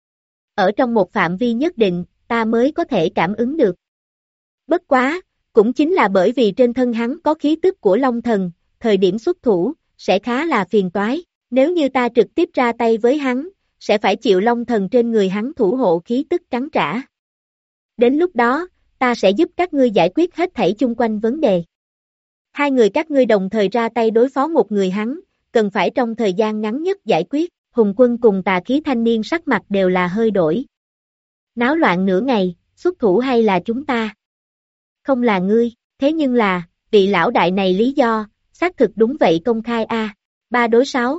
Ở trong một phạm vi nhất định, ta mới có thể cảm ứng được. Bất quá, cũng chính là bởi vì trên thân hắn có khí tức của Long Thần, thời điểm xuất thủ, sẽ khá là phiền toái. Nếu như ta trực tiếp ra tay với hắn, sẽ phải chịu Long Thần trên người hắn thủ hộ khí tức trắng trả. Đến lúc đó, ta sẽ giúp các ngươi giải quyết hết thảy chung quanh vấn đề. Hai người các ngươi đồng thời ra tay đối phó một người hắn, cần phải trong thời gian ngắn nhất giải quyết. Hùng Quân cùng tà khí thanh niên sắc mặt đều là hơi đổi. Náo loạn nửa ngày, xuất thủ hay là chúng ta? Không là ngươi, thế nhưng là, vị lão đại này lý do, xác thực đúng vậy công khai a. 3 đối 6.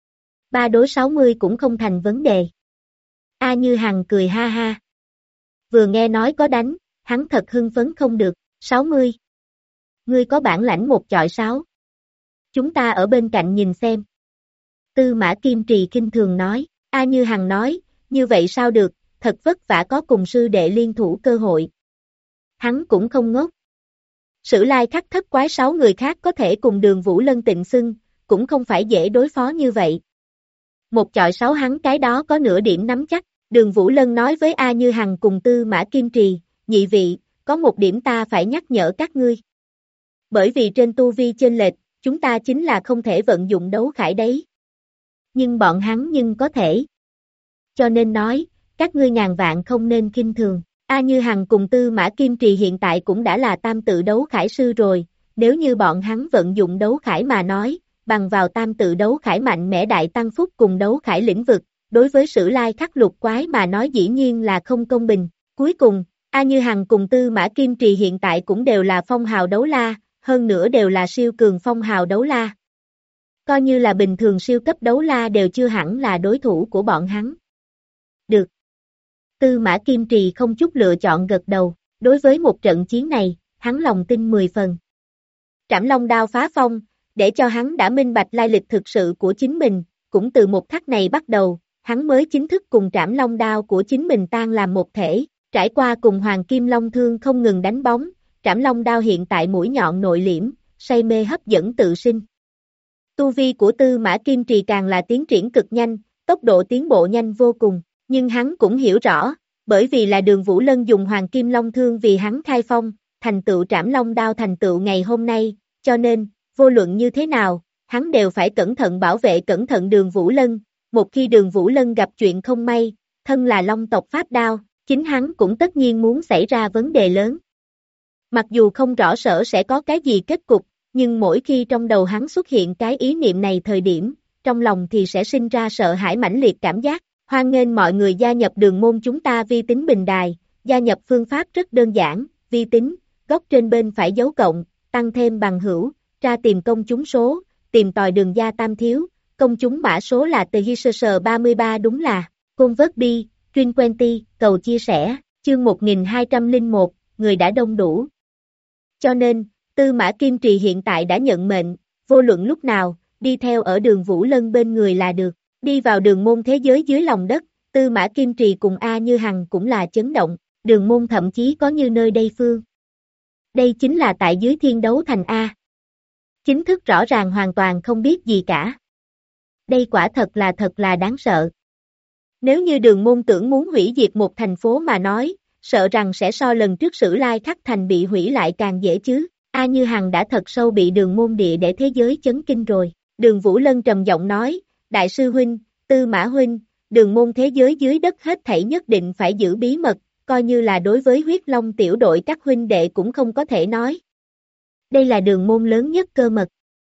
3 đối 60 cũng không thành vấn đề. A Như Hằng cười ha ha. Vừa nghe nói có đánh, hắn thật hưng phấn không được, 60. Ngươi có bản lãnh một chọi 6. Chúng ta ở bên cạnh nhìn xem. Tư Mã Kim Trì kinh thường nói, A Như Hằng nói, như vậy sao được, thật vất vả có cùng sư đệ liên thủ cơ hội. Hắn cũng không ngốc. Sử lai khắc thất quái 6 người khác có thể cùng Đường Vũ Lân tịnh xưng, cũng không phải dễ đối phó như vậy. Một chọi 6 hắn cái đó có nửa điểm nắm chắc, Đường Vũ Lân nói với A Như Hằng cùng Tư Mã Kim Trì, nhị vị, có một điểm ta phải nhắc nhở các ngươi. Bởi vì trên tu vi chênh lệch, chúng ta chính là không thể vận dụng đấu khải đấy. Nhưng bọn hắn nhưng có thể. Cho nên nói, các ngươi ngàn vạn không nên khinh thường. A Như Hằng cùng Tư Mã Kim Trì hiện tại cũng đã là tam tự đấu khải sư rồi, nếu như bọn hắn vận dụng đấu khải mà nói, bằng vào tam tự đấu khải mạnh mẽ đại tăng phúc cùng đấu khải lĩnh vực, đối với Sử Lai Khắc lục quái mà nói dĩ nhiên là không công bình. Cuối cùng, A Như Hằng cùng Tư Mã Kim Trì hiện tại cũng đều là phong hào đấu la, hơn nữa đều là siêu cường phong hào đấu la. Coi như là bình thường siêu cấp đấu la đều chưa hẳn là đối thủ của bọn hắn. Được. Tư Mã Kim Trì không chút lựa chọn gật đầu, đối với một trận chiến này, hắn lòng tin 10 phần. Trảm Long đao phá phong, để cho hắn đã minh bạch lai lịch thực sự của chính mình, cũng từ một khắc này bắt đầu, hắn mới chính thức cùng Trảm Long đao của chính mình tan làm một thể, trải qua cùng Hoàng Kim Long Thương không ngừng đánh bóng, Trảm Long đao hiện tại mũi nhọn nội liễm, say mê hấp dẫn tự sinh. Tu vi của Tư Mã Kim Trì càng là tiến triển cực nhanh, tốc độ tiến bộ nhanh vô cùng, nhưng hắn cũng hiểu rõ, bởi vì là Đường Vũ Lân dùng Hoàng Kim Long Thương vì hắn khai phong, thành tựu Trảm Long đao thành tựu ngày hôm nay, cho nên, vô luận như thế nào, hắn đều phải cẩn thận bảo vệ cẩn thận Đường Vũ Lân, một khi Đường Vũ Lân gặp chuyện không may, thân là Long tộc Pháp Đao, chính hắn cũng tất nhiên muốn xảy ra vấn đề lớn. Mặc dù không rõ sở sẽ có cái gì kết cục, nhưng mỗi khi trong đầu hắn xuất hiện cái ý niệm này thời điểm, trong lòng thì sẽ sinh ra sợ hãi mãnh liệt cảm giác. Hoan nghênh mọi người gia nhập đường môn chúng ta vi tính bình đài, gia nhập phương pháp rất đơn giản, vi tính, góc trên bên phải dấu cộng, tăng thêm bằng hữu, ra tìm công chúng số, tìm tòi đường gia tam thiếu, công chúng mã số là THSS 33 đúng là, Convert Bi, Twin Quenty, cầu chia sẻ, chương 1201, người đã đông đủ. Cho nên, Tư Mã Kim Trì hiện tại đã nhận mệnh, vô luận lúc nào, đi theo ở Đường Vũ Lân bên người là được. Đi vào đường môn thế giới dưới lòng đất, Tư Mã Kim Trì cùng A Như Hằng cũng là chấn động, đường môn thậm chí có như nơi đây phương. Đây chính là tại dưới thiên đấu thành A. Chính thức rõ ràng hoàn toàn không biết gì cả. Đây quả thật là đáng sợ. Nếu như đường môn tưởng muốn hủy diệt một thành phố mà nói, sợ rằng sẽ so lần trước Sử Lai Khắc thành bị hủy lại càng dễ chứ. A Như Hằng đã thật sâu bị đường môn địa để thế giới chấn kinh rồi. Đường Vũ Lân trầm giọng nói, Đại sư huynh, Tư Mã huynh, đường môn thế giới dưới đất hết thảy nhất định phải giữ bí mật, coi như là đối với huyết long tiểu đội các huynh đệ cũng không có thể nói. Đây là đường môn lớn nhất cơ mật.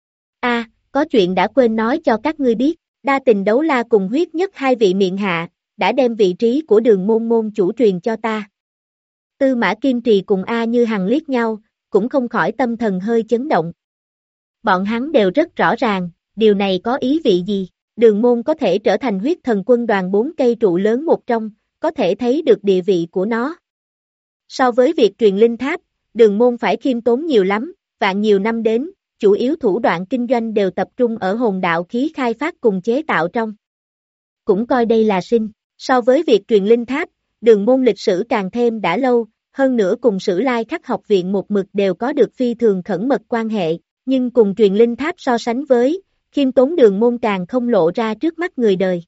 Có chuyện đã quên nói cho các ngươi biết, Đa Tình Đấu La cùng huyết nhất hai vị miệng hạ, đã đem vị trí của đường môn môn chủ truyền cho ta. Tư Mã Kim Trì cùng A Như Hằng liếc nhau, cũng không khỏi tâm thần hơi chấn động. Bọn hắn đều rất rõ ràng, điều này có ý vị gì? Đường môn có thể trở thành huyết thần quân đoàn 4 cây trụ lớn một trong, có thể thấy được địa vị của nó. So với việc truyền linh tháp, đường môn phải khiêm tốn nhiều lắm, vạn nhiều năm đến, chủ yếu thủ đoạn kinh doanh đều tập trung ở hồn đạo khí khai phát cùng chế tạo trong. Cũng coi đây là sinh, so với việc truyền linh tháp, đường môn lịch sử càng thêm đã lâu, hơn nữa cùng Sử Lai Khắc học viện một mực đều có được phi thường khẩn mật quan hệ, nhưng cùng truyền linh tháp so sánh với, khiêm tốn đường môn càng không lộ ra trước mắt người đời.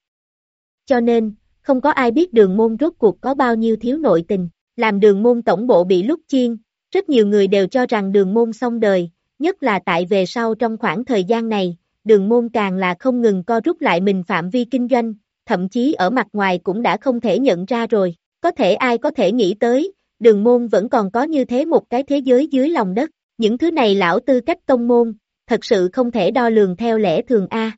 Cho nên, không có ai biết đường môn rốt cuộc có bao nhiêu thiếu nội tình, làm đường môn tổng bộ bị lúc chiên, rất nhiều người đều cho rằng đường môn xong đời, nhất là tại về sau trong khoảng thời gian này, đường môn càng là không ngừng co rút lại mình phạm vi kinh doanh, thậm chí ở mặt ngoài cũng đã không thể nhận ra rồi, có thể ai có thể nghĩ tới, đường môn vẫn còn có như thế một cái thế giới dưới lòng đất, những thứ này lão tư cách tông môn, thật sự không thể đo lường theo lẽ thường A.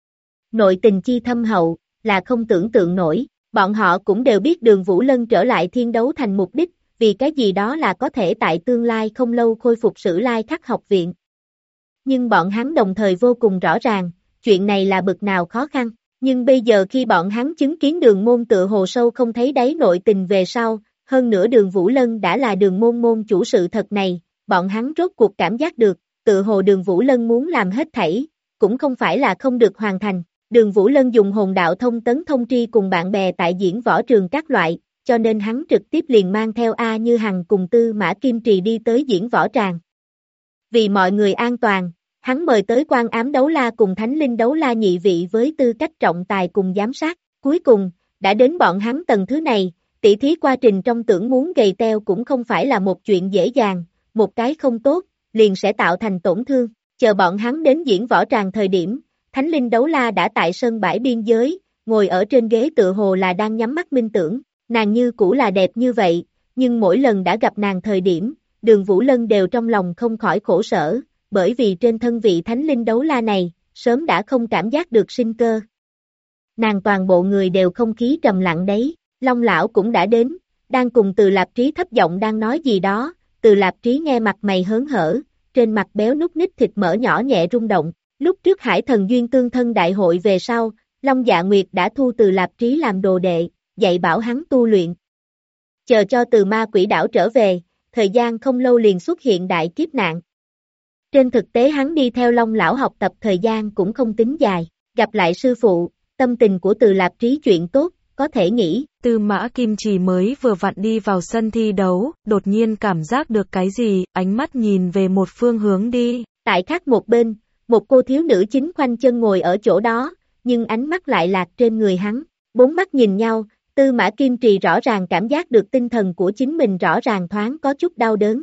Nội tình chi thâm hậu, là không tưởng tượng nổi, bọn họ cũng đều biết đường Vũ Lân trở lại thiên đấu thành mục đích, vì cái gì đó là có thể tại tương lai không lâu khôi phục Sử Lai Khắc học viện. Nhưng bọn hắn đồng thời vô cùng rõ ràng, chuyện này là bực nào khó khăn, nhưng bây giờ khi bọn hắn chứng kiến đường môn tựa hồ sâu không thấy đáy nội tình về sau, hơn nữa đường Vũ Lân đã là đường môn môn chủ sự thật này, bọn hắn rốt cuộc cảm giác được, tựa hồ đường Vũ Lân muốn làm hết thảy, cũng không phải là không được hoàn thành. Đường Vũ Lân dùng hồn đạo thông tấn thông tri cùng bạn bè tại diễn võ trường các loại, cho nên hắn trực tiếp liền mang theo A Như Hằng cùng Tư Mã Kim Trì đi tới diễn võ tràng. Vì mọi người an toàn, hắn mời tới Quan Ám Đấu La cùng Thánh Linh Đấu La nhị vị với tư cách trọng tài cùng giám sát. Cuối cùng, đã đến bọn hắn tầng thứ này, tỷ thí quá trình trong tưởng muốn gầy teo cũng không phải là một chuyện dễ dàng, một cái không tốt, liền sẽ tạo thành tổn thương. Chờ bọn hắn đến diễn võ tràng thời điểm, Thánh Linh Đấu La đã tại sân bãi biên giới, ngồi ở trên ghế tựa hồ là đang nhắm mắt minh tưởng, nàng như cũ là đẹp như vậy, nhưng mỗi lần đã gặp nàng thời điểm, Đường Vũ Lân đều trong lòng không khỏi khổ sở, bởi vì trên thân vị thánh linh đấu la này, sớm đã không cảm giác được sinh cơ. Nàng toàn bộ người đều không khí trầm lặng đấy, Long lão cũng đã đến, đang cùng Từ Lạp Trí thấp giọng đang nói gì đó, Từ Lạp Trí nghe mặt mày hớn hở, trên mặt béo nút nít thịt mỡ nhỏ nhẹ rung động, lúc trước Hải Thần Duyên Tương Thân đại hội về sau, Long Dạ Nguyệt đã thu Từ Lạp Trí làm đồ đệ, dạy bảo hắn tu luyện. Chờ cho từ ma quỷ đảo trở về, thời gian không lâu liền xuất hiện đại kiếp nạn. Trên thực tế hắn đi theo Long lão học tập thời gian cũng không tính dài, gặp lại sư phụ, tâm tình của Từ Lạp Trí chuyện tốt, có thể nghĩ. Tư Mã Kim Trì mới vừa vặn đi vào sân thi đấu, đột nhiên cảm giác được cái gì, ánh mắt nhìn về một phương hướng đi. Tại khác một bên, một cô thiếu nữ chính khoanh chân ngồi ở chỗ đó, nhưng ánh mắt lại lạc trên người hắn, bốn mắt nhìn nhau, Tư Mã Kim Trì rõ ràng cảm giác được tinh thần của chính mình rõ ràng thoáng có chút đau đớn.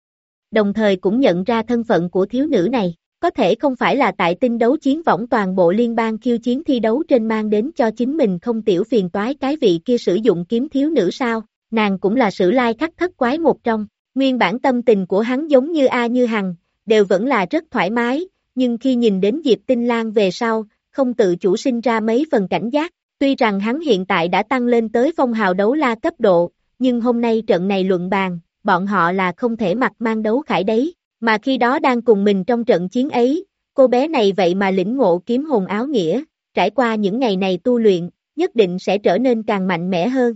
Đồng thời cũng nhận ra thân phận của thiếu nữ này, có thể không phải là tại tinh đấu chiến võng toàn bộ liên bang khiêu chiến thi đấu trên mang đến cho chính mình không tiểu phiền toái cái vị kia sử dụng kiếm thiếu nữ sao, nàng cũng là Sử Lai Khắc thất quái một trong, nguyên bản tâm tình của hắn giống như A Như Hằng, đều vẫn là rất thoải mái, nhưng khi nhìn đến Diệp Tinh Lang về sau, không tự chủ sinh ra mấy phần cảnh giác. Tuy rằng hắn hiện tại đã tăng lên tới phong hào đấu la cấp độ, nhưng hôm nay trận này luận bàn, bọn họ là không thể mặc mang đấu khải đấy, mà khi đó đang cùng mình trong trận chiến ấy, cô bé này vậy mà lĩnh ngộ kiếm hồn áo nghĩa, trải qua những ngày này tu luyện, nhất định sẽ trở nên càng mạnh mẽ hơn.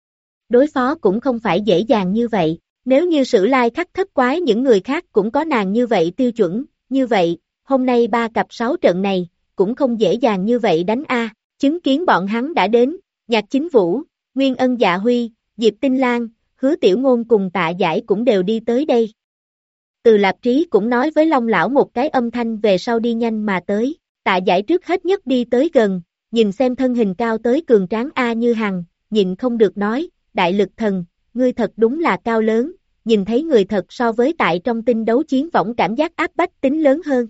Đối phó cũng không phải dễ dàng như vậy, nếu như Sử Lai Khắc thất quái những người khác cũng có nàng như vậy tiêu chuẩn, như vậy, hôm nay 3 cặp 6 trận này, cũng không dễ dàng như vậy đánh a. Chứng kiến bọn hắn đã đến, Nhạc Chính Vũ, Nguyên Ân Dạ Huy, Diệp Tinh Lang, Hứa Tiểu Ngôn cùng Tạ Giải cũng đều đi tới đây. Từ Lạp Trí cũng nói với Long lão một cái âm thanh về sau đi nhanh mà tới, Tạ Giải trước hết nhất đi tới gần, nhìn xem thân hình cao tới cường tráng A Như Hằng, nhịn không được nói, đại lực thần, ngươi thật đúng là cao lớn, nhìn thấy người thật so với tại trong tinh đấu chiến võng cảm giác áp bách tính lớn hơn.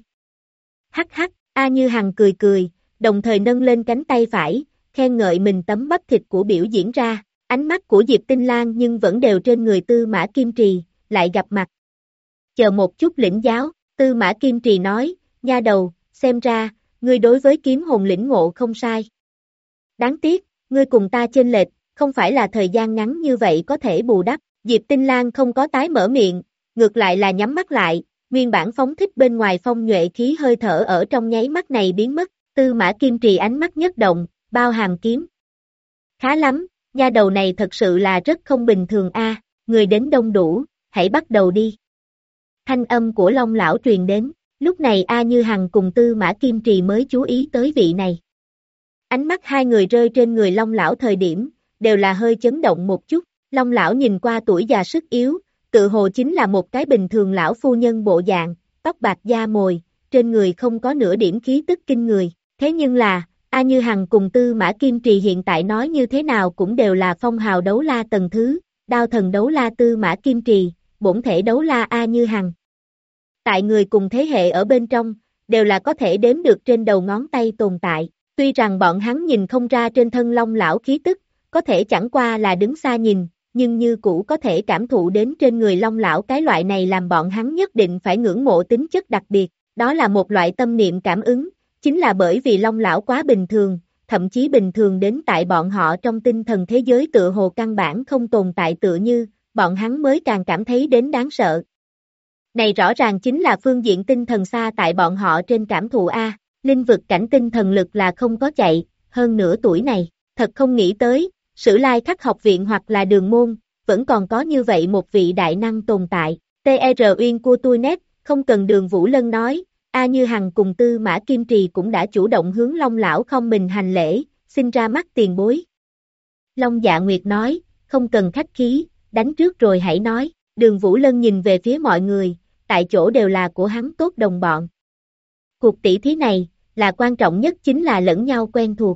Hắc hắc, A Như Hằng cười cười, đồng thời nâng lên cánh tay phải, khen ngợi mình tấm bắp thịt của biểu diễn ra, ánh mắt của Diệp Tinh Lang nhưng vẫn đều trên người Tư Mã Kim Trì, lại gặp mặt. Chờ một chút lĩnh giáo, Tư Mã Kim Trì nói, nha đầu, xem ra, ngươi đối với kiếm hồn lĩnh ngộ không sai. Đáng tiếc, ngươi cùng ta chênh lệch, không phải là thời gian ngắn như vậy có thể bù đắp, Diệp Tinh Lang không có tái mở miệng, ngược lại là nhắm mắt lại, nguyên bản phóng thích bên ngoài phong nhuệ khí hơi thở ở trong nháy mắt này biến mất. Tư Mã Kim Trì ánh mắt nhất động, bao hàm kiếm. Khá lắm, nha đầu này thật sự là rất không bình thường a, người đến đông đủ, hãy bắt đầu đi. Thanh âm của Long lão truyền đến, lúc này A Như Hằng cùng Tư Mã Kim Trì mới chú ý tới vị này. Ánh mắt hai người rơi trên người Long lão thời điểm, đều là hơi chấn động một chút, Long lão nhìn qua tuổi già sức yếu, tự hồ chính là một cái bình thường lão phu nhân bộ dạng, tóc bạc da mồi, trên người không có nửa điểm khí tức kinh người. Thế nhưng là, A Như Hằng cùng Tư Mã Kim Trì hiện tại nói như thế nào cũng đều là phong hào đấu la tầng thứ, đao thần đấu la Tư Mã Kim Trì, bổn thể đấu la A Như Hằng. Tại người cùng thế hệ ở bên trong, đều là có thể đếm được trên đầu ngón tay tồn tại, tuy rằng bọn hắn nhìn không ra trên thân Long lão khí tức, có thể chẳng qua là đứng xa nhìn, nhưng như cũ có thể cảm thụ đến trên người Long lão cái loại này làm bọn hắn nhất định phải ngưỡng mộ tính chất đặc biệt, đó là một loại tâm niệm cảm ứng. Chính là bởi vì Long lão quá bình thường, thậm chí bình thường đến tại bọn họ trong tinh thần thế giới tựa hồ căn bản không tồn tại tựa như, bọn hắn mới càng cảm thấy đến đáng sợ. Này rõ ràng chính là phương diện tinh thần xa tại bọn họ trên cảm thụ A, linh vực cảnh tinh thần lực là không có chạy, hơn nửa tuổi này, thật không nghĩ tới, Sử Lai Khắc học viện hoặc là đường môn, vẫn còn có như vậy một vị đại năng tồn tại, TR Uyên của tôi nét, không cần Đường Vũ Lân nói. A Như Hằng cùng Tư Mã Kim Trì cũng đã chủ động hướng Long lão không mình hành lễ, xin ra mắt tiền bối. Long Dạ Nguyệt nói, không cần khách khí, đánh trước rồi hãy nói, Đường Vũ Lân nhìn về phía mọi người, tại chỗ đều là của hắn tốt đồng bọn. Cuộc tỷ thí này, là quan trọng nhất chính là lẫn nhau quen thuộc.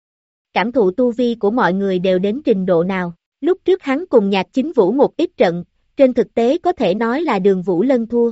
Cảm thụ tu vi của mọi người đều đến trình độ nào, lúc trước hắn cùng Nhạc Chính Vũ một ít trận, trên thực tế có thể nói là Đường Vũ Lân thua.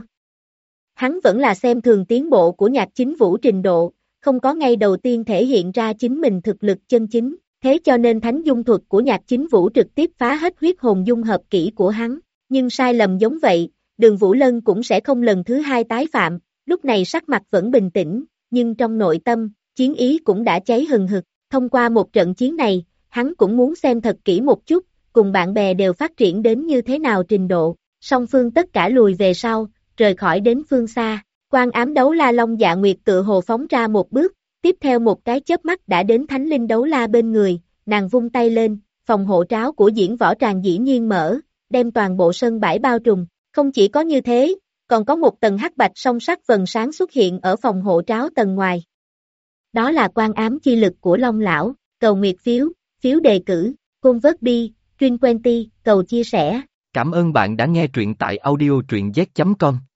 Hắn vẫn là xem thường tiến bộ của Nhạc Chính Vũ trình độ, không có ngay đầu tiên thể hiện ra chính mình thực lực chân chính, thế cho nên thánh dung thuật của Nhạc Chính Vũ trực tiếp phá hết huyết hồn dung hợp kỹ của hắn, nhưng sai lầm giống vậy, Đường Vũ Lân cũng sẽ không lần thứ hai tái phạm, lúc này sắc mặt vẫn bình tĩnh, nhưng trong nội tâm, chiến ý cũng đã cháy hừng hực. Thông qua một trận chiến này, hắn cũng muốn xem thật kỹ một chút, cùng bạn bè đều phát triển đến như thế nào trình độ. Song phương tất cả lùi về sau, rời khỏi đến phương xa. Quan ám đấu la Long Dạ Nguyệt tựa hồ phóng ra một bước, tiếp theo một cái chớp mắt đã đến Thánh Linh đấu la bên người, nàng vung tay lên, phòng hộ tráo của Diễn Võ Tràng dĩ nhiên mở, đem toàn bộ sân bãi bao trùm. Không chỉ có như thế, còn có một tầng hắc bạch song sắc vầng sáng xuất hiện ở phòng hộ tráo tầng ngoài. Đó là quan ám chi lực của Long Lão. Cầu nguyệt phiếu, phiếu đề cử, convert truyền 20, cầu chia sẻ. Cảm ơn bạn đã nghe truyện tại audio truyện z.com.